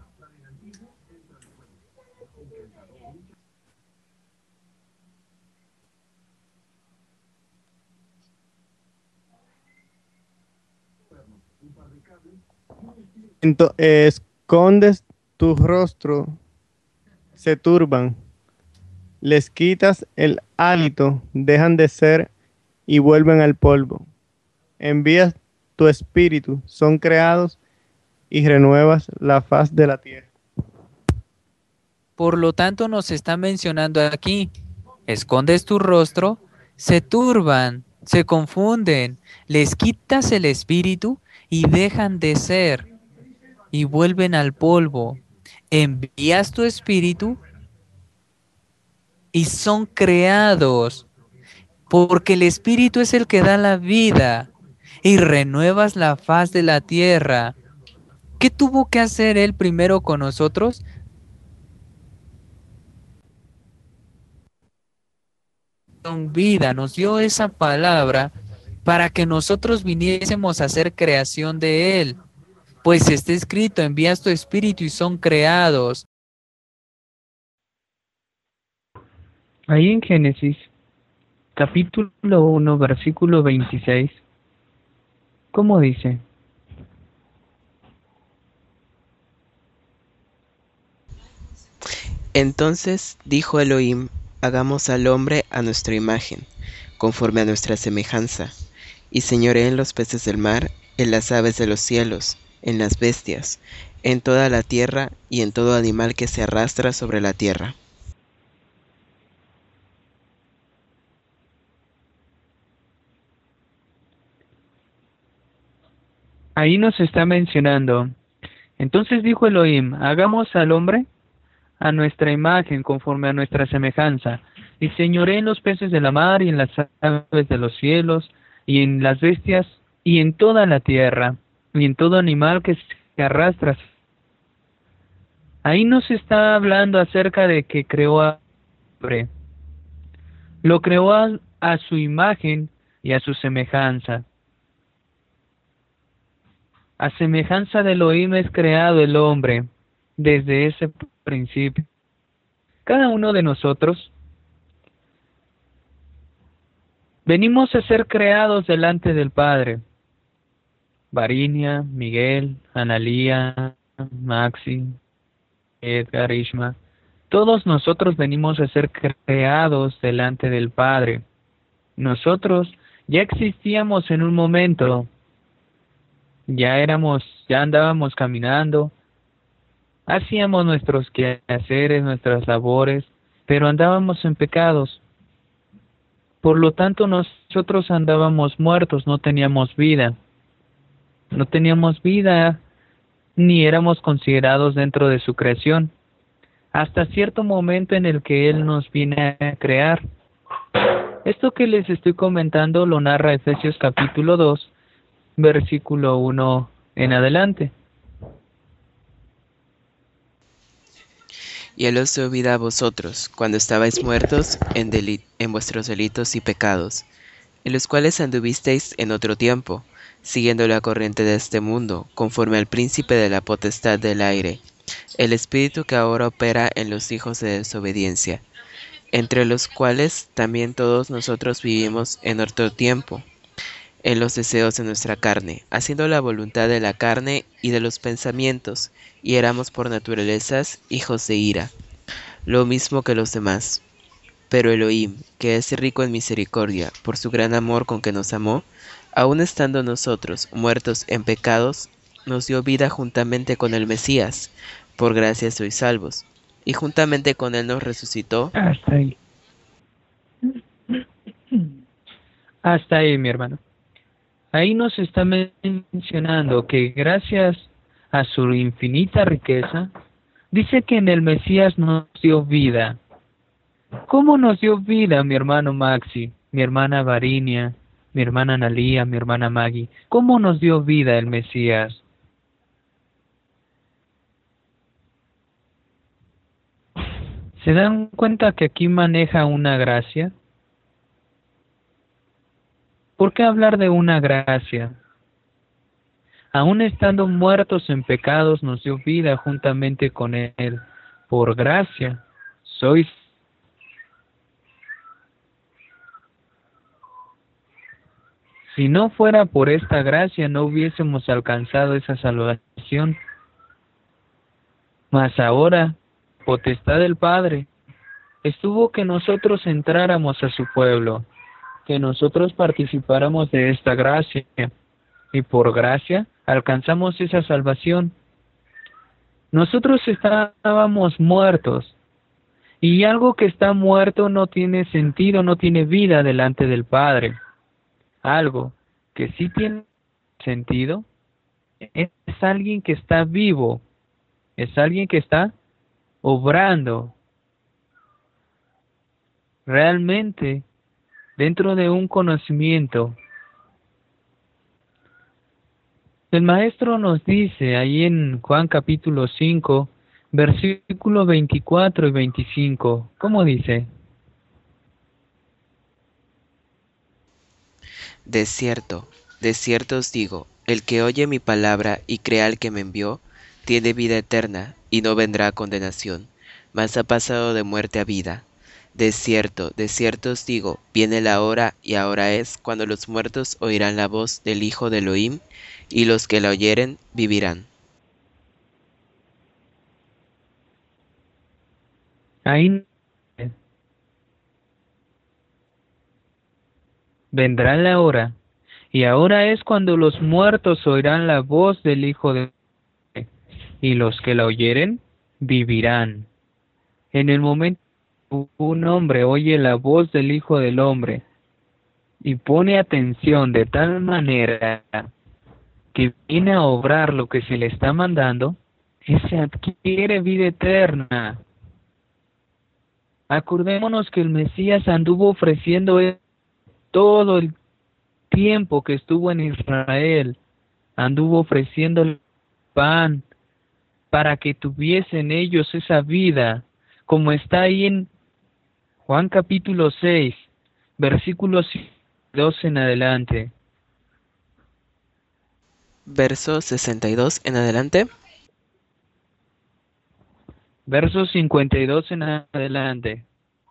ento- eh, escondes tu rostro, se turban. Les quitas el hálito, dejan de ser y vuelven al polvo. Envías tu espíritu, son creados y renuevas la faz de la tierra. Por lo tanto, nos está mencionando aquí, escondes tu rostro, se turban, se confunden, les quitas el espíritu y dejan de ser y vuelven al polvo. Envías tu espíritu y son creados, porque el espíritu es el que da la vida y renuevas la faz de la tierra. ¿Qué tuvo que hacer él primero con nosotros? Con vida, nos dio esa palabra para que nosotros viniésemos a ser creación de él. Pues está escrito, envías tu espíritu y son creados. Ahí en Génesis, capítulo uno, versículo veintiséis, ¿cómo dice? Entonces dijo Elohim, hagamos al hombre a nuestra imagen, conforme a nuestra semejanza, y señoreen los peces del mar, en las aves de los cielos, en las bestias, en toda la tierra y en todo animal que se arrastra sobre la tierra. Ahí nos está mencionando. Entonces dijo Elohim, hagamos al hombre a nuestra imagen, conforme a nuestra semejanza, y señoreen los peces de la mar, y en las aves de los cielos, y en las bestias, y en toda la tierra, y en todo animal que se arrastra. Ahí nos está hablando acerca de que creó al hombre. Lo creó a, a su imagen y a su semejanza. A semejanza de Elohim es creado el hombre desde ese principio. Cada uno de nosotros venimos a ser creados delante del Padre. Varinia, Miguel, Analía, Maxi, Edgar, Ishma. Todos nosotros venimos a ser creados delante del Padre. Nosotros ya existíamos en un momento. Ya éramos, ya andábamos caminando, hacíamos nuestros quehaceres, nuestras labores, pero andábamos en pecados. Por lo tanto, nosotros andábamos muertos, no teníamos vida. No teníamos vida, ni éramos considerados dentro de su creación, hasta cierto momento en el que Él nos viene a crear. Esto que les estoy comentando lo narra Efesios capítulo dos, versículo uno en adelante. Y Él os dio vida a vosotros, cuando estabais muertos en, deli- en vuestros delitos y pecados, en los cuales anduvisteis en otro tiempo, siguiendo la corriente de este mundo, conforme al príncipe de la potestad del aire, el espíritu que ahora opera en los hijos de desobediencia, entre los cuales también todos nosotros vivimos en otro tiempo, en los deseos de nuestra carne, haciendo la voluntad de la carne y de los pensamientos, y éramos por naturalezas hijos de ira, lo mismo que los demás. Pero Elohim, que es rico en misericordia, por su gran amor con que nos amó, aun estando nosotros muertos en pecados, nos dio vida juntamente con el Mesías, por gracia sois salvos, y juntamente con él nos resucitó. Hasta ahí. Hasta ahí, mi hermano. Ahí nos está mencionando que gracias a su infinita riqueza, dice que en el Mesías nos dio vida. ¿Cómo nos dio vida, mi hermano Maxi, mi hermana Varinia, mi hermana Analía, mi hermana Maggie? ¿Cómo nos dio vida el Mesías? ¿Se dan cuenta que aquí maneja una gracia? ¿Por qué hablar de una gracia? Aún estando muertos en pecados, nos dio vida juntamente con Él. Por gracia, sois. Si no fuera por esta gracia, no hubiésemos alcanzado esa salvación. Mas ahora, potestad del Padre, estuvo que nosotros entráramos a su pueblo, que nosotros participáramos de esta gracia, y por gracia alcanzamos esa salvación. Nosotros estábamos muertos, y algo que está muerto no tiene sentido, no tiene vida delante del Padre. Algo que sí tiene sentido es alguien que está vivo, es alguien que está obrando realmente dentro de un conocimiento. El Maestro nos dice ahí en Juan capítulo cinco, versículo veinticuatro y veinticinco, ¿cómo dice? De cierto, de cierto os digo, el que oye mi palabra y crea al que me envió, tiene vida eterna, y no vendrá a condenación, mas ha pasado de muerte a vida. De cierto, de cierto os digo, viene la hora, y ahora es, cuando los muertos oirán la voz del Hijo de Elohim, y los que la oyeren vivirán. Ahí vendrá la hora, y ahora es cuando los muertos oirán la voz del Hijo de Hombre, y los que la oyeren vivirán. En el momento que un hombre oye la voz del Hijo del Hombre y pone atención de tal manera que viene a obrar lo que se le está mandando, ese adquiere vida eterna. Acordémonos que el Mesías anduvo ofreciendo todo el tiempo que estuvo en Israel, anduvo ofreciendo el pan para que tuviesen ellos esa vida, como está ahí en Juan capítulo seis, versículos dos en adelante. Verso sesenta y dos en adelante. Verso cincuenta y dos en adelante.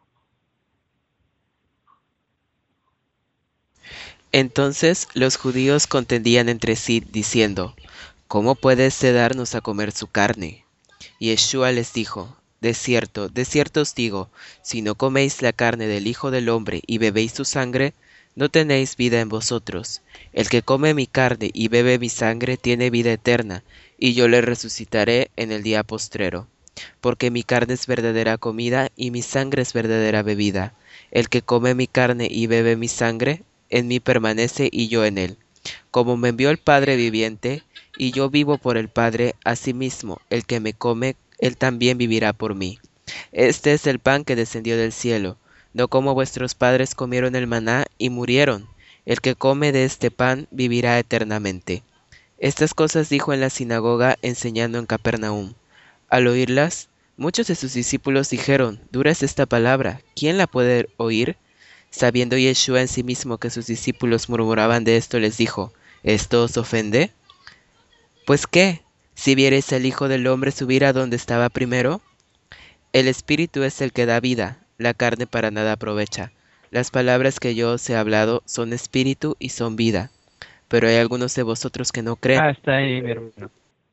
Entonces los judíos contendían entre sí, diciendo, ¿cómo puede éste darnos a comer su carne? Y Yeshua les dijo, de cierto, de cierto os digo, si no coméis la carne del Hijo del Hombre y bebéis su sangre, no tenéis vida en vosotros. El que come mi carne y bebe mi sangre tiene vida eterna, y yo le resucitaré en el día postrero. Porque mi carne es verdadera comida y mi sangre es verdadera bebida. El que come mi carne y bebe mi sangre, en mí permanece y yo en él. Como me envió el Padre viviente, y yo vivo por el Padre, asimismo, el que me come, él también vivirá por mí. Este es el pan que descendió del cielo, no como vuestros padres comieron el maná y murieron. El que come de este pan vivirá eternamente. Estas cosas dijo en la sinagoga, enseñando en Capernaum. Al oírlas, muchos de sus discípulos dijeron, dura es esta palabra, ¿quién la puede oír? Sabiendo Yeshua en sí mismo que sus discípulos murmuraban de esto, les dijo, ¿esto os ofende? Pues qué, si viereis al Hijo del Hombre subir a donde estaba primero. El Espíritu es el que da vida, la carne para nada aprovecha. Las palabras que yo os he hablado son espíritu y son vida. Pero hay algunos de vosotros que no creen. Hasta ahí, mi hermano.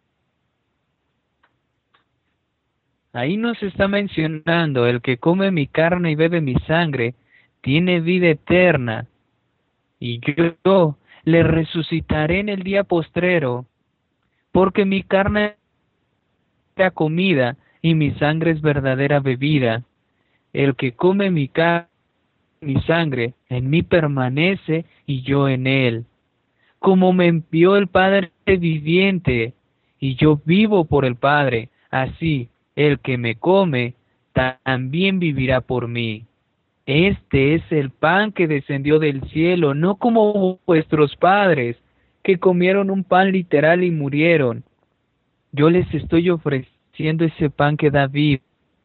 Ahí nos está mencionando, el que come mi carne y bebe mi sangre, tiene vida eterna, y yo, yo le resucitaré en el día postrero, porque mi carne es verdadera comida y mi sangre es verdadera bebida. El que come mi carne y mi sangre, en mí permanece y yo en él. Como me envió el Padre viviente, y yo vivo por el Padre, así el que me come también vivirá por mí. Este es el pan que descendió del cielo, no como vuestros padres, que comieron un pan literal y murieron. Yo les estoy ofreciendo ese pan que da vida.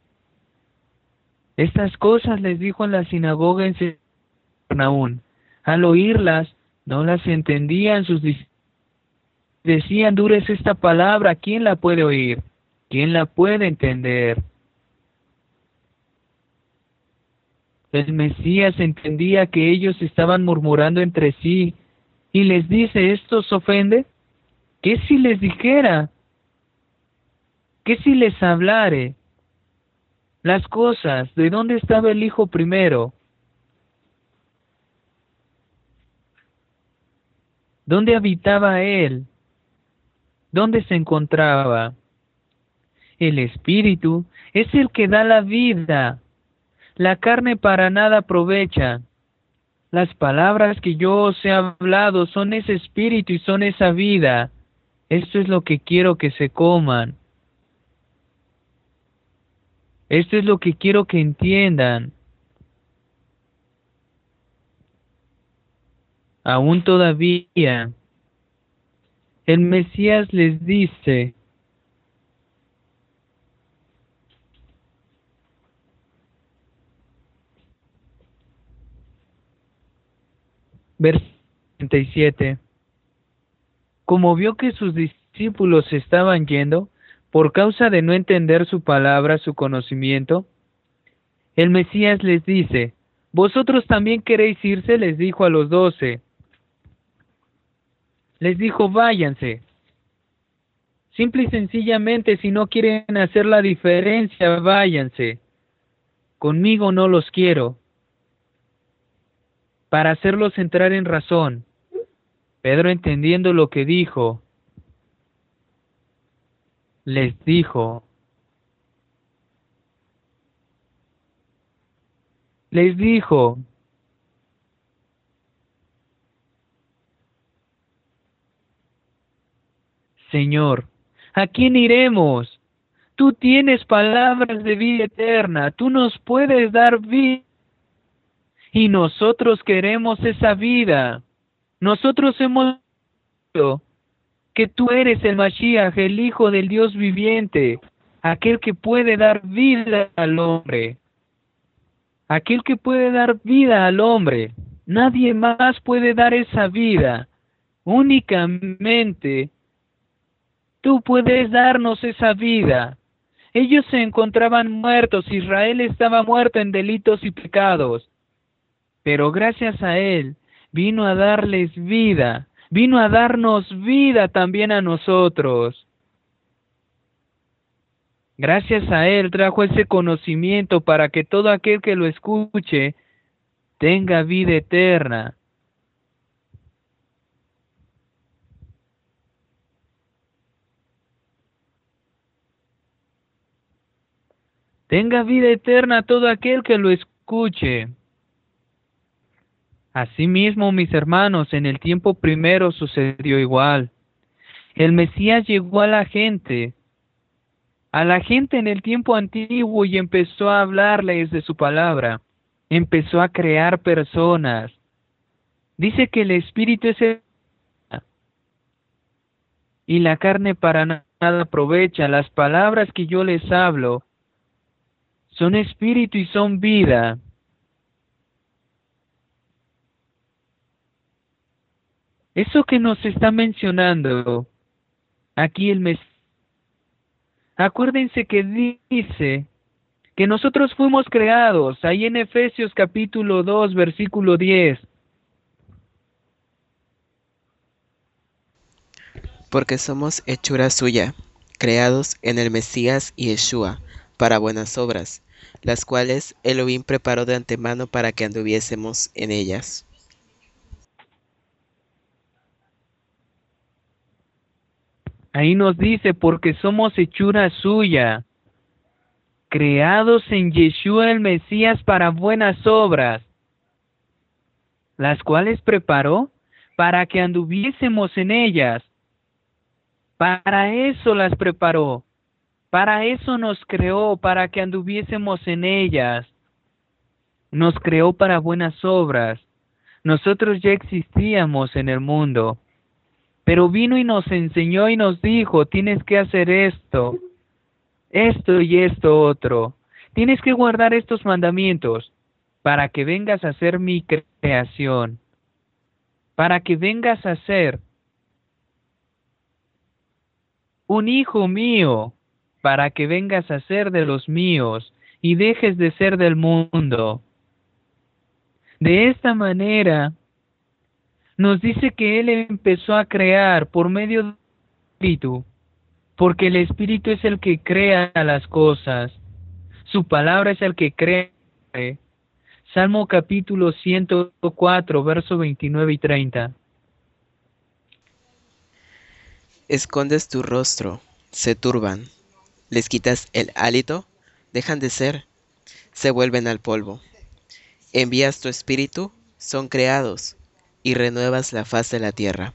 Estas cosas les dijo en la sinagoga en Capernaum. Al oírlas, no las entendían sus discípulos. Decían, dura es esta palabra, ¿quién la puede oír? ¿Quién la puede entender? El Mesías entendía que ellos estaban murmurando entre sí y les dice, ¿esto os ofende? ¿Qué si les dijera? ¿Qué si les hablare? las cosas, ¿de dónde estaba el Hijo primero? ¿Dónde habitaba Él? ¿Dónde se encontraba? El Espíritu es el que da la vida. La carne para nada aprovecha. Las palabras que yo os he hablado son ese Espíritu y son esa vida. Esto es lo que quiero que se coman. Esto es lo que quiero que entiendan. Aún todavía, el Mesías les dice, versículo treinta y siete, como vio que sus discípulos se estaban yendo, por causa de no entender su palabra, su conocimiento, el Mesías les dice, ¿vosotros también queréis irse? Les dijo a los doce. Les dijo, váyanse. Simple y sencillamente, si no quieren hacer la diferencia, váyanse. Conmigo no los quiero. Para hacerlos entrar en razón. Pedro, entendiendo lo que dijo, les dijo, les dijo, Señor, ¿a quién iremos? Tú tienes palabras de vida eterna, tú nos puedes dar vida. Y nosotros queremos esa vida. Nosotros hemos visto que tú eres el Mashiach, el Hijo del Dios viviente, aquel que puede dar vida al hombre. Aquel que puede dar vida al hombre. Nadie más puede dar esa vida. Únicamente tú puedes darnos esa vida. Ellos se encontraban muertos, Israel estaba muerto en delitos y pecados. Pero gracias a Él vino a darles vida, vino a darnos vida también a nosotros. Gracias a Él trajo ese conocimiento para que todo aquel que lo escuche tenga vida eterna. Tenga vida eterna todo aquel que lo escuche. Asimismo, mis hermanos, en el tiempo primero sucedió igual. El Mesías llegó a la gente, a la gente en el tiempo antiguo y empezó a hablarles de su palabra. Empezó a crear personas. Dice que el Espíritu es el... y la carne para nada aprovecha. Las palabras que yo les hablo son espíritu y son vida. Eso que nos está mencionando aquí el Mesías, acuérdense que dice que nosotros fuimos creados, ahí en Efesios capítulo dos, versículo diez. Porque somos hechura suya, creados en el Mesías y Yeshua, para buenas obras, las cuales Elohim preparó de antemano para que anduviésemos en ellas. Ahí nos dice, porque somos hechura suya, creados en Yeshua el Mesías para buenas obras, las cuales preparó para que anduviésemos en ellas. Para eso las preparó, para eso nos creó, para que anduviésemos en ellas. Nos creó para buenas obras. Nosotros ya existíamos en el mundo. Pero vino y nos enseñó y nos dijo, tienes que hacer esto, esto y esto otro. Tienes que guardar estos mandamientos para que vengas a ser mi creación, para que vengas a ser un hijo mío, para que vengas a ser de los míos y dejes de ser del mundo. De esta manera, nos dice que Él empezó a crear por medio del Espíritu, porque el Espíritu es el que crea las cosas. su palabra es el que cree. Salmo capítulo ciento cuatro, verso veintinueve y treinta. Escondes tu rostro, se turban. Les quitas el hálito, dejan de ser, se vuelven al polvo. Envías tu espíritu, son creados, y renuevas la faz de la tierra.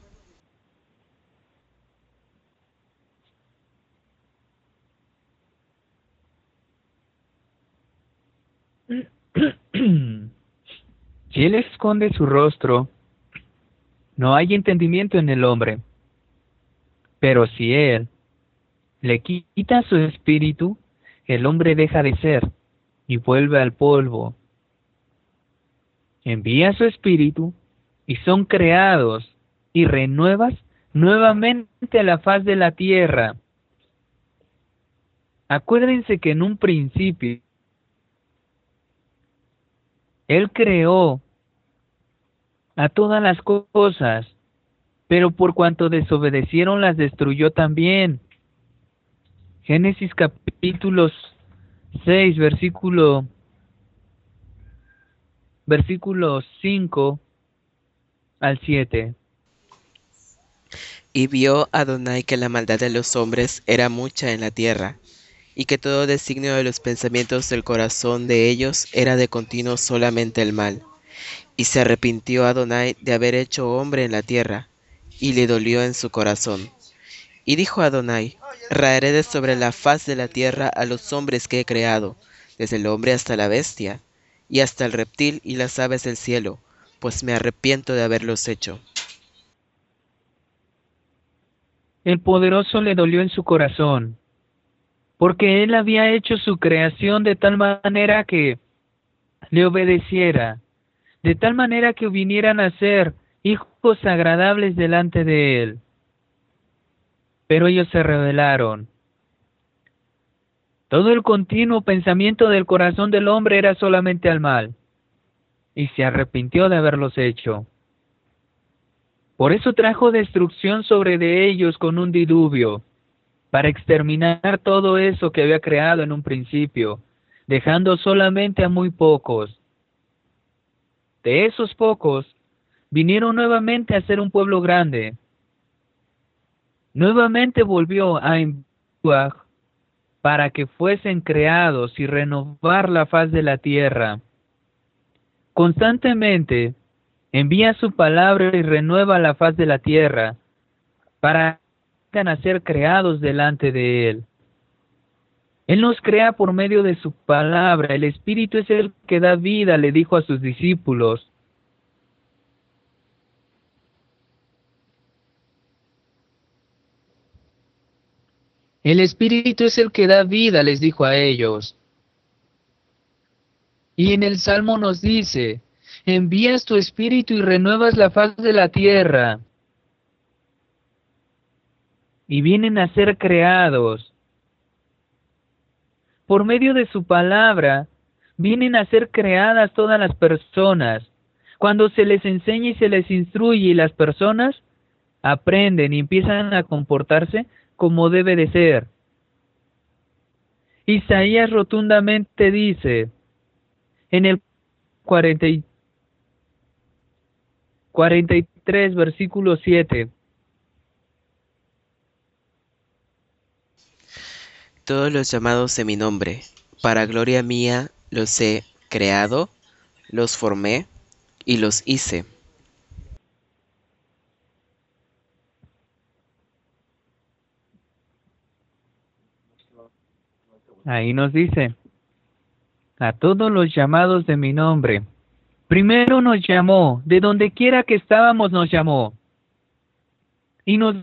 Si él esconde su rostro, no hay entendimiento en el hombre. Pero si él le quita su espíritu, el hombre deja de ser y vuelve al polvo. Envía su espíritu y son creados y renuevas nuevamente la faz de la tierra. Acuérdense que en un principio él creó a todas las cosas, pero por cuanto desobedecieron las destruyó también. Génesis capítulo seis, versículo, versículo cinco al siete. Y vio Adonai que la maldad de los hombres era mucha en la tierra, y que todo designio de los pensamientos del corazón de ellos era de continuo solamente el mal. Y se arrepintió Adonai de haber hecho hombre en la tierra, y le dolió en su corazón. Y dijo Adonai: raeré de sobre la faz de la tierra a los hombres que he creado, desde el hombre hasta la bestia, y hasta el reptil y las aves del cielo, pues me arrepiento de haberlos hecho. El poderoso le dolió en su corazón, porque él había hecho su creación de tal manera que le obedeciera, de tal manera que vinieran a ser hijos agradables delante de él. Pero ellos se rebelaron. Todo el continuo pensamiento del corazón del hombre era solamente al mal, y se arrepintió de haberlos hecho. Por eso trajo destrucción sobre de ellos con un diluvio, para exterminar todo eso que había creado en un principio, dejando solamente a muy pocos. De esos pocos, vinieron nuevamente a ser un pueblo grande. Nuevamente volvió a enviar para que fuesen creados y renovar la faz de la tierra. Constantemente envía su palabra y renueva la faz de la tierra para que vayan a ser creados delante de él. Él nos crea por medio de su palabra. El Espíritu es el que da vida, le dijo a sus discípulos. El Espíritu es el que da vida, les dijo a ellos. Y en el Salmo nos dice: envías tu Espíritu y renuevas la faz de la tierra. Y vienen a ser creados. Por medio de su palabra, vienen a ser creadas todas las personas. Cuando se les enseña y se les instruye, y las personas aprenden y empiezan a comportarse como debe de ser. Isaías rotundamente dice, en el cuarenta y tres, versículo siete, Todos los llamados de mi nombre, para gloria mía, los he creado, los formé y los hice. ahí nos dice, a todos los llamados de mi nombre. Primero nos llamó, de donde quiera que estábamos nos llamó. Y nos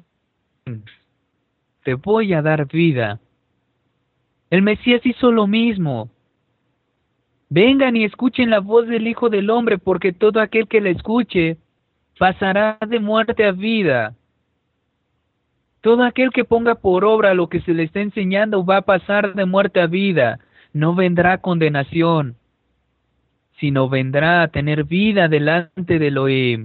te voy a dar vida. El Mesías hizo lo mismo. Vengan y escuchen la voz del Hijo del Hombre, porque todo aquel que la escuche pasará de muerte a vida. Todo aquel que ponga por obra lo que se le está enseñando va a pasar de muerte a vida. No vendrá condenación, sino vendrá a tener vida delante de Elohim.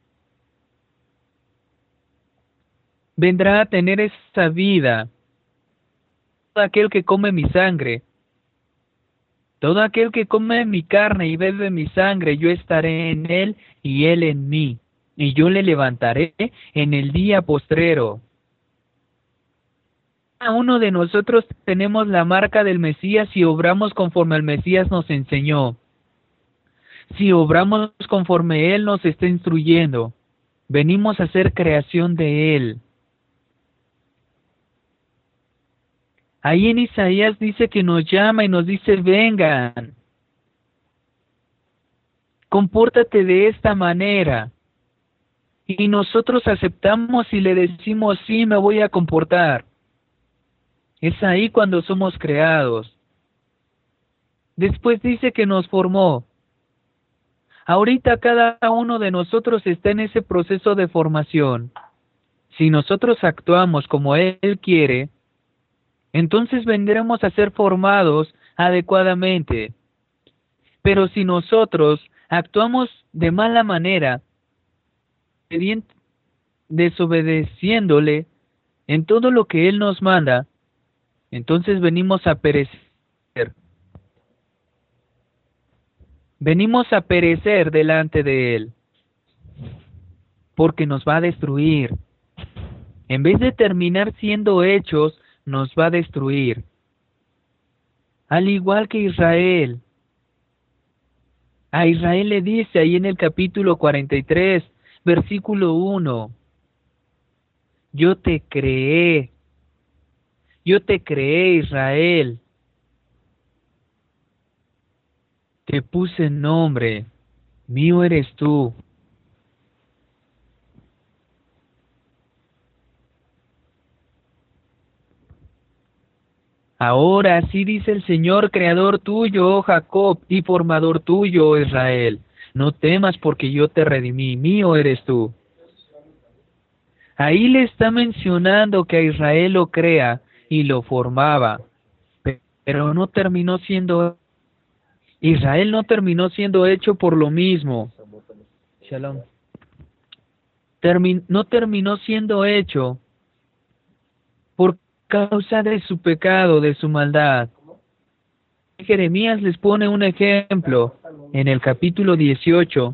Vendrá a tener esa vida. Todo aquel que come mi sangre Todo aquel que come mi carne y bebe mi sangre, yo estaré en él y él en mí, y yo le levantaré en el día postrero. Cada uno de nosotros tenemos la marca del Mesías y obramos conforme el Mesías nos enseñó. Si obramos conforme Él nos está instruyendo, venimos a ser creación de Él. Ahí en Isaías dice que nos llama y nos dice, vengan. Compórtate de esta manera. Y nosotros aceptamos y le decimos, sí, me voy a comportar. Es ahí cuando somos creados. Después dice que nos formó. Ahorita cada uno de nosotros está en ese proceso de formación. Si nosotros actuamos como Él quiere, entonces vendremos a ser formados adecuadamente. Pero si nosotros actuamos de mala manera, desobedeciéndole en todo lo que Él nos manda, entonces venimos a perecer. Venimos a perecer delante de Él, porque nos va a destruir. En vez de terminar siendo hechos, nos va a destruir. Al igual que Israel. A Israel le dice ahí en el capítulo cuarenta y tres, versículo uno, yo te creé, yo te creé, Israel, te puse nombre, mío eres tú. Ahora sí dice el Señor, creador tuyo, oh Jacob, y formador tuyo, oh Israel. No temas porque yo te redimí, mío eres tú. Ahí le está mencionando que a Israel lo crea y lo formaba, pero no terminó siendo, Israel no terminó siendo hecho por lo mismo. Shalom. Termin, no terminó siendo hecho por causa de su pecado, de su maldad. Jeremías les pone un ejemplo en el capítulo dieciocho,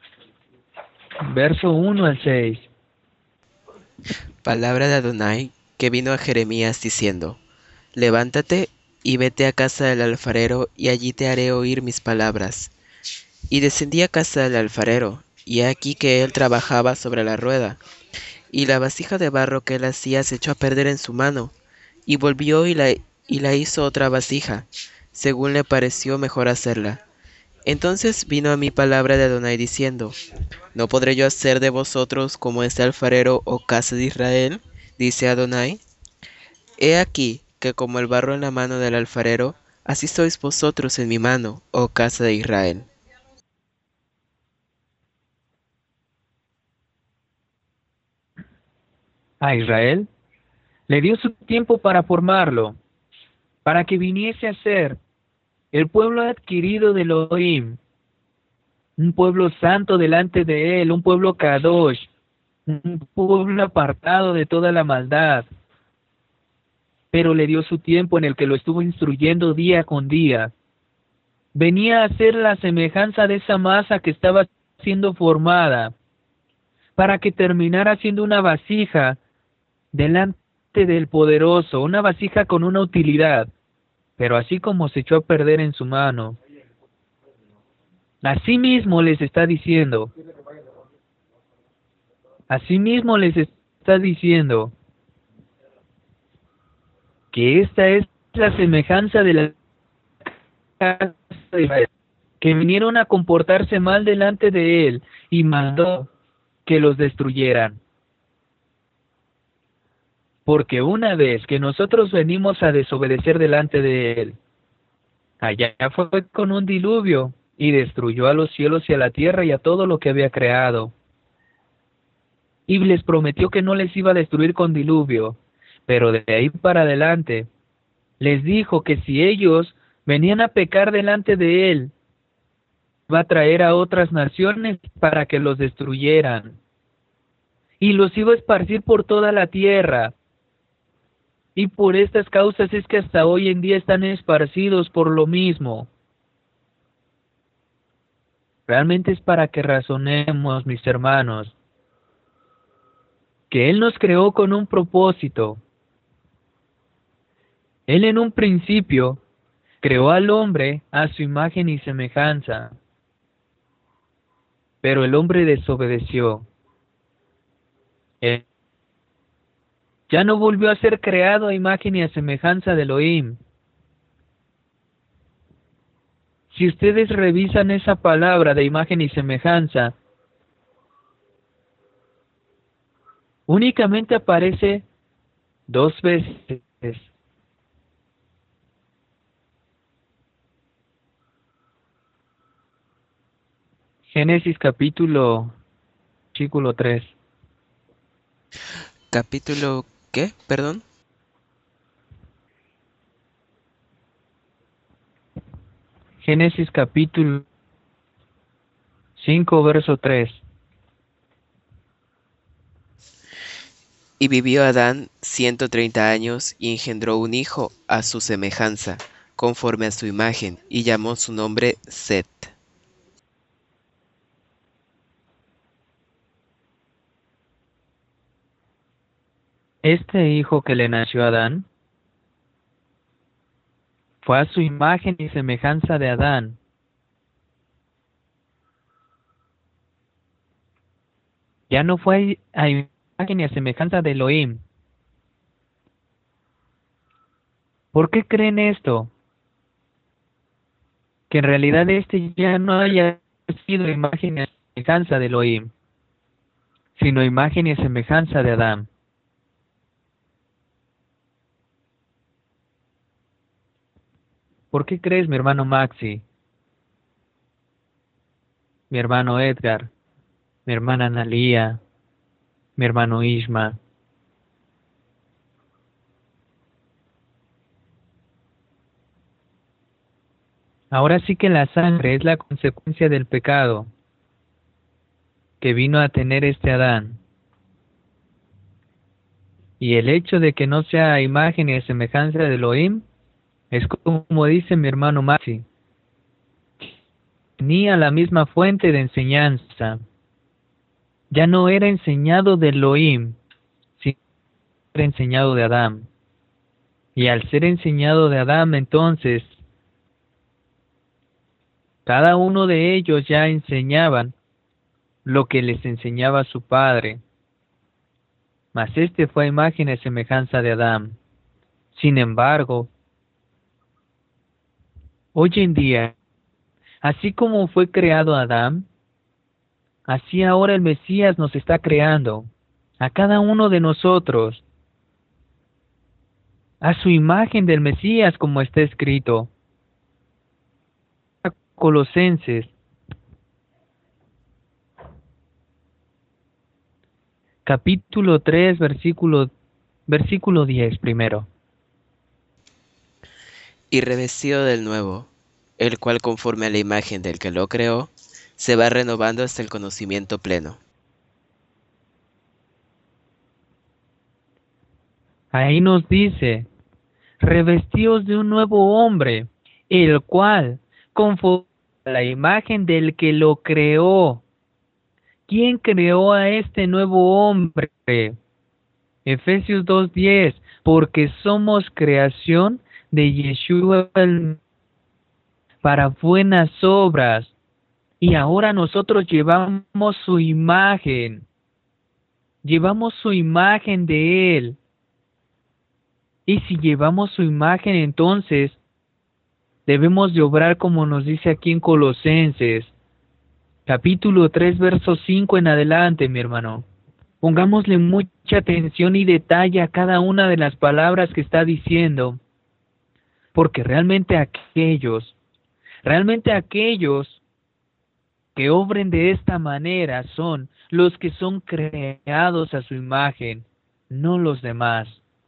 verso uno al seis. Palabra de Adonai que vino a Jeremías diciendo, levántate y vete a casa del alfarero y allí te haré oír mis palabras. Y descendí a casa del alfarero, y he aquí que él trabajaba sobre la rueda, y la vasija de barro que él hacía se echó a perder en su mano, y volvió y la, y la hizo otra vasija, según le pareció mejor hacerla. Entonces vino a mí palabra de Adonai diciendo, ¿no podré yo hacer de vosotros como este alfarero, oh casa de Israel? Dice Adonai. He aquí que como el barro en la mano del alfarero, así sois vosotros en mi mano, oh casa de Israel. A Israel le dio su tiempo para formarlo, para que viniese a ser el pueblo adquirido de Elohim, un pueblo santo delante de él, un pueblo kadosh, un pueblo apartado de toda la maldad. Pero le dio su tiempo en el que lo estuvo instruyendo día con día. Venía a ser la semejanza de esa masa que estaba siendo formada, para que terminara siendo una vasija delante del poderoso, una vasija con una utilidad, pero así como se echó a perder en su mano. Así mismo les está diciendo, así mismo les está diciendo que esta es la semejanza de la casa de Israel, que vinieron a comportarse mal delante de él y mandó que los destruyeran. Porque una vez que nosotros venimos a desobedecer delante de él, allá fue con un diluvio y destruyó a los cielos y a la tierra y a todo lo que había creado. Y les prometió que no les iba a destruir con diluvio, pero de ahí para adelante les dijo que si ellos venían a pecar delante de él, va a traer a otras naciones para que los destruyeran. Y los iba a esparcir por toda la tierra. Y por estas causas es que hasta hoy en día están esparcidos por lo mismo, realmente es para que razonemos, mis hermanos, que Él nos creó con un propósito. Él en un principio creó al hombre a su imagen y semejanza, pero el hombre desobedeció. Él ya no volvió a ser creado a imagen y a semejanza de Elohim. Si ustedes revisan esa palabra de imagen y semejanza, únicamente aparece dos veces. Génesis capítulo, versículo tres. Capítulo, ¿qué? Perdón. Génesis capítulo cinco, verso tres. Y vivió Adán ciento treinta años y engendró un hijo a su semejanza, conforme a su imagen, y llamó su nombre Set. Este hijo que le nació a Adán fue a su imagen y semejanza de Adán. Ya no fue a imagen y a semejanza de Elohim. ¿Por qué creen esto? Que en realidad este ya no haya sido imagen y semejanza de Elohim, sino imagen y semejanza de Adán. ¿Por qué crees, mi hermano Maxi, mi hermano Edgar, mi hermana Analía, mi hermano Isma? Ahora sí que la sangre es la consecuencia del pecado que vino a tener este Adán. Y el hecho de que no sea imagen y semejanza de Elohim es como dice mi hermano Maxi. Tenía la misma fuente de enseñanza. Ya no era enseñado de Elohim, sino era enseñado de Adán. Y al ser enseñado de Adán, entonces, cada uno de ellos ya enseñaban lo que les enseñaba su padre. Mas este fue a imagen y semejanza de Adán. Sin embargo, hoy en día, así como fue creado Adán, así ahora el Mesías nos está creando, a cada uno de nosotros, a su imagen del Mesías, como está escrito. Colosenses, capítulo tres, versículo, versículo diez primero. Y revestido del nuevo, el cual conforme a la imagen del que lo creó, se va renovando hasta el conocimiento pleno. Ahí nos dice, revestidos de un nuevo hombre, el cual conforme a la imagen del que lo creó. ¿Quién creó a este nuevo hombre? Efesios dos diez, porque somos creación de Yeshua para buenas obras, y ahora nosotros llevamos su imagen, llevamos su imagen de Él, y si llevamos su imagen, entonces debemos de obrar como nos dice aquí en Colosenses, capítulo tres, verso cinco en adelante, mi hermano. Pongámosle mucha atención y detalle a cada una de las palabras que está diciendo, porque realmente aquellos, realmente aquellos que obren de esta manera son los que son creados a su imagen, no los demás.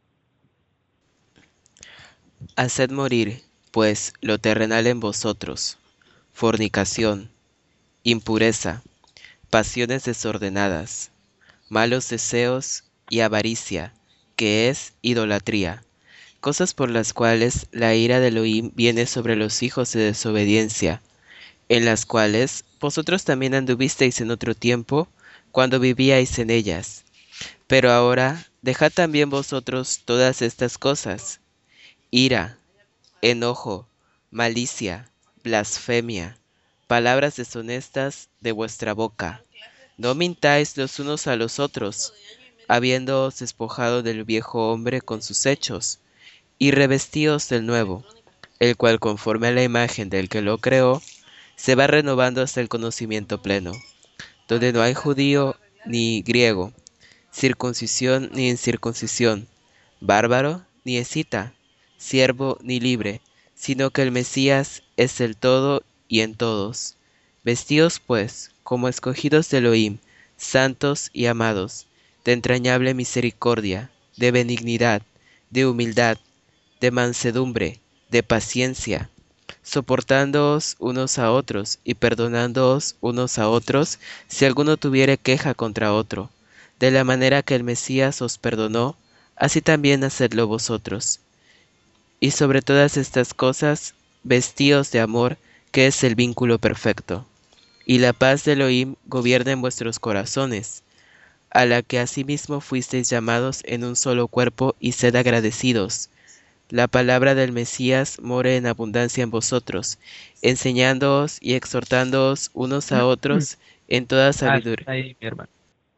Haced morir, pues, lo terrenal en vosotros: fornicación, impureza, pasiones desordenadas, malos deseos y avaricia, que es idolatría, cosas por las cuales la ira de Elohim viene sobre los hijos de desobediencia, en las cuales vosotros también anduvisteis en otro tiempo, cuando vivíais en ellas. Pero ahora dejad también vosotros todas estas cosas: ira, enojo, malicia, blasfemia, palabras deshonestas de vuestra boca. No mintáis los unos a los otros, habiéndoos despojado del viejo hombre con sus hechos, y revestíos del nuevo, el cual conforme a la imagen del que lo creó, se va renovando hasta el conocimiento pleno, donde no hay judío ni griego, circuncisión ni incircuncisión, bárbaro ni escita, siervo ni libre, sino que el Mesías es el todo y en todos. Vestíos pues, como escogidos de Elohim, santos y amados, de entrañable misericordia, de benignidad, de humildad, de mansedumbre, de paciencia, soportándoos unos a otros y perdonándoos unos a otros si alguno tuviere queja contra otro. De la manera que el Mesías os perdonó, así también hacedlo vosotros. Y sobre todas estas cosas, vestíos de amor, que es el vínculo perfecto. Y la paz de Elohim gobierna en vuestros corazones, a la que asimismo fuisteis llamados en un solo cuerpo, y sed agradecidos. La palabra del Mesías more en abundancia en vosotros, enseñándoos y exhortándoos unos a otros en toda sabiduría. Hasta ahí, mi hermano.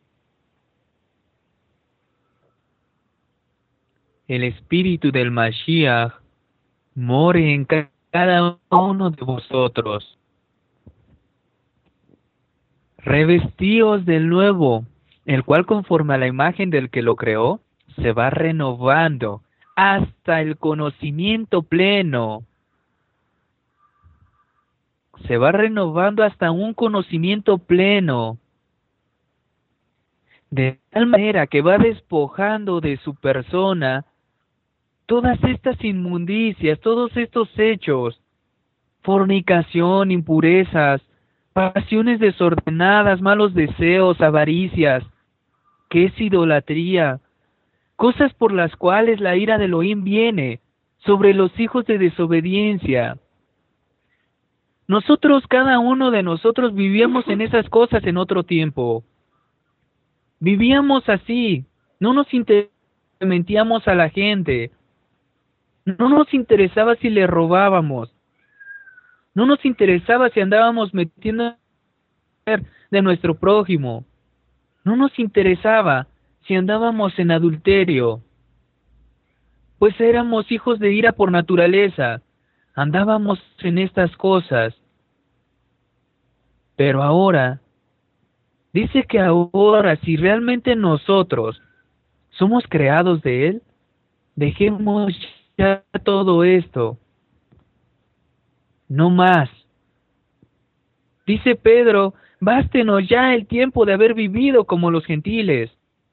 El espíritu del Mashiach more en ca- cada uno de vosotros. Revestíos del nuevo, el cual conforme a la imagen del que lo creó, se va renovando hasta el conocimiento pleno. Se va renovando hasta un conocimiento pleno. De tal manera que va despojando de su persona todas estas inmundicias, todos estos hechos, fornicación, impurezas, pasiones desordenadas, malos deseos, avaricias, que es idolatría, cosas por las cuales la ira de Elohim viene sobre los hijos de desobediencia. Nosotros, cada uno de nosotros, vivíamos en esas cosas en otro tiempo. Vivíamos así, no nos mentíamos a la gente, no nos interesaba si le robábamos, no nos interesaba si andábamos metiendo de nuestro prójimo, no nos interesaba si andábamos en adulterio, pues éramos hijos de ira por naturaleza, andábamos en estas cosas. Pero ahora, dice que ahora, si realmente nosotros somos creados de Él, dejemos ya todo esto. No más. Dice Pedro, bástenos ya el tiempo de haber vivido como los gentiles.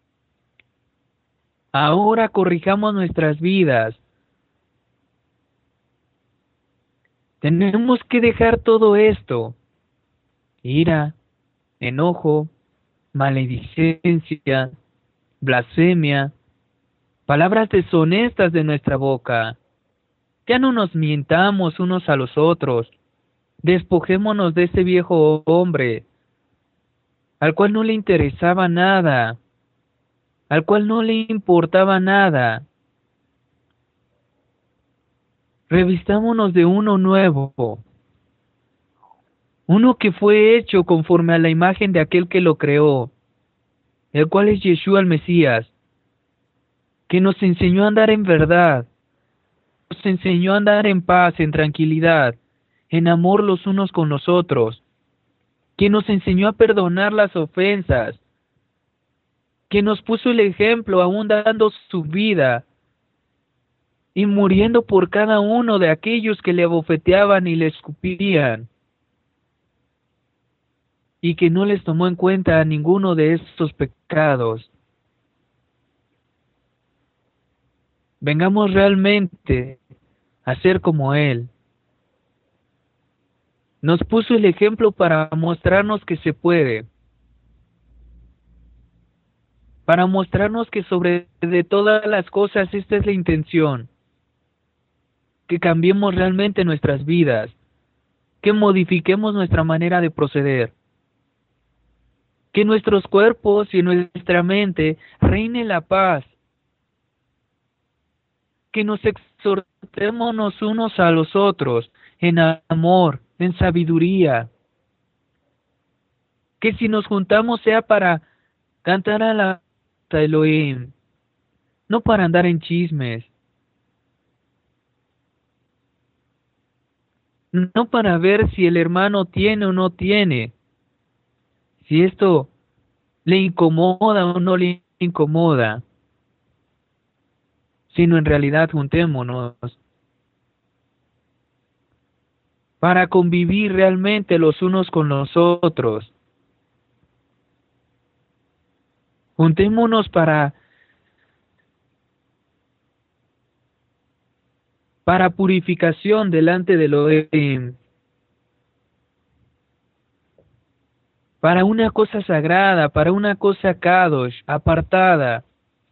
Ahora corrijamos nuestras vidas. Tenemos que dejar todo esto. Ira, enojo, maledicencia, blasfemia, palabras deshonestas de nuestra boca. Ya no nos mientamos unos a los otros. Despojémonos de ese viejo hombre, al cual no le interesaba nada, al cual no le importaba nada. Revistámonos de uno nuevo, uno que fue hecho conforme a la imagen de aquel que lo creó, el cual es Yeshua el Mesías, que nos enseñó a andar en verdad, nos enseñó a andar en paz, en tranquilidad, en amor los unos con los otros, que nos enseñó a perdonar las ofensas, que nos puso el ejemplo aún dando su vida y muriendo por cada uno de aquellos que le abofeteaban y le escupían, y que no les tomó en cuenta a ninguno de estos pecados. Vengamos realmente a ser como Él. Nos puso el ejemplo para mostrarnos que se puede, para mostrarnos que sobre de todas las cosas esta es la intención, que cambiemos realmente nuestras vidas, que modifiquemos nuestra manera de proceder. Que en nuestros cuerpos y en nuestra mente reine la paz. Que nos exhortemos los unos a los otros en amor, en sabiduría. Que si nos juntamos sea para cantar a la Elohim, no para andar en chismes, no para ver si el hermano tiene o no tiene, si esto le incomoda o no le incomoda, sino en realidad juntémonos para convivir realmente los unos con los otros. Juntémonos para para purificación delante del Elohim, para una cosa sagrada, para una cosa kadosh, apartada.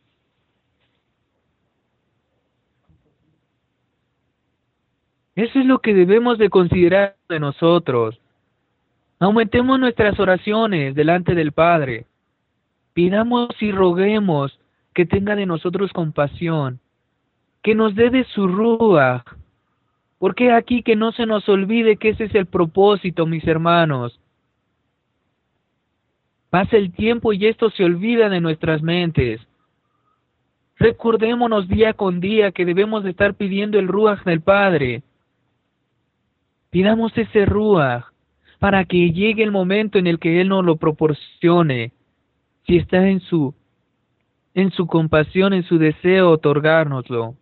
Eso es lo que debemos de considerar de nosotros. Aumentemos nuestras oraciones delante del Padre. Pidamos y roguemos que tenga de nosotros compasión, que nos dé de su ruach, porque aquí que no se nos olvide que ese es el propósito, mis hermanos. Pasa el tiempo y esto se olvida de nuestras mentes. Recordémonos día con día que debemos de estar pidiendo el ruach del Padre. Pidamos ese ruach para que llegue el momento en el que Él nos lo proporcione. Si está en su, en su compasión, en su deseo, otorgárnoslo.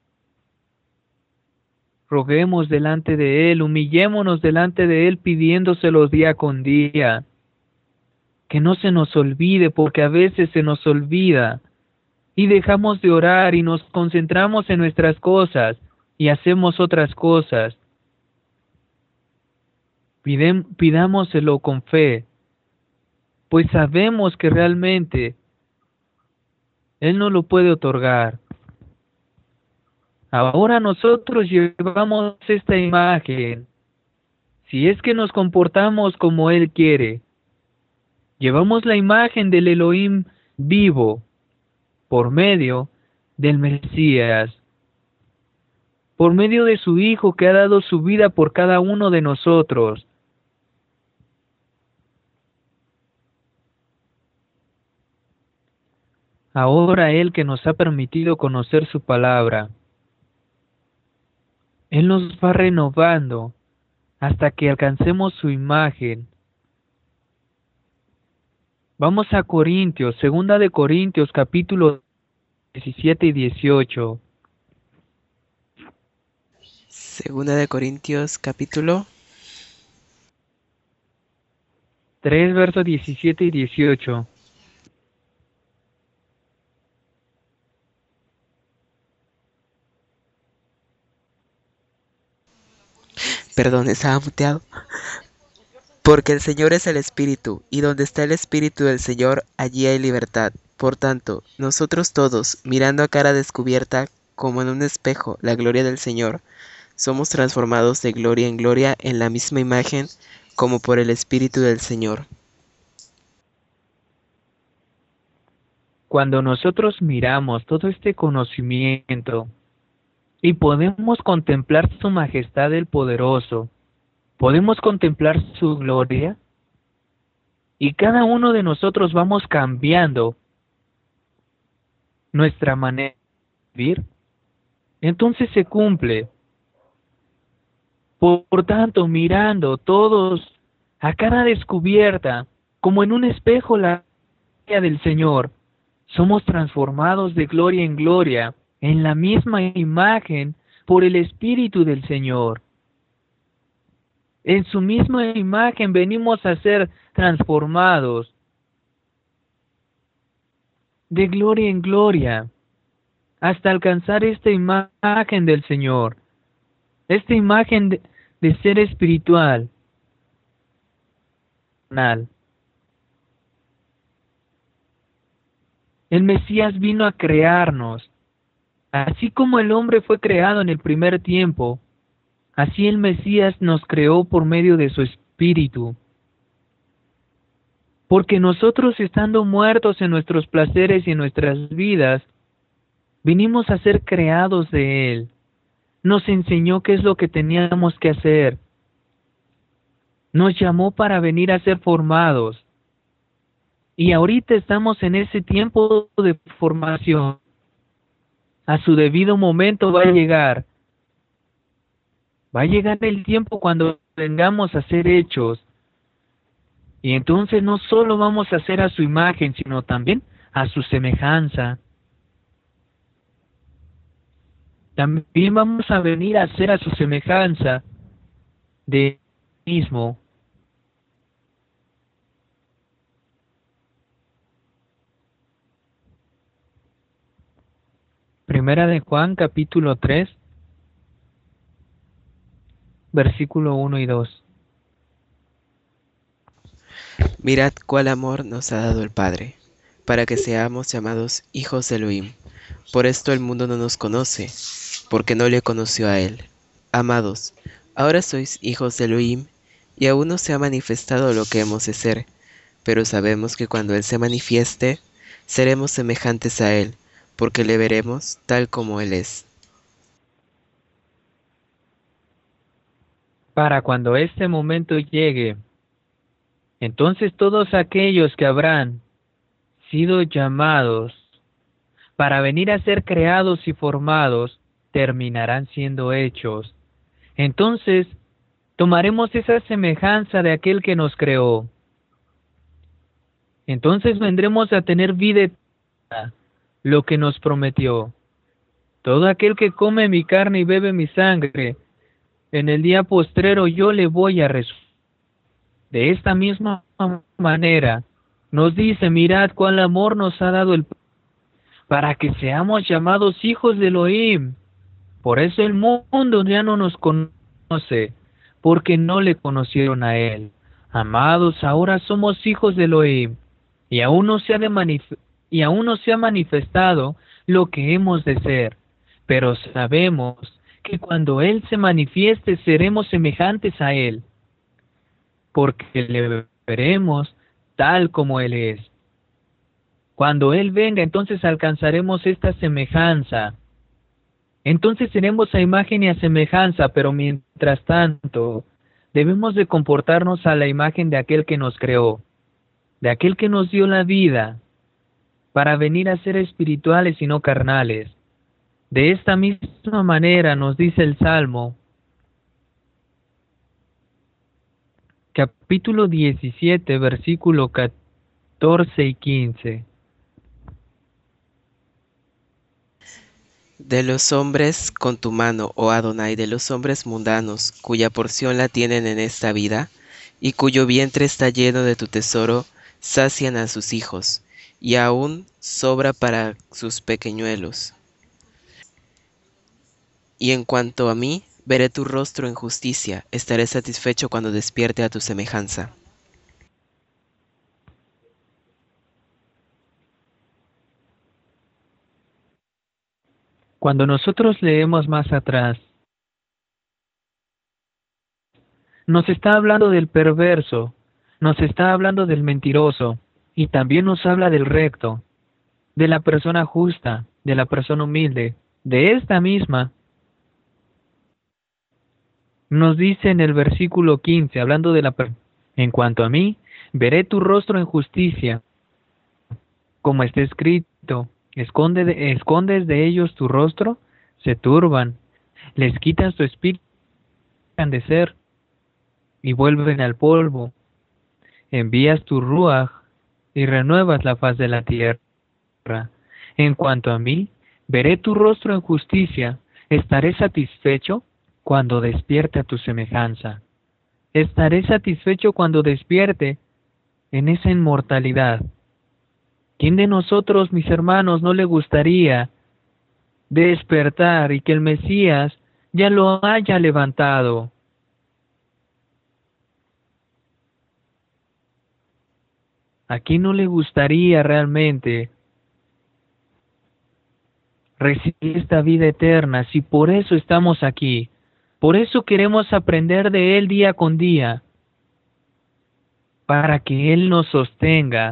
Roguemos delante de Él, humillémonos delante de Él pidiéndoselo día con día. Que no se nos olvide, porque a veces se nos olvida y dejamos de orar y nos concentramos en nuestras cosas y hacemos otras cosas. Pidem, pidámoselo con fe, pues sabemos que realmente Él no lo puede otorgar. Ahora nosotros llevamos esta imagen, si es que nos comportamos como Él quiere. Llevamos la imagen del Elohim vivo, por medio del Mesías, por medio de su Hijo que ha dado su vida por cada uno de nosotros. Ahora Él que nos ha permitido conocer su palabra, Él nos va renovando hasta que alcancemos su imagen. Vamos a Corintios, segunda de Corintios, capítulo diecisiete y dieciocho. Segunda de Corintios, capítulo tres, versos diecisiete y dieciocho. Perdón, estaba muteado. Porque el Señor es el Espíritu, y donde está el Espíritu del Señor, allí hay libertad. Por tanto, nosotros todos, mirando a cara descubierta, como en un espejo, la gloria del Señor, somos transformados de gloria en gloria en la misma imagen, como por el Espíritu del Señor. Cuando nosotros miramos todo este conocimiento y podemos contemplar su majestad el poderoso, podemos contemplar su gloria, y cada uno de nosotros vamos cambiando nuestra manera de vivir, entonces se cumple. Por, por tanto, mirando todos a cara descubierta, como en un espejo la gloria del Señor, somos transformados de gloria en gloria, en la misma imagen por el Espíritu del Señor. En su misma imagen venimos a ser transformados de gloria en gloria hasta alcanzar esta imagen del Señor, esta imagen de, de ser espiritual. El Mesías vino a crearnos, así como el hombre fue creado en el primer tiempo. Así el Mesías nos creó por medio de su Espíritu. Porque nosotros, estando muertos en nuestros placeres y en nuestras vidas, vinimos a ser creados de Él. Nos enseñó qué es lo que teníamos que hacer. Nos llamó para venir a ser formados. Y ahorita estamos en ese tiempo de formación. A su debido momento va a llegar. Va a llegar el tiempo cuando vengamos a ser hechos. Y entonces no solo vamos a ser a su imagen, sino también a su semejanza. También vamos a venir a ser a su semejanza de Él mismo. Primera de Juan, capítulo tres, versículo uno y dos. Mirad cuál amor nos ha dado el Padre, para que seamos llamados hijos de Elohim. Por esto el mundo no nos conoce, porque no le conoció a Él. Amados, ahora sois hijos de Elohim, y aún no se ha manifestado lo que hemos de ser, pero sabemos que cuando Él se manifieste, seremos semejantes a Él, porque le veremos tal como Él es. Para cuando este momento llegue, entonces todos aquellos que habrán sido llamados para venir a ser creados y formados, terminarán siendo hechos. Entonces, tomaremos esa semejanza de aquel que nos creó. Entonces vendremos a tener vida eterna, lo que nos prometió. Todo aquel que come mi carne y bebe mi sangre, en el día postrero yo le voy a resucitar. De esta misma manera, nos dice, mirad cuál amor nos ha dado el Padre, para que seamos llamados hijos de Elohim. Por eso el mundo ya no nos conoce, porque no le conocieron a Él. Amados, ahora somos hijos de Elohim, y aún no se ha de manif- y aún no se ha manifestado lo que hemos de ser, pero sabemos que cuando Él se manifieste seremos semejantes a Él, porque le veremos tal como Él es. Cuando Él venga, entonces alcanzaremos esta semejanza. Entonces seremos a imagen y a semejanza, pero mientras tanto, debemos de comportarnos a la imagen de aquel que nos creó, de aquel que nos dio la vida, para venir a ser espirituales y no carnales. De esta misma manera nos dice el Salmo, capítulo diecisiete, versículo catorce y quince. De los hombres con tu mano, oh Adonai, de los hombres mundanos, cuya porción la tienen en esta vida, y cuyo vientre está lleno de tu tesoro, sacian a sus hijos, y aún sobra para sus pequeñuelos. Y en cuanto a mí, veré tu rostro en justicia, estaré satisfecho cuando despierte a tu semejanza. Cuando nosotros leemos más atrás, nos está hablando del perverso, nos está hablando del mentiroso, y también nos habla del recto, de la persona justa, de la persona humilde. De esta misma, nos dice en el versículo quince, hablando de la per- en cuanto a mí, veré tu rostro en justicia, como está escrito, esconde de, escondes de ellos tu rostro, se turban, les quitas tu espíritu, dejan de ser, y vuelven al polvo. Envías tu ruaj y renuevas la faz de la tierra. En cuanto a mí, veré tu rostro en justicia, estaré satisfecho cuando despierte a tu semejanza. Estaré satisfecho cuando despierte en esa inmortalidad. ¿Quién de nosotros, mis hermanos, no le gustaría despertar y que el Mesías ya lo haya levantado? ¿A quién no le gustaría realmente recibir esta vida eterna si por eso estamos aquí? Por eso queremos aprender de Él día con día, para que Él nos sostenga,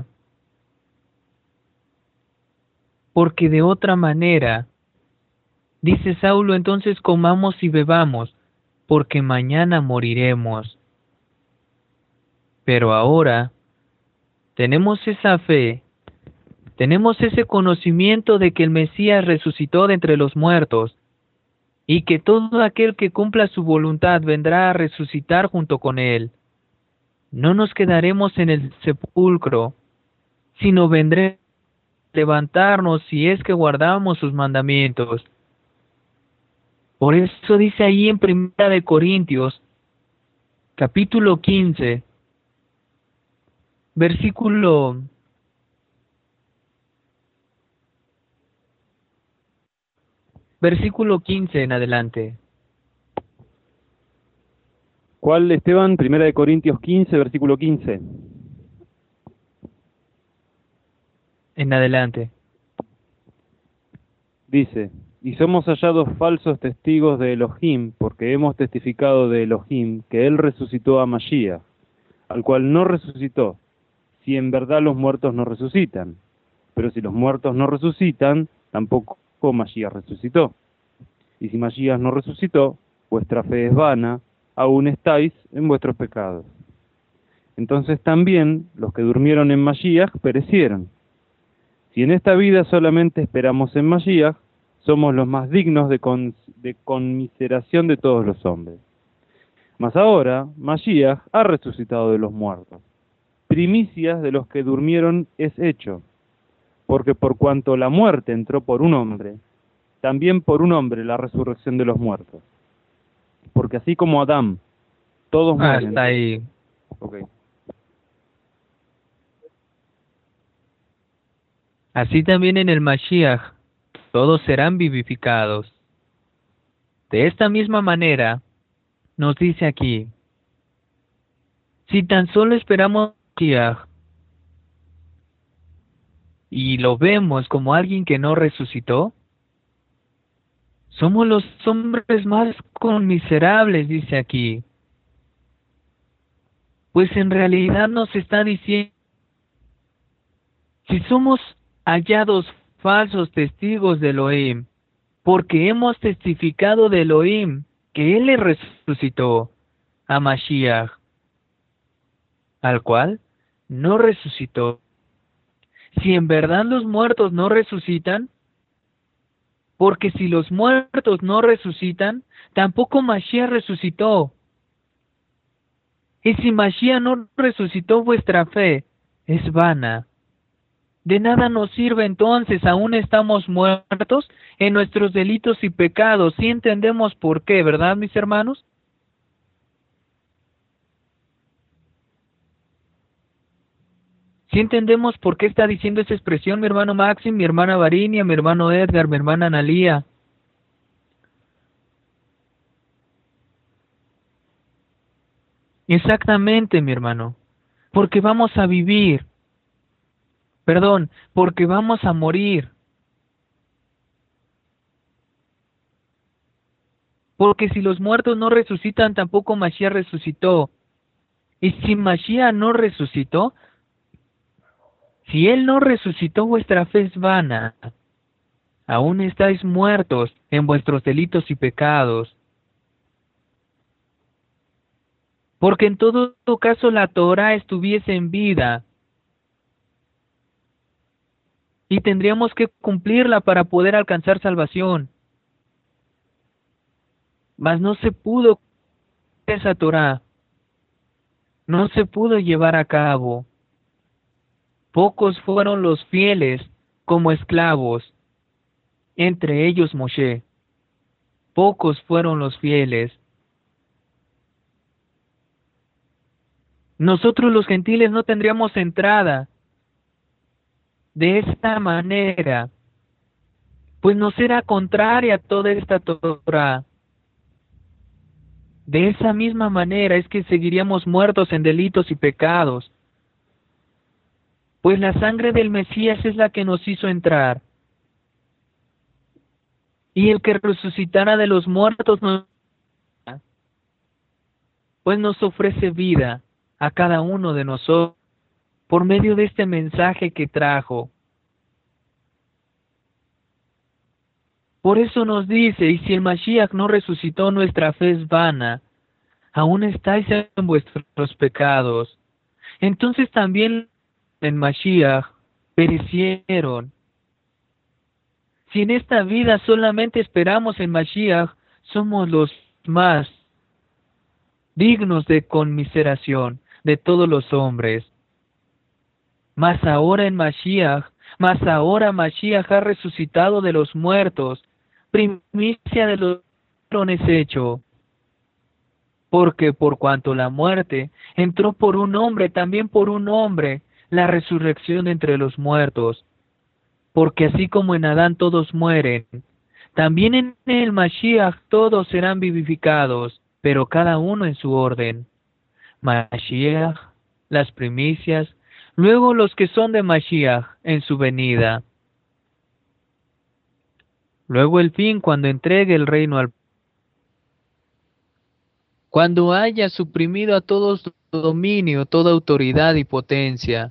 porque de otra manera, dice Saulo, entonces comamos y bebamos, porque mañana moriremos. Pero ahora tenemos esa fe, tenemos ese conocimiento de que el Mesías resucitó de entre los muertos, y que todo aquel que cumpla su voluntad vendrá a resucitar junto con Él. No nos quedaremos en el sepulcro, sino vendré a levantarnos si es que guardamos sus mandamientos. Por eso dice ahí en Primera de Corintios, capítulo quince, versículo versículo quince en adelante. ¿Cuál, Esteban? Primera de Corintios quince, versículo quince. En adelante. Dice, y somos hallados falsos testigos de Elohim, porque hemos testificado de Elohim que Él resucitó a Mashiach, al cual no resucitó, si en verdad los muertos no resucitan. Pero si los muertos no resucitan, tampoco Mashiach resucitó. Y si Mashiach no resucitó, vuestra fe es vana, aún estáis en vuestros pecados. Entonces también los que durmieron en Mashiach perecieron. Si en esta vida solamente esperamos en Mashiach, somos los más dignos de, con, de conmiseración de todos los hombres. Mas ahora, Mashiach ha resucitado de los muertos. Primicias de los que durmieron es hecho, porque por cuanto la muerte entró por un hombre, también por un hombre la resurrección de los muertos. Porque así como Adán, todos mueren. Hasta ahí. Okay. Así también en el Mashiach, todos serán vivificados. De esta misma manera, nos dice aquí, si tan solo esperamos Mashiach, y lo vemos como alguien que no resucitó, somos los hombres más conmiserables, dice aquí. Pues en realidad nos está diciendo, si somos hallados falsos testigos de Elohim, porque hemos testificado de Elohim que Él le resucitó a Mashiach, al cual no resucitó. Si en verdad los muertos no resucitan, porque si los muertos no resucitan, tampoco Mashiach resucitó. Y si Mashiach no resucitó, vuestra fe es vana. De nada nos sirve entonces, aún estamos muertos en nuestros delitos y pecados. ¿Sí entendemos por qué, verdad, mis hermanos? ¿Sí entendemos por qué está diciendo esa expresión mi hermano Maxim, mi hermana Varinia, mi hermano Edgar, mi hermana Analía? Exactamente, mi hermano. Porque vamos a vivir. Perdón, porque vamos a morir. Porque si los muertos no resucitan, tampoco Mashiach resucitó. Y si Mashiach no resucitó, si Él no resucitó, vuestra fe es vana. Aún estáis muertos en vuestros delitos y pecados. Porque en todo caso la Torah estuviese en vida, y tendríamos que cumplirla para poder alcanzar salvación. Mas no se pudo esa Torah, no se pudo llevar a cabo. Pocos fueron los fieles como esclavos, entre ellos Moshe. Pocos fueron los fieles. Nosotros los gentiles no tendríamos entrada de esta manera, pues nos era contraria toda esta Torah. De esa misma manera es que seguiríamos muertos en delitos y pecados, pues la sangre del Mesías es la que nos hizo entrar. Y el que resucitara de los muertos nos... pues nos ofrece vida a cada uno de nosotros por medio de este mensaje que trajo. Por eso nos dice, y si el Mashiach no resucitó, nuestra fe es vana, aún estáis en vuestros pecados. Entonces también en Mashiach perecieron. Si en esta vida solamente esperamos en Mashiach, somos los más dignos de conmiseración de todos los hombres. Mas ahora en Mashiach, mas ahora Mashiach ha resucitado de los muertos, primicia de los varones hecho. Porque por cuanto la muerte entró por un hombre, también por un hombre la resurrección entre los muertos. Porque así como en Adán todos mueren, también en el Mashiach todos serán vivificados, pero cada uno en su orden. Mashiach, las primicias, luego los que son de Mashiach en su venida. Luego el fin, cuando entregue el reino al cuando haya suprimido a todos su dominio, toda autoridad y potencia.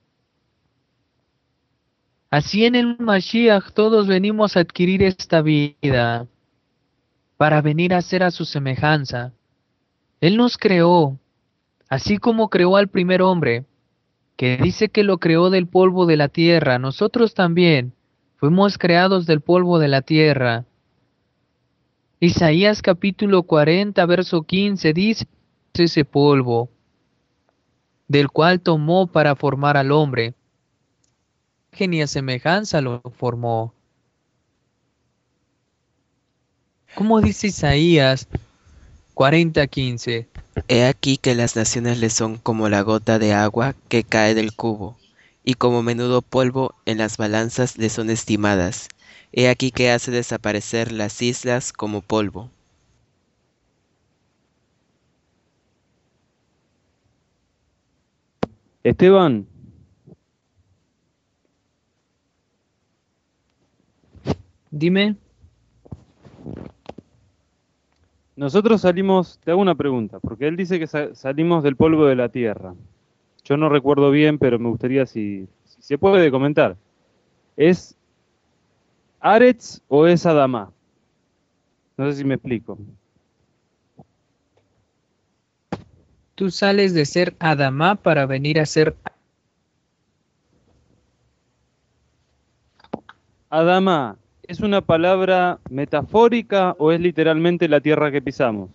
Así en el Mashiach todos venimos a adquirir esta vida, para venir a ser a su semejanza. Él nos creó, así como creó al primer hombre, que dice que lo creó del polvo de la tierra. Nosotros también fuimos creados del polvo de la tierra. Isaías capítulo cuarenta, verso quince dice ese polvo, del cual tomó para formar al hombre. Y a semejanza lo formó. ¿Cómo dice Isaías cuarenta, quince? He aquí que las naciones le son como la gota de agua que cae del cubo, y como menudo polvo en las balanzas le son estimadas. He aquí que hace desaparecer las islas como polvo. Esteban, Dime. nosotros salimos, te hago una pregunta, porque él dice que sa- salimos del polvo de la tierra. Yo no recuerdo bien, pero me gustaría si, si se puede comentar. ¿Es Aretz o es Adamá? No sé si me explico. Tú sales de ser Adamá para venir a ser... Adamá, ¿es una palabra metafórica o es literalmente la tierra que pisamos?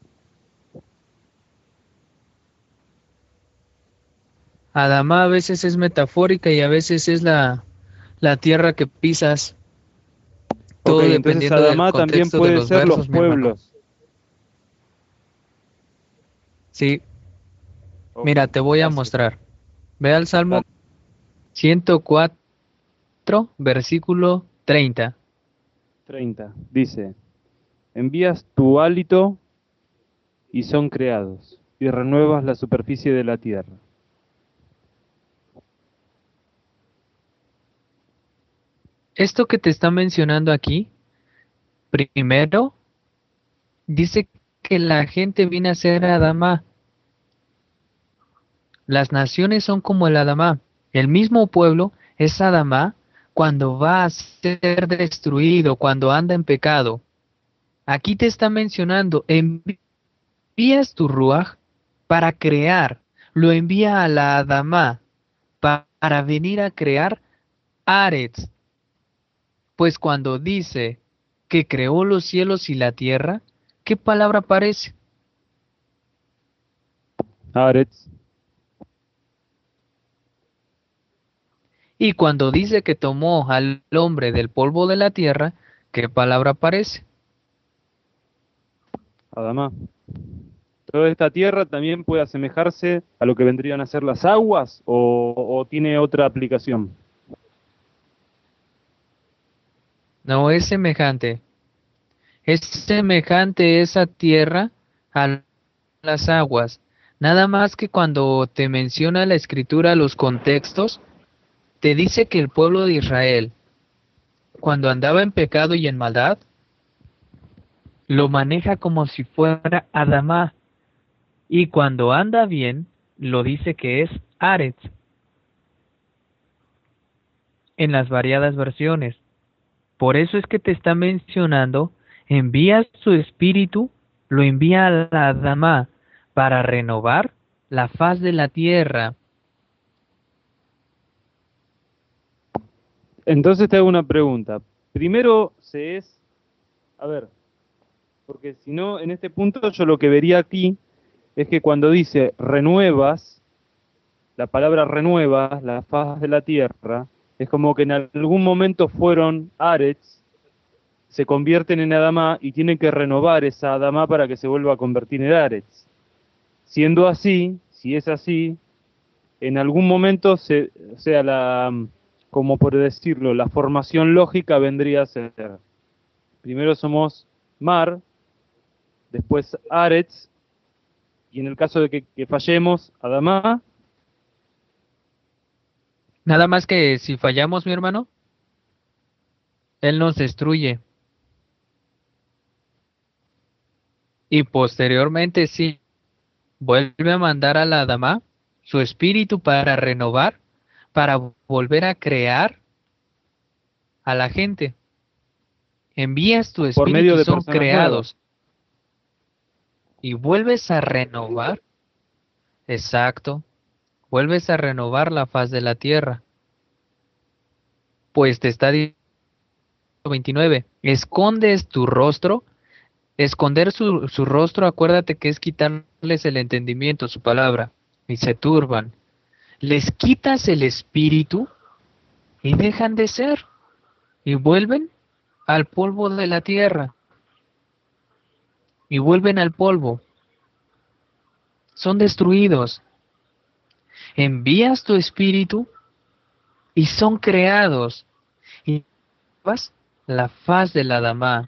Adamá a veces es metafórica y a veces es la, la tierra que pisas. Todo Ok, entonces dependiendo del Adamá también contexto de puede los ser versos, los mi hermano. pueblos. Sí, Ok, mira, te voy a gracias. mostrar. Ve al Salmo Dale. ciento cuatro, versículo treinta. treinta. Dice, envías tu hálito y son creados, y renuevas la superficie de la tierra. Esto que te está mencionando aquí, primero, dice que la gente viene a ser Adamá. Las naciones son como el Adamá. El mismo pueblo es Adamá cuando va a ser destruido, cuando anda en pecado. Aquí te está mencionando, envías tu Ruach para crear, lo envía a la Adamá pa- para venir a crear Aretz. Pues cuando dice que creó los cielos y la tierra, ¿qué palabra aparece? Aretz. Y cuando dice que tomó al hombre del polvo de la tierra, ¿qué palabra aparece? Adamá. ¿Toda esta tierra también puede asemejarse a lo que vendrían a ser las aguas o, o tiene otra aplicación? No es semejante. Es semejante esa tierra a las aguas. Nada más que cuando te menciona la escritura los contextos, te dice que el pueblo de Israel, cuando andaba en pecado y en maldad, lo maneja como si fuera Adamá. Y cuando anda bien, lo dice que es Aretz. En las variadas versiones. Por eso es que te está mencionando, envía su espíritu, lo envía a la Adamá para renovar la faz de la tierra. Entonces te hago una pregunta. Primero se es, a ver, porque si no, en este punto yo lo que vería aquí es que cuando dice renuevas, la palabra renuevas, la faz de la tierra, es como que en algún momento fueron Aretz, se convierten en Adamá y tienen que renovar esa Adamá para que se vuelva a convertir en Aretz. Siendo así, si es así, en algún momento, se, o sea, la, como por decirlo, la formación lógica vendría a ser, primero somos Mar, después Aretz, y en el caso de que, que fallemos, Adamá. Nada más que si fallamos, mi hermano, Él nos destruye. Y posteriormente sí, vuelve a mandar a la Adamá su espíritu para renovar, para volver a crear a la gente. Envías tu Por medio espíritu y de son personas creados. Y vuelves a renovar. Exacto. Vuelves a renovar la faz de la tierra. Pues te está diciendo veintinueve. Escondes tu rostro. Esconder su, su rostro, acuérdate que es quitarles el entendimiento, su palabra. Y se turban. Les quitas el espíritu y dejan de ser. Y vuelven al polvo de la tierra. Y vuelven al polvo. Son destruidos. Envías tu espíritu y son creados. Y vas la faz de la Adamá.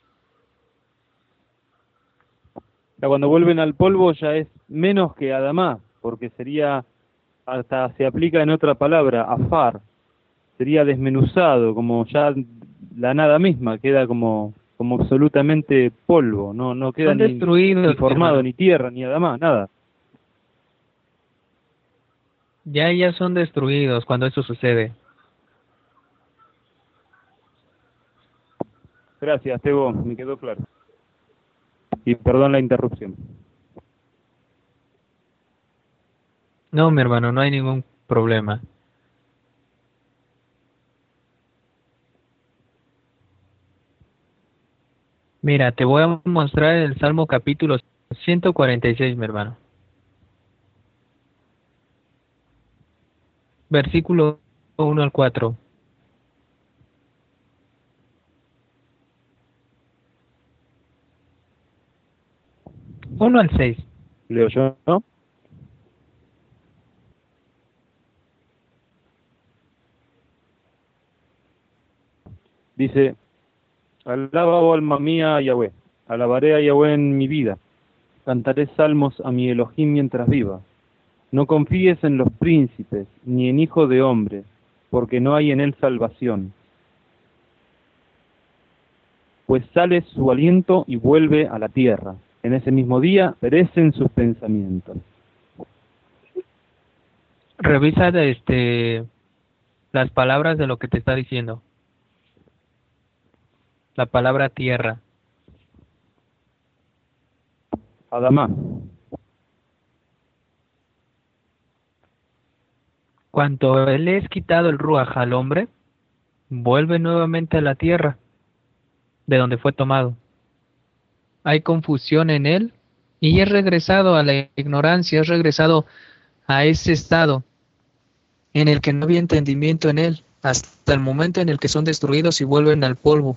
Cuando vuelven al polvo ya es menos que Adamá, porque sería, hasta se aplica en otra palabra, afar, sería desmenuzado, como ya la nada misma, queda como, como absolutamente polvo, no, no queda Son ni, destruidos, ni formado, hermano. ni tierra, ni Adamá, nada. Ya ya son destruidos cuando eso sucede. Gracias, Tebo, me quedó claro. Y perdón la interrupción. No, mi hermano, no hay ningún problema. Mira, te voy a mostrar el Salmo capítulo ciento cuarenta y seis, mi hermano. Versículo uno al cuatro. uno al seis. Leo yo, ¿no? Dice, alaba, oh alma mía, a Yahweh, alabaré a Yahweh en mi vida, cantaré salmos a mi Elohim mientras viva. No confíes en los príncipes, ni en hijo de hombre, porque no hay en él salvación. Pues sale su aliento y vuelve a la tierra. En ese mismo día perecen sus pensamientos. Revisa este, las palabras de lo que te está diciendo. La palabra tierra. Adamá. Cuando él le es quitado el ruaj al hombre, vuelve nuevamente a la tierra, de donde fue tomado. Hay confusión en él y es regresado a la ignorancia, es regresado a ese estado en el que no había entendimiento en él, hasta el momento en el que son destruidos y vuelven al polvo.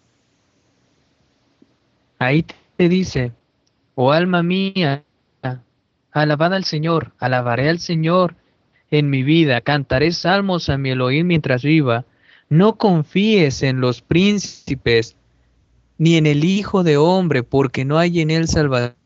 Ahí te dice, oh alma mía, alabad al Señor, alabaré al Señor en mi vida, cantaré salmos a mi Elohim mientras viva. No confíes en los príncipes, ni en el Hijo de Hombre, porque no hay en él salvación.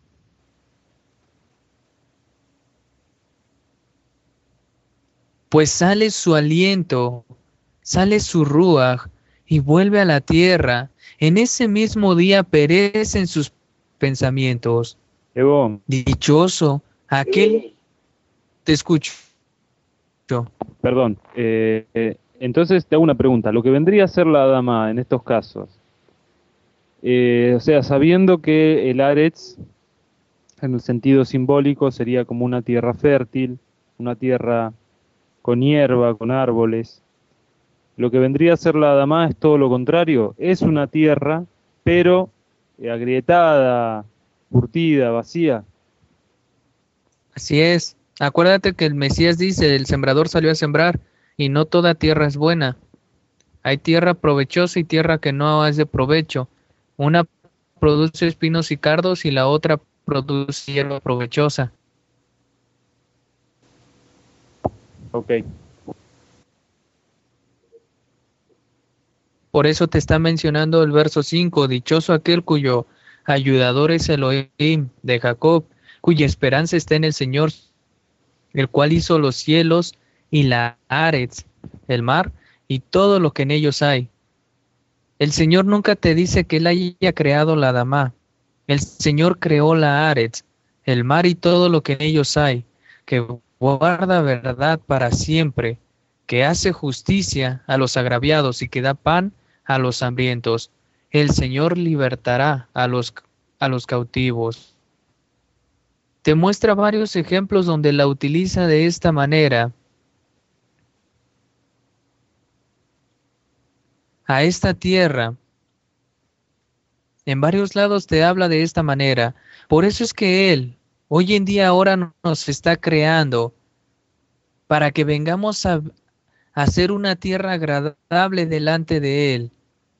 Pues sale su aliento, sale su ruaj, y vuelve a la tierra. En ese mismo día perecen sus pensamientos. Evo, Dichoso aquel, te escucho. perdón, eh, eh, entonces te hago una pregunta. Lo que vendría a ser la Adamá en estos casos, eh, o sea, sabiendo que el Aretz, en el sentido simbólico, sería como una tierra fértil, una tierra con hierba, con árboles. Lo que vendría a ser la Adamá es todo lo contrario, es una tierra, pero eh, agrietada, curtida, vacía. Así es. Acuérdate que el Mesías dice, el sembrador salió a sembrar y no toda tierra es buena. Hay tierra provechosa y tierra que no es de provecho. Una produce espinos y cardos y la otra produce hierba provechosa. Ok. Por eso te está mencionando el verso cinco, dichoso aquel cuyo ayudador es Elohim de Jacob, cuya esperanza está en el Señor, el cual hizo los cielos y la Aretz, el mar, y todo lo que en ellos hay. El Señor nunca te dice que Él haya creado la Adamá. El Señor creó la Aretz, el mar y todo lo que en ellos hay, que guarda verdad para siempre, que hace justicia a los agraviados y que da pan a los hambrientos. El Señor libertará a los, a los cautivos. Te muestra varios ejemplos donde la utiliza de esta manera. A esta tierra, en varios lados te habla de esta manera. Por eso es que Él, hoy en día ahora nos está creando para que vengamos a, a hacer una tierra agradable delante de Él.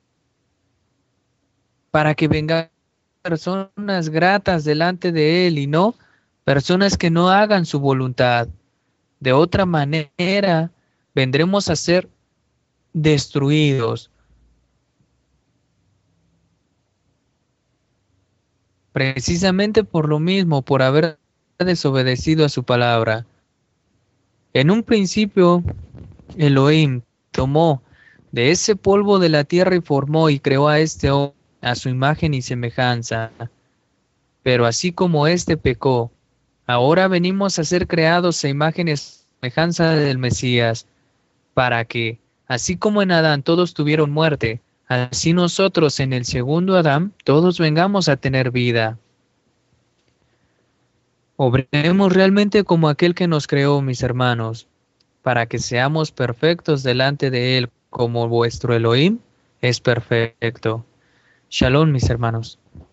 Para que vengan personas gratas delante de Él y no personas que no hagan su voluntad. De otra manera, vendremos a ser destruidos. Precisamente por lo mismo, por haber desobedecido a su palabra. En un principio, Elohim tomó de ese polvo de la tierra y formó y creó a este hombre a su imagen y semejanza. Pero así como éste pecó, ahora venimos a ser creados a imagen y semejanza del Mesías, para que, así como en Adán todos tuvieron muerte, así nosotros en el segundo Adán todos vengamos a tener vida. Obremos realmente como aquel que nos creó, mis hermanos, para que seamos perfectos delante de Él, como vuestro Elohim es perfecto. Shalom, mis hermanos.